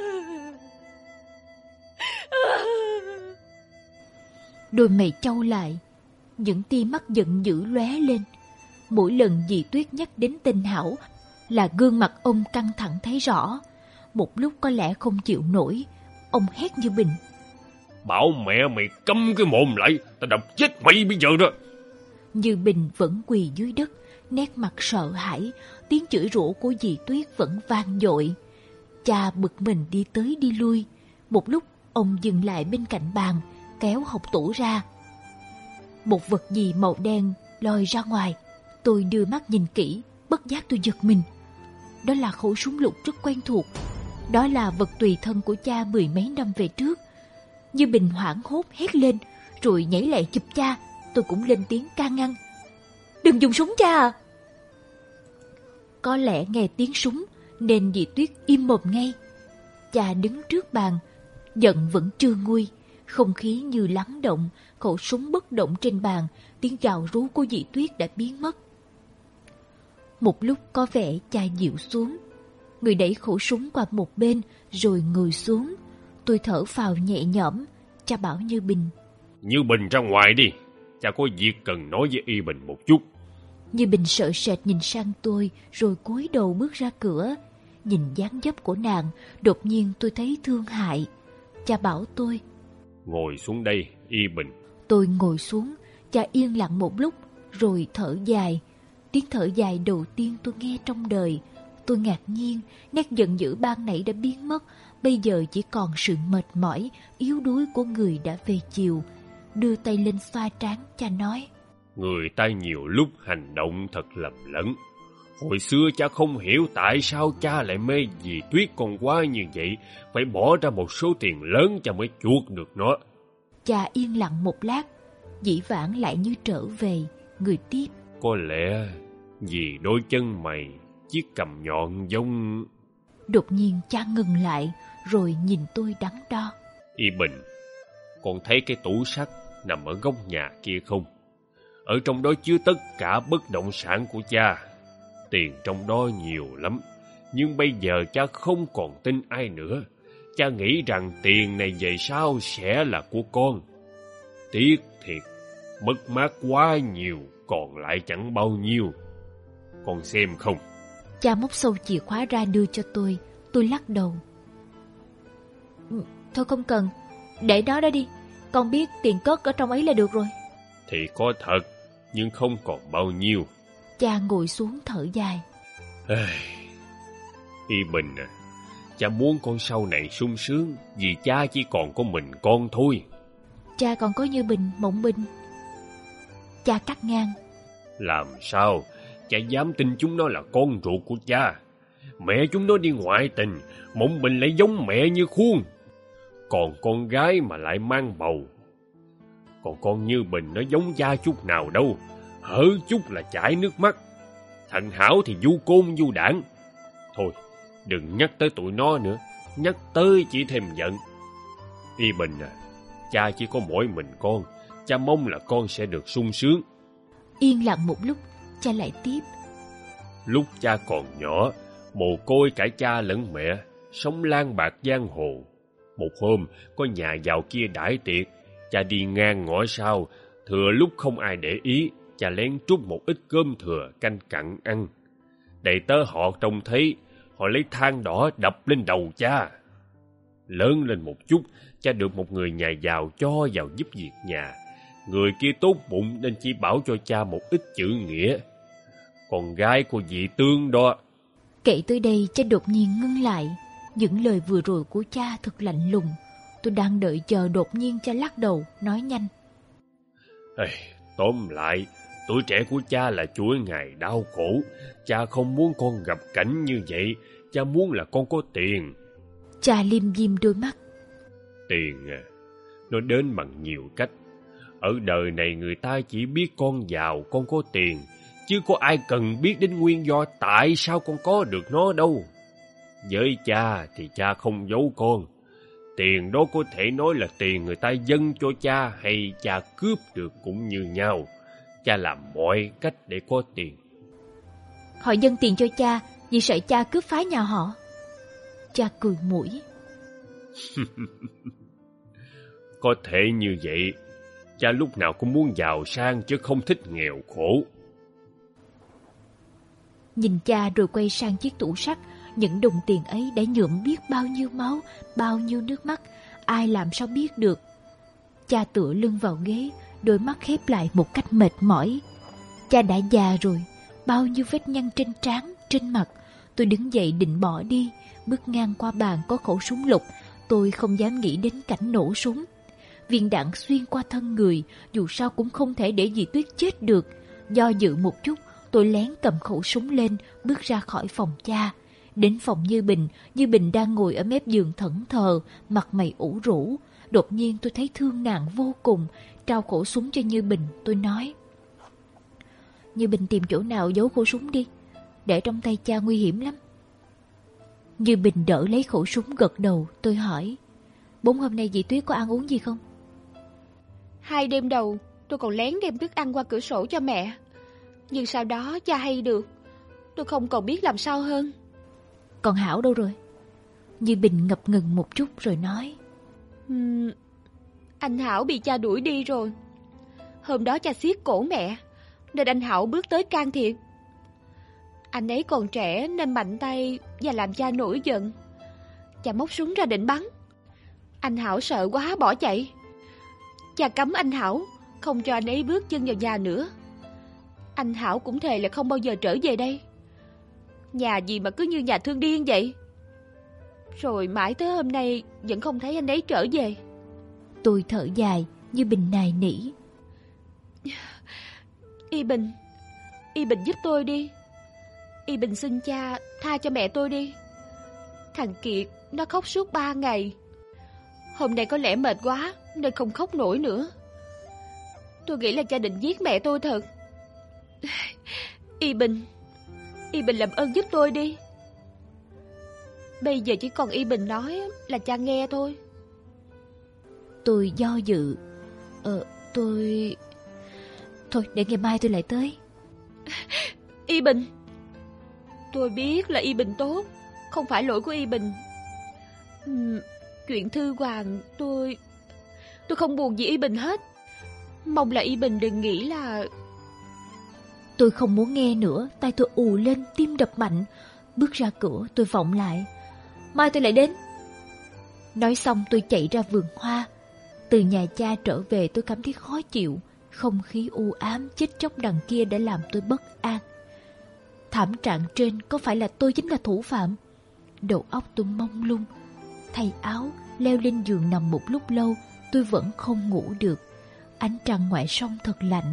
Đôi mày chau lại, những tia mắt giận dữ lóe lên. Mỗi lần dì Tuyết nhắc đến tên Hảo là gương mặt ông căng thẳng thấy rõ. Một lúc có lẽ không chịu nổi, ông hét Như Bình. Bảo mẹ mày câm cái mồm lại, tao đập chết mày bây giờ đó. Như Bình vẫn quỳ dưới đất, nét mặt sợ hãi. Tiếng chửi rủa của dì Tuyết vẫn vang dội. Cha bực mình đi tới đi lui. Một lúc ông dừng lại bên cạnh bàn, kéo hộc tủ ra. Một vật gì màu đen lòi ra ngoài. Tôi đưa mắt nhìn kỹ, bất giác tôi giật mình. Đó là khẩu súng lục rất quen thuộc. Đó là vật tùy thân của cha mười mấy năm về trước. Như Bình hoảng hốt hét lên, rồi nhảy lại chụp cha. Tôi cũng lên tiếng can ngăn. Đừng dùng súng cha à. Có lẽ nghe tiếng súng nên dì Tuyết im mồm ngay. Cha đứng trước bàn, giận vẫn chưa nguôi. Không khí như lắng động, khẩu súng bất động trên bàn. Tiếng gào rú của dì Tuyết đã biến mất. Một lúc có vẻ cha dịu xuống. Người đẩy khẩu súng qua một bên rồi ngồi xuống. Tôi thở phào nhẹ nhõm. Cha bảo Như Bình. Như Bình ra ngoài đi, cha có việc cần nói với Y Bình một chút. Như Bình sợ sệt nhìn sang tôi rồi cúi đầu bước ra cửa. Nhìn dáng dấp của nàng, đột nhiên tôi thấy thương hại. Cha bảo tôi. Ngồi xuống đây, Y Bình. Tôi ngồi xuống. Cha yên lặng một lúc rồi thở dài. Tiếng thở dài đầu tiên tôi nghe trong đời. Tôi ngạc nhiên, nét giận dữ ban nãy đã biến mất. Bây giờ chỉ còn sự mệt mỏi, yếu đuối của người đã về chiều. Đưa tay lên xoa trán, cha nói. Người ta nhiều lúc hành động thật lầm lẫn. Hồi xưa cha không hiểu tại sao cha lại mê dì Tuyết con quá như vậy. Phải bỏ ra một số tiền lớn cha mới chuộc được nó. Cha yên lặng một lát, dĩ vãng lại như trở về, người tiếp. Có lẽ vì đôi chân mày chiếc cằm nhọn giống... Đột nhiên cha ngừng lại, rồi nhìn tôi đắn đo. Y Bình, con thấy cái tủ sắt nằm ở góc nhà kia không? Ở trong đó chứa tất cả bất động sản của cha. Tiền trong đó nhiều lắm, nhưng bây giờ cha không còn tin ai nữa. Cha nghĩ rằng tiền này về sau sẽ là của con. Tiếc thiệt, mất mát quá nhiều, còn lại chẳng bao nhiêu. Con xem không? Cha móc sâu chìa khóa ra đưa cho tôi. Tôi lắc đầu. Thôi không cần, để đó đó đi. Con biết tiền cất ở trong ấy là được rồi. Thì có thật, nhưng không còn bao nhiêu. Cha ngồi xuống thở dài. Y Bình à, cha muốn con sau này sung sướng, vì cha chỉ còn có mình con thôi. Cha còn có Như Bình, Mộng Bình. Cha cắt ngang. Làm sao cha dám tin chúng nó là con ruột của cha? Mẹ chúng nó đi ngoại tình, Mộng Bình lại giống mẹ như khuôn. Còn con gái mà lại mang bầu. Còn con Như Bình nó giống cha chút nào đâu, hở chút là chảy nước mắt. Thằng Hảo thì du côn du đảng. Thôi, đừng nhắc tới tụi nó nữa, nhắc tới chỉ thêm giận. Y Bình à, cha chỉ có mỗi mình con, cha mong là con sẽ được sung sướng. Yên lặng một lúc, cha lại tiếp. Lúc cha còn nhỏ, mồ côi cả cha lẫn mẹ, sống lang bạc giang hồ. Một hôm, có nhà giàu kia đãi tiệc, cha đi ngang ngõ sau, thừa lúc không ai để ý, cha lén trút một ít cơm thừa canh cặn ăn. Đầy tớ họ trông thấy, họ lấy than đỏ đập lên đầu cha. Lớn lên một chút, cha được một người nhà giàu cho vào giúp việc nhà. Người kia tốt bụng nên chỉ bảo cho cha một ít chữ nghĩa. Con gái của dì Tương đó. Kể tới đây, cha đột nhiên ngưng lại. Những lời vừa rồi của cha thật lạnh lùng. Tôi đang đợi chờ, đột nhiên cha lắc đầu, nói nhanh. Ê, tóm lại, tuổi trẻ của cha là chuỗi ngày đau khổ. Cha không muốn con gặp cảnh như vậy. Cha muốn là con có tiền. Cha liêm diêm đôi mắt. Tiền à, nó đến bằng nhiều cách. Ở đời này người ta chỉ biết con giàu, con có tiền, chứ có ai cần biết đến nguyên do tại sao con có được nó đâu. Với cha thì cha không giấu con. Tiền đó có thể nói là tiền người ta dâng cho cha hay cha cướp được cũng như nhau. Cha làm mọi cách để có tiền. Họ dâng tiền cho cha vì sợ cha cướp phá nhà họ. Cha cười mũi. Có thể như vậy. Cha lúc nào cũng muốn giàu sang chứ không thích nghèo khổ. Nhìn cha rồi quay sang chiếc tủ sắt. Những đồng tiền ấy đã nhuộm biết bao nhiêu máu, bao nhiêu nước mắt. Ai làm sao biết được. Cha tựa lưng vào ghế, đôi mắt khép lại một cách mệt mỏi. Cha đã già rồi, bao nhiêu vết nhăn trên trán, trên mặt. Tôi đứng dậy định bỏ đi. Bước ngang qua bàn có khẩu súng lục. Tôi không dám nghĩ đến cảnh nổ súng. Viên đạn xuyên qua thân người, dù sao cũng không thể để dì Tuyết chết được. Do dự một chút, tôi lén cầm khẩu súng lên, bước ra khỏi phòng cha. Đến phòng Như Bình, Như Bình đang ngồi ở mép giường thẫn thờ, mặt mày ủ rũ. Đột nhiên tôi thấy thương nàng vô cùng, trao khẩu súng cho Như Bình, tôi nói. Như Bình tìm chỗ nào giấu khẩu súng đi, để trong tay cha nguy hiểm lắm. Như Bình đỡ lấy khẩu súng gật đầu, tôi hỏi. Bốn hôm nay dì Tuyết có ăn uống gì không? Hai đêm đầu, tôi còn lén đem thức ăn qua cửa sổ cho mẹ. Nhưng sau đó cha hay được, tôi không còn biết làm sao hơn. Còn Hảo đâu rồi? Như Bình ngập ngừng một chút rồi nói. uhm, Anh Hảo bị cha đuổi đi rồi. Hôm đó cha siết cổ mẹ, nên anh Hảo bước tới can thiệp. Anh ấy còn trẻ nên mạnh tay và làm cha nổi giận. Cha móc súng ra định bắn. Anh Hảo sợ quá bỏ chạy. Cha cấm anh Hảo không cho anh ấy bước chân vào nhà nữa. Anh Hảo cũng thề là không bao giờ trở về đây. Nhà gì mà cứ như nhà thương điên vậy. Rồi mãi tới hôm nay vẫn không thấy anh ấy trở về. Tôi thở dài, Như Bình nài nỉ. Y Bình, Y Bình giúp tôi đi. Y Bình xin cha tha cho mẹ tôi đi. Thằng Kiệt nó khóc suốt ba ngày. Hôm nay có lẽ mệt quá nên không khóc nổi nữa. Tôi nghĩ là cha định giết mẹ tôi thật. Y Bình, Y Bình làm ơn giúp tôi đi. Bây giờ chỉ còn Y Bình nói là cha nghe thôi. Tôi do dự. Ờ, tôi... Thôi, để ngày mai tôi lại tới. Y Bình, tôi biết là Y Bình tốt, không phải lỗi của Y Bình. uhm, Chuyện Thư Hoàng tôi... Tôi không buồn gì Y Bình hết. Mong là Y Bình đừng nghĩ là... Tôi không muốn nghe nữa, tay tôi ù lên, tim đập mạnh. Bước ra cửa, tôi vọng lại. Mai tôi lại đến. Nói xong tôi chạy ra vườn hoa. Từ nhà cha trở về tôi cảm thấy khó chịu. Không khí u ám chết chóc đằng kia đã làm tôi bất an. Thảm trạng trên có phải là tôi chính là thủ phạm? Đầu óc tôi mông lung. Thay áo, leo lên giường nằm một lúc lâu, tôi vẫn không ngủ được. Ánh trăng ngoài sông thật lạnh,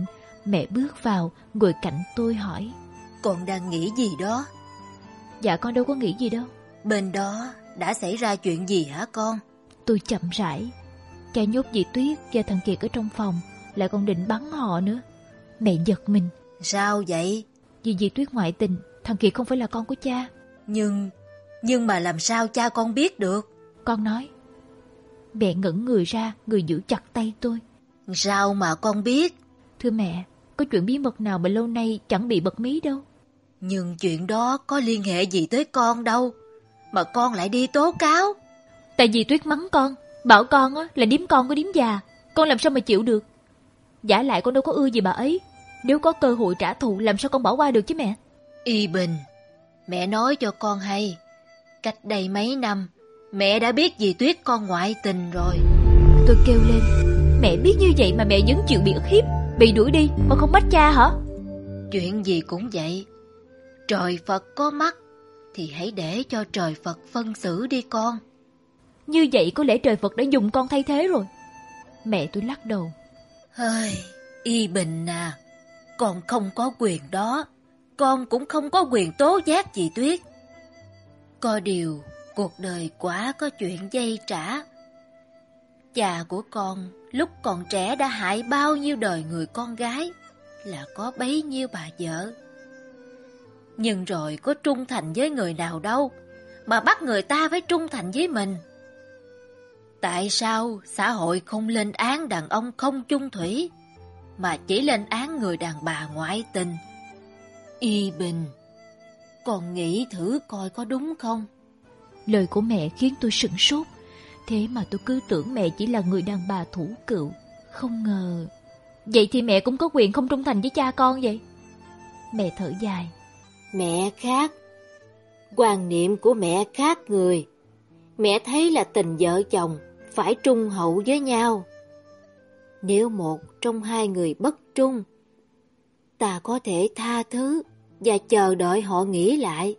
Mẹ bước vào, ngồi cạnh tôi hỏi: Con đang nghĩ gì đó? Dạ con đâu có nghĩ gì đâu. Bên đó đã xảy ra chuyện gì hả con? Tôi chậm rãi. Cha nhốt dì Tuyết và thằng Kiệt ở trong phòng, lại còn định bắn họ nữa. Mẹ giật mình. Sao vậy? Vì dì Tuyết ngoại tình, thằng Kiệt không phải là con của cha. Nhưng, nhưng mà làm sao cha con biết được? Con nói. Mẹ ngẩng người ra, người giữ chặt tay tôi. Sao mà con biết? Thưa mẹ, có chuyện bí mật nào mà lâu nay chẳng bị bật mí đâu. Nhưng chuyện đó có liên hệ gì tới con đâu, mà con lại đi tố cáo. Tại vì Tuyết mắng con, bảo con á là điếm con có điếm già. Con làm sao mà chịu được? Giả lại con đâu có ưa gì bà ấy. Nếu có cơ hội trả thù làm sao con bỏ qua được chứ mẹ? Y Bình, mẹ nói cho con hay, cách đây mấy năm mẹ đã biết dì Tuyết con ngoại tình rồi. Tôi kêu lên. Mẹ biết như vậy mà mẹ vẫn chịu bị ức hiếp, bị đuổi đi mà không bắt cha hả? Chuyện gì cũng vậy. Trời Phật có mắt thì hãy để cho trời Phật phân xử đi con. Như vậy có lẽ trời Phật đã dùng con thay thế rồi. Mẹ tôi lắc đầu. Hơi, Y Bình à, con không có quyền đó. Con cũng không có quyền tố giác dì Tuyết. Có điều cuộc đời quả có chuyện dây trả. Cha của con lúc còn trẻ đã hại bao nhiêu đời người con gái, là có bấy nhiêu bà vợ. Nhưng rồi có trung thành với người nào đâu mà bắt người ta phải trung thành với mình. Tại sao xã hội không lên án đàn ông không chung thủy, mà chỉ lên án người đàn bà ngoại tình? Y Bình, con nghĩ thử coi có đúng không? Lời của mẹ khiến tôi sửng sốt. Thế mà tôi cứ tưởng mẹ chỉ là người đàn bà thủ cựu. Không ngờ. Vậy thì mẹ cũng có quyền không trung thành với cha con vậy? Mẹ thở dài. Mẹ khác. Quan niệm của mẹ khác người. Mẹ thấy là tình vợ chồng phải trung hậu với nhau. Nếu một trong hai người bất trung, ta có thể tha thứ và chờ đợi họ nghĩ lại.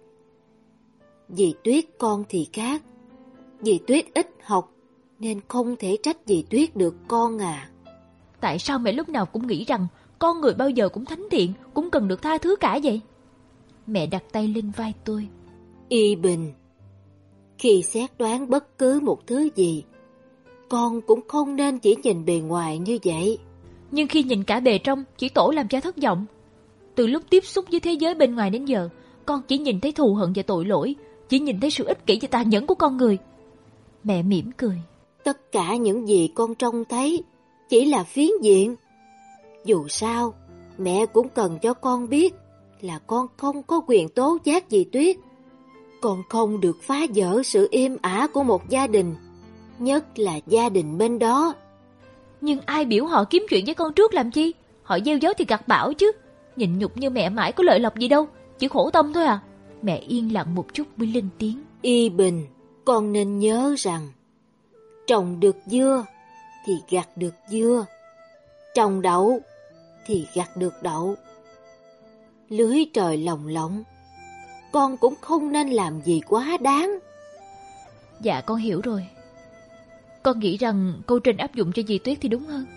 Dì Tuyết con thì khác. Dì Tuyết ít học nên không thể trách dì Tuyết được con à. Tại sao mẹ lúc nào cũng nghĩ rằng con người bao giờ cũng thánh thiện, cũng cần được tha thứ cả vậy? Mẹ đặt tay lên vai tôi. Y Bình, khi xét đoán bất cứ một thứ gì, con cũng không nên chỉ nhìn bề ngoài như vậy. Nhưng khi nhìn cả bề trong, chỉ tổ làm cha thất vọng. Từ lúc tiếp xúc với thế giới bên ngoài đến giờ, con chỉ nhìn thấy thù hận và tội lỗi, chỉ nhìn thấy sự ích kỷ và tàn nhẫn của con người. Mẹ mỉm cười. Tất cả những gì con trông thấy chỉ là phiến diện. Dù sao, mẹ cũng cần cho con biết là con không có quyền tố giác dì Tuyết. Con không được phá vỡ sự êm ả của một gia đình, nhất là gia đình bên đó. Nhưng ai biểu họ kiếm chuyện với con trước làm chi? Họ gieo gió thì gặt bão chứ. Nhịn nhục như mẹ mãi có lợi lộc gì đâu, chỉ khổ tâm thôi à. Mẹ yên lặng một chút mới lên tiếng. Y Bình, con nên nhớ rằng trồng được dưa thì gặt được dưa, trồng đậu thì gặt được đậu. Lưới trời lồng lộng, con cũng không nên làm gì quá đáng. Dạ con hiểu rồi. Con nghĩ rằng câu trên áp dụng cho dì Tuyết thì đúng hơn.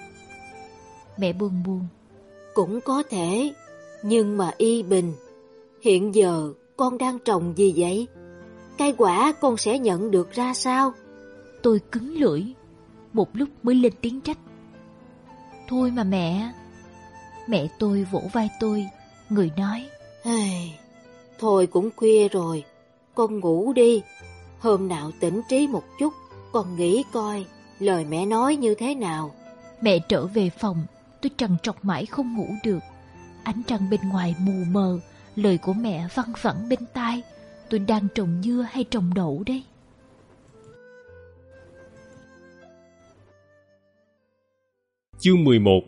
Mẹ buồn buồn. Cũng có thể, nhưng mà Y Bình, hiện giờ con đang trồng gì vậy? Cây quả con sẽ nhận được ra sao? Tôi cứng lưỡi, một lúc mới lên tiếng trách. Thôi mà mẹ. Mẹ tôi vỗ vai tôi, người nói. Hey, thôi cũng khuya rồi, con ngủ đi. Hôm nào tỉnh trí một chút, con nghĩ coi lời mẹ nói như thế nào. Mẹ trở về phòng, tôi trằn trọc mãi không ngủ được. Ánh trăng bên ngoài mù mờ, lời của mẹ văng vẳng bên tai. Tôi đang trồng dưa hay trồng đậu đây? Chương mười một.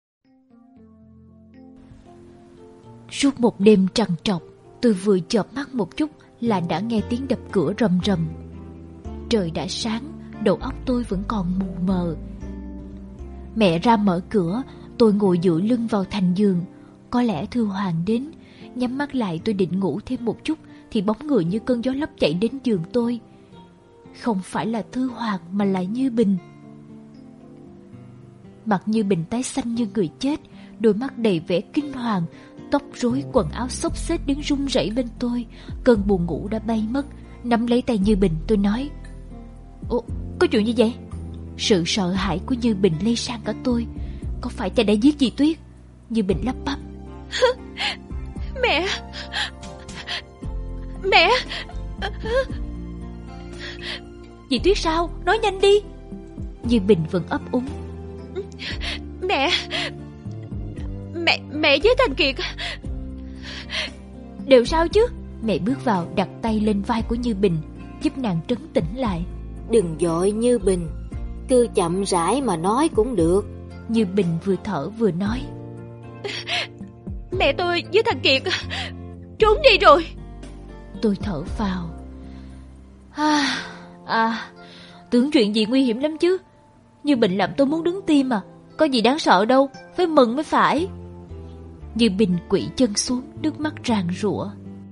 Suốt một đêm trằn trọc, tôi vừa chợp mắt một chút là đã nghe tiếng đập cửa rầm rầm. Trời đã sáng, đầu óc tôi vẫn còn mù mờ. Mẹ ra mở cửa, tôi ngồi dựa lưng vào thành giường. Có lẽ Thư Hoàng đến. Nhắm mắt lại tôi định ngủ thêm một chút thì bóng người như cơn gió lấp chạy đến giường tôi. Không phải là Thư Hoàng mà là Như Bình. Mặt Như Bình tái xanh như người chết, đôi mắt đầy vẻ kinh hoàng, tóc rối, quần áo xốc xếch đứng run rẩy bên tôi. Cơn buồn ngủ đã bay mất. Nắm lấy tay Như Bình, tôi nói: Ủa, có chuyện gì vậy? Sự sợ hãi của Như Bình lây sang cả tôi. Có phải cha đã giết dì Tuyết? Như Bình lắp bắp: Mẹ! Mẹ! Dì Tuyết sao? Nói nhanh đi. Như Bình vẫn ấp úng: Mẹ! Mẹ, mẹ với Thành Kiệt đều sao chứ? Mẹ bước vào đặt tay lên vai của Như Bình, giúp nàng trấn tĩnh lại. Đừng vội Như Bình, cứ chậm rãi mà nói cũng được. Như Bình vừa thở vừa nói: Mẹ tôi với Thành Kiệt trốn đi rồi. Tôi thở phào. À, à, tưởng chuyện gì nguy hiểm lắm chứ. Như Bình làm tôi muốn đứng tim à. Có gì đáng sợ đâu, phải mừng mới phải. Như Bình quỵ chân xuống, nước mắt ràn rụa.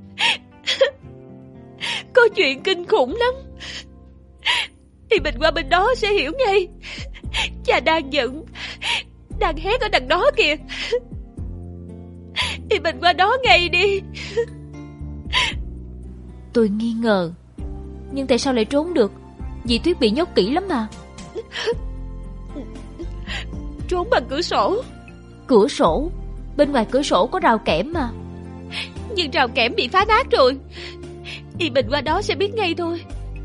Có chuyện kinh khủng lắm. Thì Bình qua bên đó sẽ hiểu ngay. Cha đang giận, đang hét ở đằng đó kìa. Thì Bình qua đó ngay đi. Tôi nghi ngờ. Nhưng tại sao lại trốn được? Dì Tuyết bị nhốt kỹ lắm mà. Trốn bằng cửa sổ. Cửa sổ? Bên ngoài cửa sổ có rào kẽm mà. Nhưng rào kẽm bị phá nát rồi. Y Bình qua đó sẽ biết ngay thôi.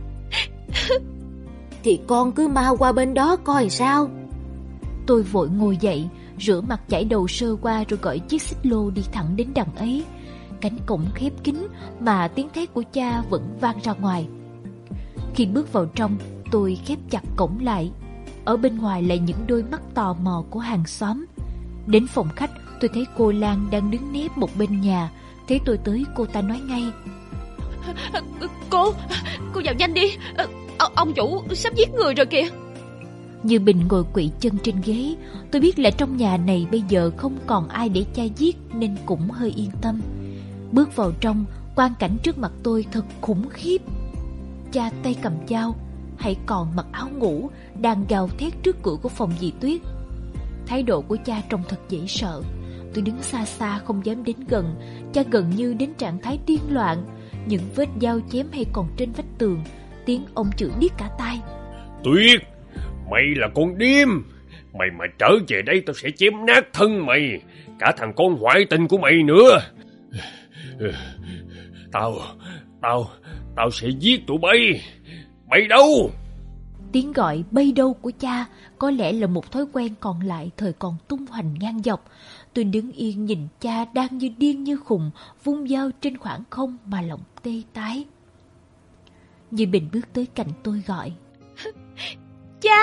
Thì con cứ mau qua bên đó coi sao. Tôi vội ngồi dậy, rửa mặt chải đầu sơ qua rồi gọi chiếc xích lô đi thẳng đến đằng ấy. Cánh cổng khép kín mà tiếng thét của cha vẫn vang ra ngoài. Khi bước vào trong, tôi khép chặt cổng lại. Ở bên ngoài là những đôi mắt tò mò của hàng xóm. Đến phòng khách, tôi thấy cô Lan đang đứng nép một bên nhà. Thấy tôi tới, cô ta nói ngay: Cô, cô vào nhanh đi. Ông chủ sắp giết người rồi kìa. Như Bình ngồi quỵ chân trên ghế. Tôi biết là trong nhà này bây giờ không còn ai để cha giết, nên cũng hơi yên tâm. Bước vào trong, quang cảnh trước mặt tôi thật khủng khiếp. Cha tay cầm dao, hãy còn mặc áo ngủ, đang gào thét trước cửa của phòng dì Tuyết. Thái độ của cha trông thật dễ sợ. Tôi đứng xa xa không dám đến gần. Cha gần như đến trạng thái điên loạn. Những vết dao chém hay còn trên vách tường. Tiếng ông chửi điếc cả tai: Tuyết, mày là con điếm. Mày mà trở về đây tao sẽ chém nát thân mày, cả thằng con ngoại tình của mày nữa. Tao, tao, tao sẽ giết tụi bay. Bay đâu? Tiếng gọi bay đâu của cha có lẽ là một thói quen còn lại thời còn tung hoành ngang dọc. Tôi đứng yên nhìn cha đang như điên như khùng vung dao trên khoảng không mà lòng tê tái. Như Bình bước tới cạnh tôi gọi: Cha!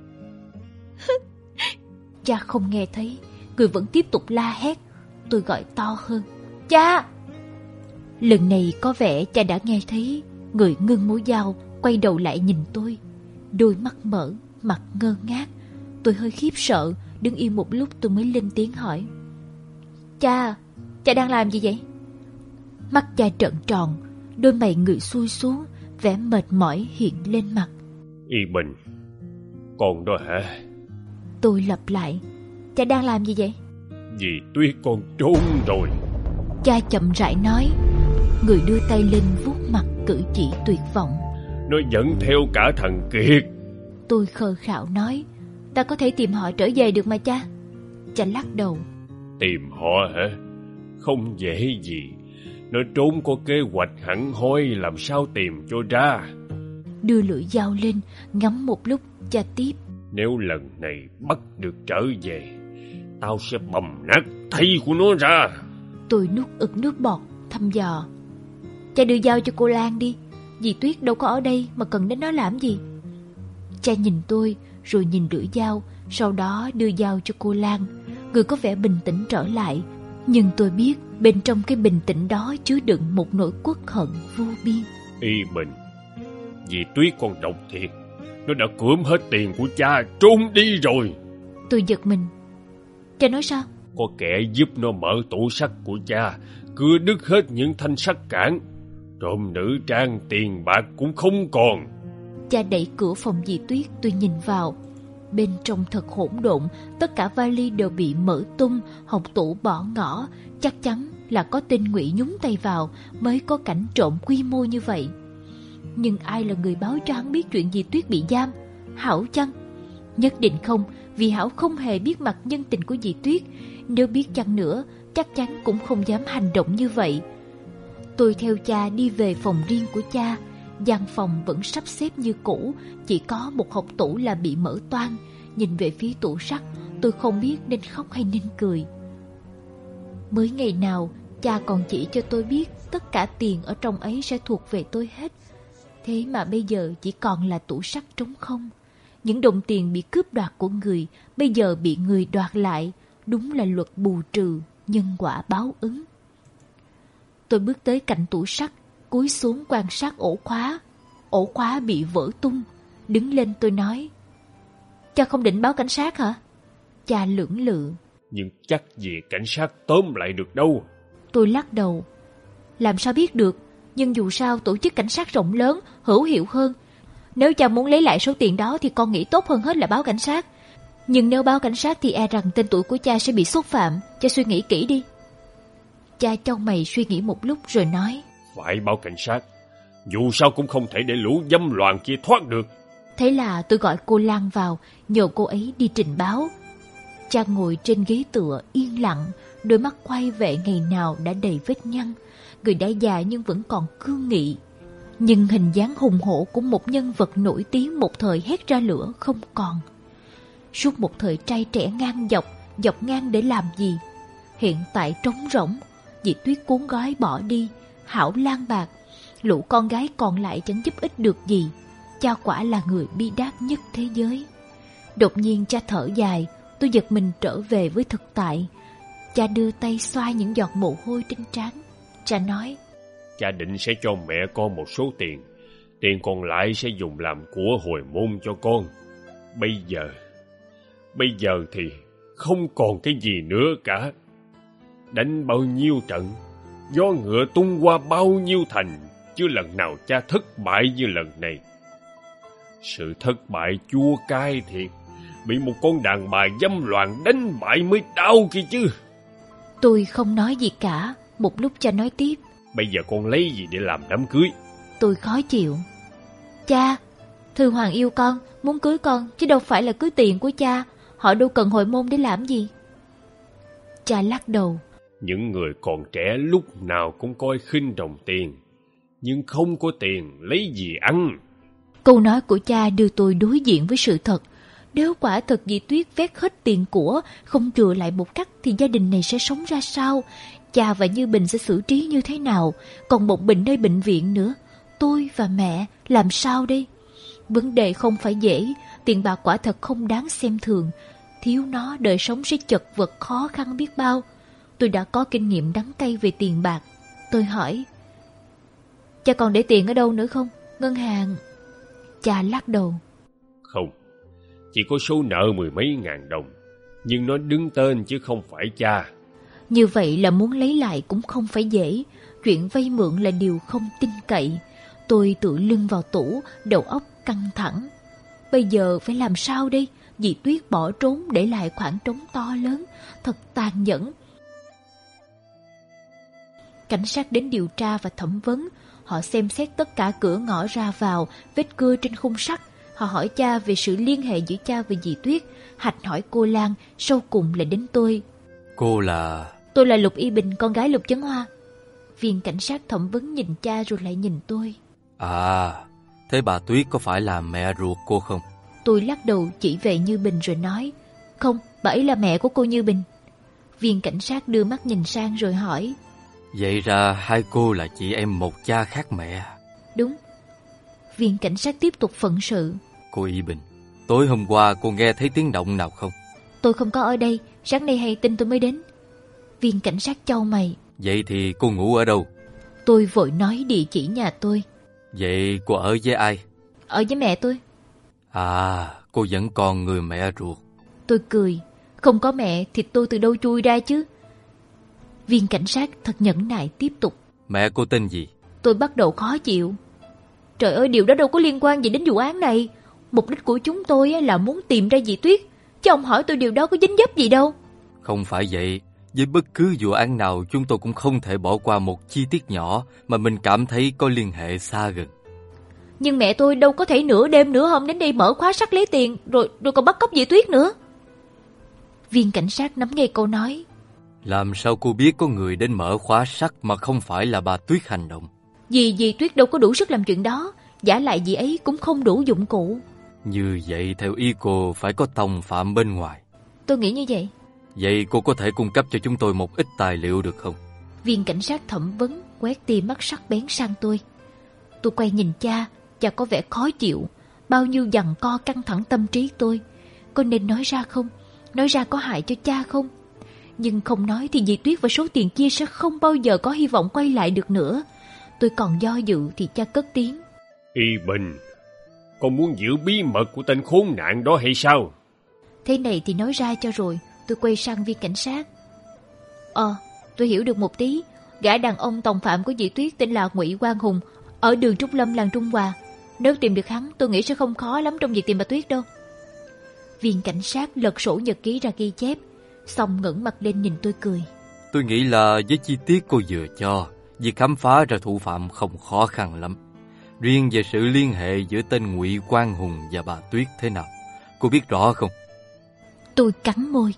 Cha không nghe thấy, người vẫn tiếp tục la hét. Tôi gọi to hơn: Cha! Lần này có vẻ cha đã nghe thấy. Người ngưng mũi dao, quay đầu lại nhìn tôi, đôi mắt mở, mặt ngơ ngác. Tôi hơi khiếp sợ, đứng yên một lúc tôi mới lên tiếng hỏi: Cha, cha đang làm gì vậy? Mắt cha trợn tròn, đôi mày người xuôi xuống, vẻ mệt mỏi hiện lên mặt. Y Bình, con đó hả? Tôi lặp lại: Cha đang làm gì vậy? Dì Tuyết con trốn rồi. Cha chậm rãi nói, người đưa tay lên vuốt mặt cử chỉ tuyệt vọng. Nó dẫn theo cả thằng Kiệt. Tôi khờ khạo nói: Ta có thể tìm họ trở về được mà cha. Cha lắc đầu: Tìm họ hả? Không dễ gì. Nó trốn có kế hoạch hẳn hoi, làm sao tìm cho ra. Đưa lưỡi dao lên, ngắm một lúc, cha tiếp: Nếu lần này bắt được trở về, tao sẽ bầm nát thây của nó ra. Tôi nuốt ực nước bọt, thăm dò: Cha đưa dao cho cô Lan đi. Dì Tuyết đâu có ở đây mà cần đến nó làm gì. Cha nhìn tôi, rồi nhìn lưỡi dao, sau đó đưa dao cho cô Lan. Người có vẻ bình tĩnh trở lại, nhưng tôi biết bên trong cái bình tĩnh đó chứa đựng một nỗi uất hận vô biên. Y Bình, dì Tuyết con độc thiệt. Nó đã cưỡng hết tiền của cha, trốn đi rồi. Tôi giật mình. Cha nói sao? Có kẻ giúp nó mở tủ sắt của cha, cưa đứt hết những thanh sắt cản. Trộm nữ trang, tiền bạc cũng không còn. Cha đẩy cửa phòng dì Tuyết, tôi nhìn vào. Bên trong thật hỗn độn, tất cả vali đều bị mở tung, hộc tủ bỏ ngỏ. Chắc chắn là có tên Ngụy nhúng tay vào mới có cảnh trộm quy mô như vậy. Nhưng ai là người báo cho hắn biết chuyện dì Tuyết bị giam? Hảo chăng? Nhất định không, vì Hảo không hề biết mặt nhân tình của dì Tuyết. Nếu biết chăng nữa, chắc chắn cũng không dám hành động như vậy. Tôi theo cha đi về phòng riêng của cha. Gian phòng vẫn sắp xếp như cũ, chỉ có một hộc tủ là bị mở toang. Nhìn về phía tủ sắt, tôi không biết nên khóc hay nên cười. Mới ngày nào, cha còn chỉ cho tôi biết tất cả tiền ở trong ấy sẽ thuộc về tôi hết. Thế mà bây giờ chỉ còn là tủ sắt trống không. Những đồng tiền bị cướp đoạt của người, bây giờ bị người đoạt lại. Đúng là luật bù trừ, nhân quả báo ứng. Tôi bước tới cạnh tủ sắt, cúi xuống quan sát ổ khóa. Ổ khóa bị vỡ tung. Đứng lên tôi nói: cha không định báo cảnh sát hả? Cha lưỡng lự: nhưng chắc gì cảnh sát tóm lại được đâu. Tôi lắc đầu: làm sao biết được, nhưng dù sao tổ chức cảnh sát rộng lớn, hữu hiệu hơn. Nếu cha muốn lấy lại số tiền đó thì con nghĩ tốt hơn hết là báo cảnh sát. Nhưng nếu báo cảnh sát thì e rằng tên tuổi của cha sẽ bị xúc phạm. Cha suy nghĩ kỹ đi. Cha chau mày suy nghĩ một lúc rồi nói: phải báo cảnh sát, dù sao cũng không thể để lũ dâm loạn kia thoát được. Thế là tôi gọi cô Lan vào, nhờ cô ấy đi trình báo. Cha ngồi trên ghế tựa yên lặng, đôi mắt quay vệ ngày nào đã đầy vết nhăn. Người đã già nhưng vẫn còn cương nghị. Nhưng hình dáng hùng hổ của một nhân vật nổi tiếng một thời hét ra lửa không còn. Suốt một thời trai trẻ ngang dọc, dọc ngang để làm gì? Hiện tại trống rỗng, dì Tuyết cuốn gói bỏ đi, Hảo lang bạc, lũ con gái còn lại chẳng giúp ích được gì. Cha quả là người bi đát nhất thế giới. Đột nhiên cha thở dài, tôi giật mình trở về với thực tại. Cha đưa tay xoa những giọt mồ hôi trên trán. Cha nói: cha định sẽ cho mẹ con một số tiền, tiền còn lại sẽ dùng làm của hồi môn cho con. Bây giờ, bây giờ thì không còn cái gì nữa cả. Đánh bao nhiêu trận, gió ngựa tung qua bao nhiêu thành, chưa lần nào cha thất bại như lần này. Sự thất bại chua cay thiệt, bị một con đàn bà dâm loạn đánh bại mới đau kia chứ. Tôi không nói gì cả. Một lúc cha nói tiếp: bây giờ con lấy gì để làm đám cưới? Tôi khó chịu: cha, Thư Hoàng yêu con, muốn cưới con, chứ đâu phải là cưới tiền của cha. Họ đâu cần hồi môn để làm gì. Cha lắc đầu: những người còn trẻ lúc nào cũng coi khinh đồng tiền, nhưng không có tiền lấy gì ăn. Câu nói của cha đưa tôi đối diện với sự thật. Nếu quả thật dì Tuyết vét hết tiền của, không chừa lại một cắc, thì gia đình này sẽ sống ra sao? Cha và Như Bình sẽ xử trí như thế nào? Còn một Bình nơi bệnh viện nữa. Tôi và mẹ làm sao đây? Vấn đề không phải dễ. Tiền bạc quả thật không đáng xem thường. Thiếu nó đời sống sẽ chật vật khó khăn biết bao. Tôi đã có kinh nghiệm đắng cay về tiền bạc. Tôi hỏi: cha còn để tiền ở đâu nữa không? Ngân hàng? Cha lắc đầu: không, chỉ có số nợ mười mấy ngàn đồng, nhưng nó đứng tên chứ không phải cha. Như vậy là muốn lấy lại cũng không phải dễ. Chuyện vay mượn là điều không tin cậy. Tôi tựa lưng vào tủ, đầu óc căng thẳng. Bây giờ phải làm sao đây? Dì Tuyết bỏ trốn để lại khoảng trống to lớn, thật tàn nhẫn. Cảnh sát đến điều tra và thẩm vấn. Họ xem xét tất cả cửa ngõ ra vào, vết cưa trên khung sắt. Họ hỏi cha về sự liên hệ giữa cha và dì Tuyết. Hạch hỏi cô Lan, sau cùng là đến tôi. Cô là... Tôi là Lục Y Bình, con gái Lục Chấn Hoa. Viên cảnh sát thẩm vấn nhìn cha rồi lại nhìn tôi. À, thế bà Tuyết có phải là mẹ ruột cô không? Tôi lắc đầu chỉ về Như Bình rồi nói: không, bà ấy là mẹ của cô Như Bình. Viên cảnh sát đưa mắt nhìn sang rồi hỏi: vậy ra hai cô là chị em một cha khác mẹ? Đúng. Viên cảnh sát tiếp tục phận sự: cô Y Bình, tối hôm qua cô nghe thấy tiếng động nào không? Tôi không có ở đây, sáng nay hay tin tôi mới đến. Viên cảnh sát chau mày: vậy thì cô ngủ ở đâu? Tôi vội nói địa chỉ nhà tôi. Vậy cô ở với ai? Ở với mẹ tôi. À, cô vẫn còn người mẹ ruột. Tôi cười: không có mẹ thì tôi từ đâu chui ra chứ. Viên cảnh sát thật nhẫn nại tiếp tục: mẹ cô tên gì? Tôi bắt đầu khó chịu. Trời ơi, điều đó đâu có liên quan gì đến vụ án này. Mục đích của chúng tôi là muốn tìm ra dì Tuyết, chứ ông hỏi tôi điều đó có dính dấp gì đâu. Không phải vậy. Với bất cứ vụ án nào, chúng tôi cũng không thể bỏ qua một chi tiết nhỏ mà mình cảm thấy có liên hệ xa gần. Nhưng mẹ tôi đâu có thể nửa đêm nửa hôm đến đây mở khóa sắt lấy tiền, rồi rồi còn bắt cóc dì Tuyết nữa. Viên cảnh sát nắm nghe câu nói. Làm sao cô biết có người đến mở khóa sắt mà không phải là bà Tuyết hành động? Vì dì Tuyết đâu có đủ sức làm chuyện đó, giả lại dì ấy cũng không đủ dụng cụ. Như vậy theo ý cô phải có tòng phạm bên ngoài. Tôi nghĩ như vậy. Vậy cô có thể cung cấp cho chúng tôi một ít tài liệu được không? Viên cảnh sát thẩm vấn quét tia mắt sắc bén sang tôi. Tôi quay nhìn cha, cha có vẻ khó chịu. Bao nhiêu giằng co căng thẳng tâm trí tôi. Có nên nói ra không? Nói ra có hại cho cha không? Nhưng không nói thì dì Tuyết và số tiền kia sẽ không bao giờ có hy vọng quay lại được nữa. Tôi còn do dự thì cha cất tiếng. Y Bình, con muốn giữ bí mật của tên khốn nạn đó hay sao? Thế này thì nói ra cho rồi. Tôi quay sang viên cảnh sát. Ờ, tôi hiểu được một tí. Gã đàn ông tòng phạm của dì Tuyết tên là Ngụy Quang Hùng, ở đường Trúc Lâm, làng Trung Hòa. Nếu tìm được hắn, tôi nghĩ sẽ không khó lắm trong việc tìm bà Tuyết đâu. Viên cảnh sát lật sổ nhật ký ra ghi chép, xong ngẩng mặt lên nhìn tôi cười. Tôi nghĩ là với chi tiết cô vừa cho, việc khám phá ra thủ phạm không khó khăn lắm. Riêng về sự liên hệ giữa tên Ngụy Quang Hùng và bà Tuyết thế nào, cô biết rõ không? Tôi cắn môi.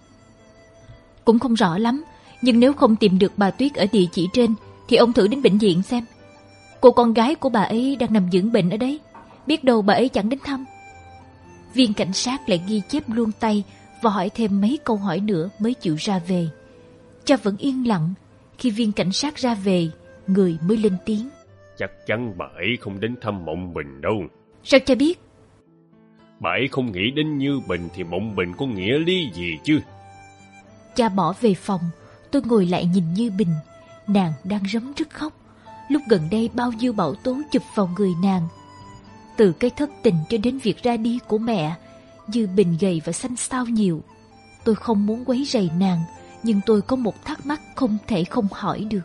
Cũng không rõ lắm, nhưng nếu không tìm được bà Tuyết ở địa chỉ trên thì ông thử đến bệnh viện xem. Cô con gái của bà ấy đang nằm dưỡng bệnh ở đấy, biết đâu bà ấy chẳng đến thăm. Viên cảnh sát lại ghi chép luôn tay và hỏi thêm mấy câu hỏi nữa mới chịu ra về. Cha vẫn yên lặng. Khi viên cảnh sát ra về, người mới lên tiếng. Chắc chắn bà ấy không đến thăm Mộng Bình đâu. Sao cha biết? Bà ấy không nghĩ đến Như Bình thì Mộng Bình có nghĩa lý gì chứ? Cha bỏ về phòng. Tôi ngồi lại nhìn Như Bình. Nàng đang rấm rứt khóc. Lúc gần đây bao nhiêu bão tố chụp vào người nàng. Từ cái thất tình cho đến việc ra đi của mẹ, Như Bình gầy và xanh xao nhiều. Tôi không muốn quấy rầy nàng, nhưng tôi có một thắc mắc không thể không hỏi được.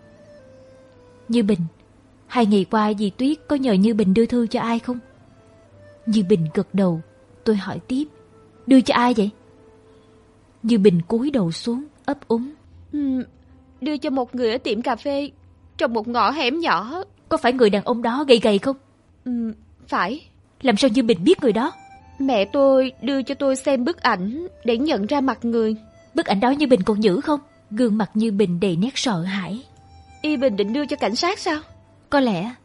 Như Bình, hai ngày qua dì Tuyết có nhờ Như Bình đưa thư cho ai không? Như Bình gật đầu. Tôi hỏi tiếp. Đưa cho ai vậy? Như Bình cúi đầu xuống, ấp úng. Ừ, đưa cho một người ở tiệm cà phê trong một ngõ hẻm nhỏ. Có phải người đàn ông đó gầy gầy không? Ừ, phải. Làm sao Như Bình biết người đó? Mẹ tôi đưa cho tôi xem bức ảnh để nhận ra mặt người. Bức ảnh đó Như Bình còn giữ không? Gương mặt Như Bình đầy nét sợ hãi. Y Bình định đưa cho cảnh sát sao? Có lẽ.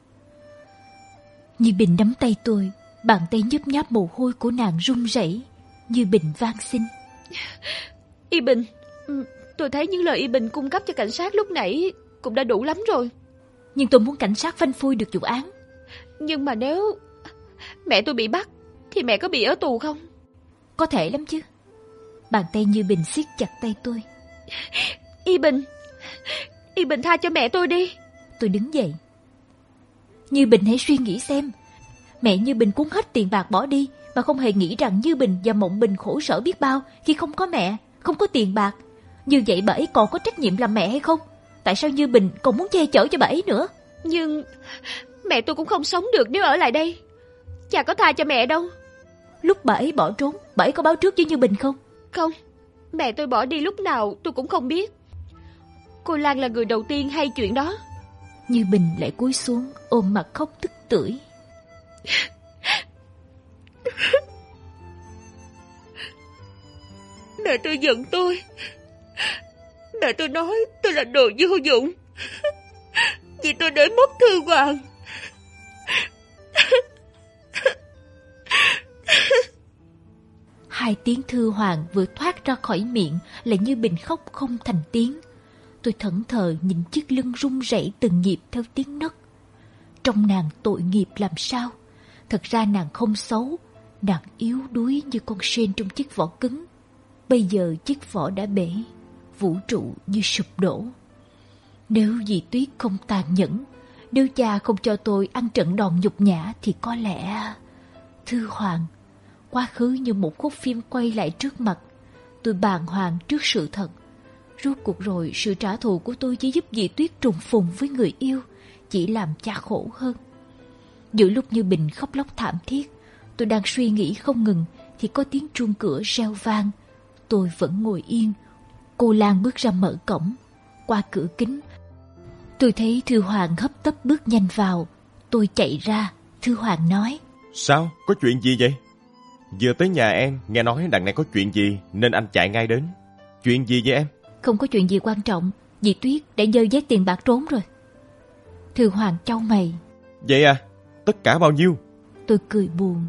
Như Bình nắm tay tôi, bàn tay nhấp nháp mồ hôi của nàng run rẩy. Như Bình van xin. Y Bình, tôi thấy những lời Y Bình cung cấp cho cảnh sát lúc nãy cũng đã đủ lắm rồi. Nhưng tôi muốn cảnh sát phanh phui được vụ án. Nhưng mà nếu mẹ tôi bị bắt thì mẹ có bị ở tù không? Có thể lắm chứ. Bàn tay Như Bình siết chặt tay tôi. Y Bình, Y Bình tha cho mẹ tôi đi. Tôi đứng dậy. Như Bình hãy suy nghĩ xem. Mẹ Như Bình cuốn hết tiền bạc bỏ đi, mà không hề nghĩ rằng Như Bình và Mộng Bình khổ sở biết bao khi không có mẹ, không có tiền bạc. Như vậy bà ấy còn có trách nhiệm làm mẹ hay không? Tại sao Như Bình còn muốn che chở cho bà ấy nữa? Nhưng mẹ tôi cũng không sống được nếu ở lại đây. Chả có tha cho mẹ đâu. Lúc bà ấy bỏ trốn, bà ấy có báo trước với Như Bình không? Không, mẹ tôi bỏ đi lúc nào tôi cũng không biết. Cô Lan là người đầu tiên hay chuyện đó. Như Bình lại cúi xuống ôm mặt khóc tức tưởi. Mẹ tôi giận tôi. Mẹ tôi nói tôi là đồ vô dụng vì tôi để mất Thư Hoàng. Hai tiếng Thư Hoàng vừa thoát ra khỏi miệng là Như Bình khóc không thành tiếng. Tôi thẫn thờ nhìn chiếc lưng rung rẩy từng nhịp theo tiếng nấc. Trong nàng tội nghiệp làm sao? Thật ra nàng không xấu, nàng yếu đuối như con sên trong chiếc vỏ cứng. Bây giờ chiếc vỏ đã bể, vũ trụ như sụp đổ. Nếu dì Tuyết không tàn nhẫn, nếu cha không cho tôi ăn trận đòn nhục nhã thì có lẽ... Thư Hoàng, quá khứ như một khúc phim quay lại trước mặt. Tôi bàng hoàng trước sự thật. Rốt cuộc rồi sự trả thù của tôi chỉ giúp dì Tuyết trùng phùng với người yêu, chỉ làm cha khổ hơn. Giữa lúc Như Bình khóc lóc thảm thiết, Tôi đang suy nghĩ không ngừng thì có tiếng chuông cửa reo vang. Tôi vẫn ngồi yên. Cô Lan bước ra mở cổng. Qua cửa kính, tôi thấy Thư Hoàng hấp tấp bước nhanh vào. Tôi chạy ra. Thư Hoàng nói: Sao? Có chuyện gì vậy? Vừa tới nhà em, nghe nói đằng này có chuyện gì nên anh chạy ngay đến. Chuyện gì vậy em? Không có chuyện gì quan trọng. Dì Tuyết đã dơ dét tiền bạc trốn rồi. Thư Hoàng chau mày. Vậy à? Tất cả bao nhiêu? Tôi cười buồn.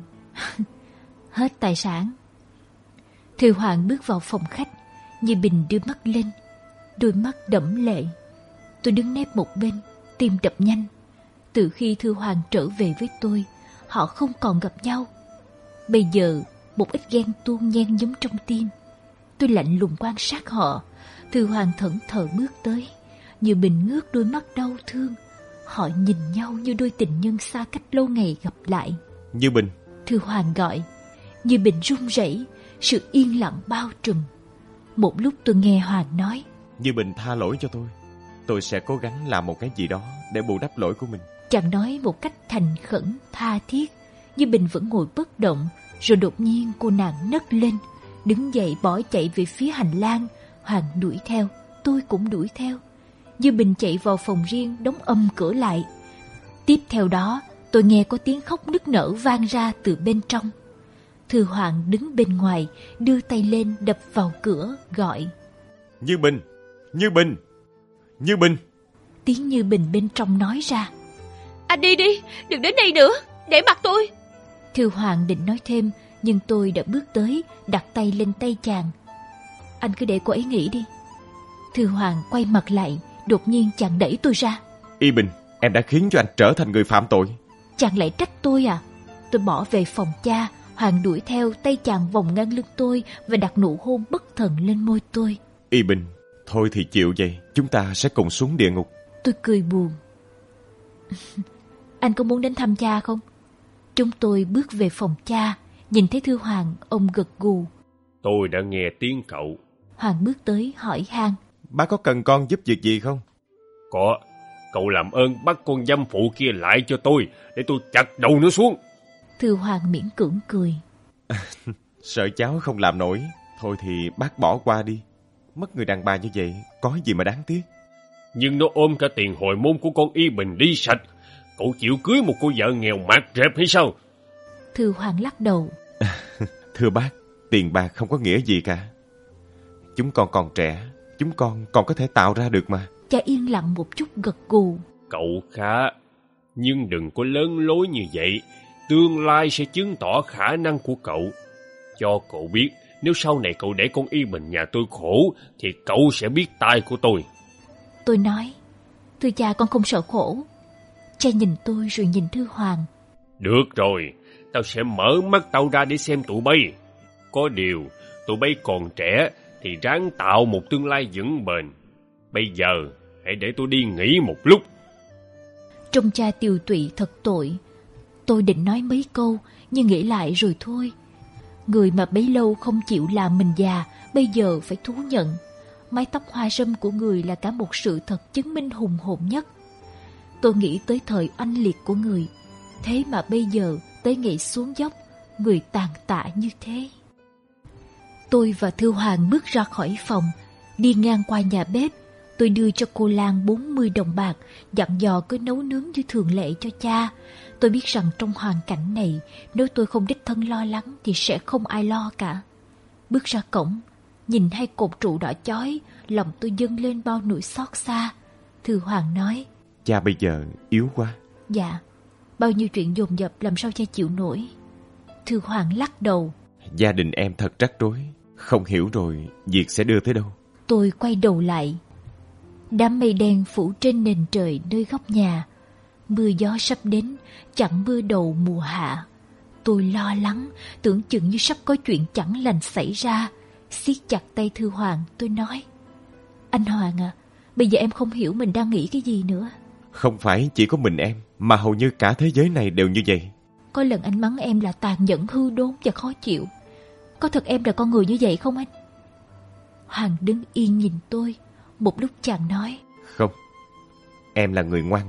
Hết tài sản. Thư Hoàng bước vào phòng khách. Như Bình đưa mắt lên, đôi mắt đẫm lệ. Tôi đứng nép một bên, tim đập nhanh. Từ khi Thư Hoàng trở về với tôi, họ không còn gặp nhau. Bây giờ một ít ghen tuông nhen nhóm trong tim. Tôi lạnh lùng quan sát họ. Thư Hoàng thẫn thờ bước tới. Như Bình ngước đôi mắt đau thương. Họ nhìn nhau như đôi tình nhân xa cách lâu ngày gặp lại. Như Bình. Thư Hoàng gọi. Như Bình run rẩy. Sự yên lặng bao trùm. Một lúc tôi nghe Hoàng nói: Như Bình tha lỗi cho tôi. Tôi sẽ cố gắng làm một cái gì đó để bù đắp lỗi của mình. Chàng nói một cách thành khẩn, tha thiết. Như Bình vẫn ngồi bất động. Rồi đột nhiên cô nàng nấc lên, đứng dậy bỏ chạy về phía hành lang. Hoàng đuổi theo, tôi cũng đuổi theo. Như Bình chạy vào phòng riêng, đóng ầm cửa lại. Tiếp theo đó, tôi nghe có tiếng khóc nức nở vang ra từ bên trong. Thư Hoàng đứng bên ngoài, đưa tay lên đập vào cửa, gọi: Như Bình! Như Bình! Như Bình! Tiếng Như Bình bên trong nói ra: Anh đi đi, đừng đến đây nữa, để mặt tôi. Thư Hoàng định nói thêm, nhưng tôi đã bước tới, đặt tay lên tay chàng. Anh cứ để cô ấy nghỉ đi. Thư Hoàng quay mặt lại, đột nhiên chàng đẩy tôi ra. Y Bình, em đã khiến cho anh trở thành người phạm tội. Chàng lại trách tôi à? Tôi bỏ về phòng cha. Hoàng đuổi theo, tay chàng vòng ngang lưng tôi và đặt nụ hôn bất thần lên môi tôi. Y Bình, thôi thì chịu vậy, chúng ta sẽ cùng xuống địa ngục. Tôi cười buồn. Anh có muốn đến thăm cha không? Chúng tôi bước về phòng cha. Nhìn thấy Thư Hoàng, ông gật gù. Tôi đã nghe tiếng cậu. Hoàng bước tới hỏi han: Bác có cần con giúp việc gì không? Có. Cậu làm ơn bắt con dâm phụ kia lại cho tôi, để tôi chặt đầu nó xuống. Thư Hoàng miễn cưỡng cười. Sợ cháu không làm nổi. Thôi thì bác bỏ qua đi. Mất người đàn bà như vậy, có gì mà đáng tiếc. Nhưng nó ôm cả tiền hồi môn của con Y Bình đi sạch. Cậu chịu cưới một cô vợ nghèo mạt rệp hay sao? Thư Hoàng lắc đầu. Thưa bác, tiền bạc không có nghĩa gì cả. Chúng con còn trẻ, chúng con còn có thể tạo ra được mà. Cha yên lặng một chút gật gù. Cậu khá, nhưng đừng có lớn lối như vậy. Tương lai sẽ chứng tỏ khả năng của cậu. Cho cậu biết, nếu sau này cậu để con Y Bình nhà tôi khổ, thì cậu sẽ biết tai của tôi. Tôi nói: Thưa cha, con không sợ khổ. Cha nhìn tôi rồi nhìn Thư Hoàng. Được rồi, tao sẽ mở mắt tao ra để xem tụi bay. Có điều, tụi bay còn trẻ thì ráng tạo một tương lai vững bền. Bây giờ, hãy để tôi đi nghỉ một lúc. Trông cha tiều tụy thật tội. Tôi định nói mấy câu, nhưng nghĩ lại rồi thôi. Người mà bấy lâu không chịu làm mình già, bây giờ phải thú nhận. Mái tóc hoa râm của người là cả một sự thật chứng minh hùng hồn nhất. Tôi nghĩ tới thời oanh liệt của người. Thế mà bây giờ, tới ngày xuống dốc, người tàn tạ như thế. Tôi và Thư Hoàng bước ra khỏi phòng, đi ngang qua nhà bếp. Tôi đưa cho cô Lan bốn mươi đồng bạc, dặn dò cứ nấu nướng như thường lệ cho cha. Tôi biết rằng trong hoàn cảnh này, nếu tôi không đích thân lo lắng thì sẽ không ai lo cả. Bước ra cổng, nhìn hai cột trụ đỏ chói, lòng tôi dâng lên bao nỗi xót xa. Thư Hoàng nói: Cha bây giờ yếu quá. Dạ, bao nhiêu chuyện dồn dập làm sao cha chịu nổi. Thư Hoàng lắc đầu. Gia đình em thật rắc rối, không hiểu rồi việc sẽ đưa tới đâu. Tôi quay đầu lại. Đám mây đen phủ trên nền trời nơi góc nhà. Mưa gió sắp đến, chẳng mưa đầu mùa hạ. Tôi lo lắng, tưởng chừng như sắp có chuyện chẳng lành xảy ra. Siết chặt tay Thư Hoàng, tôi nói: Anh Hoàng à, bây giờ em không hiểu mình đang nghĩ cái gì nữa. Không phải chỉ có mình em, mà hầu như cả thế giới này đều như vậy. Có lần anh mắng em là tàn nhẫn, hư đốn và khó chịu. Có thật em là con người như vậy không anh? Hoàng đứng yên nhìn tôi. Một lúc chàng nói: Không, em là người ngoan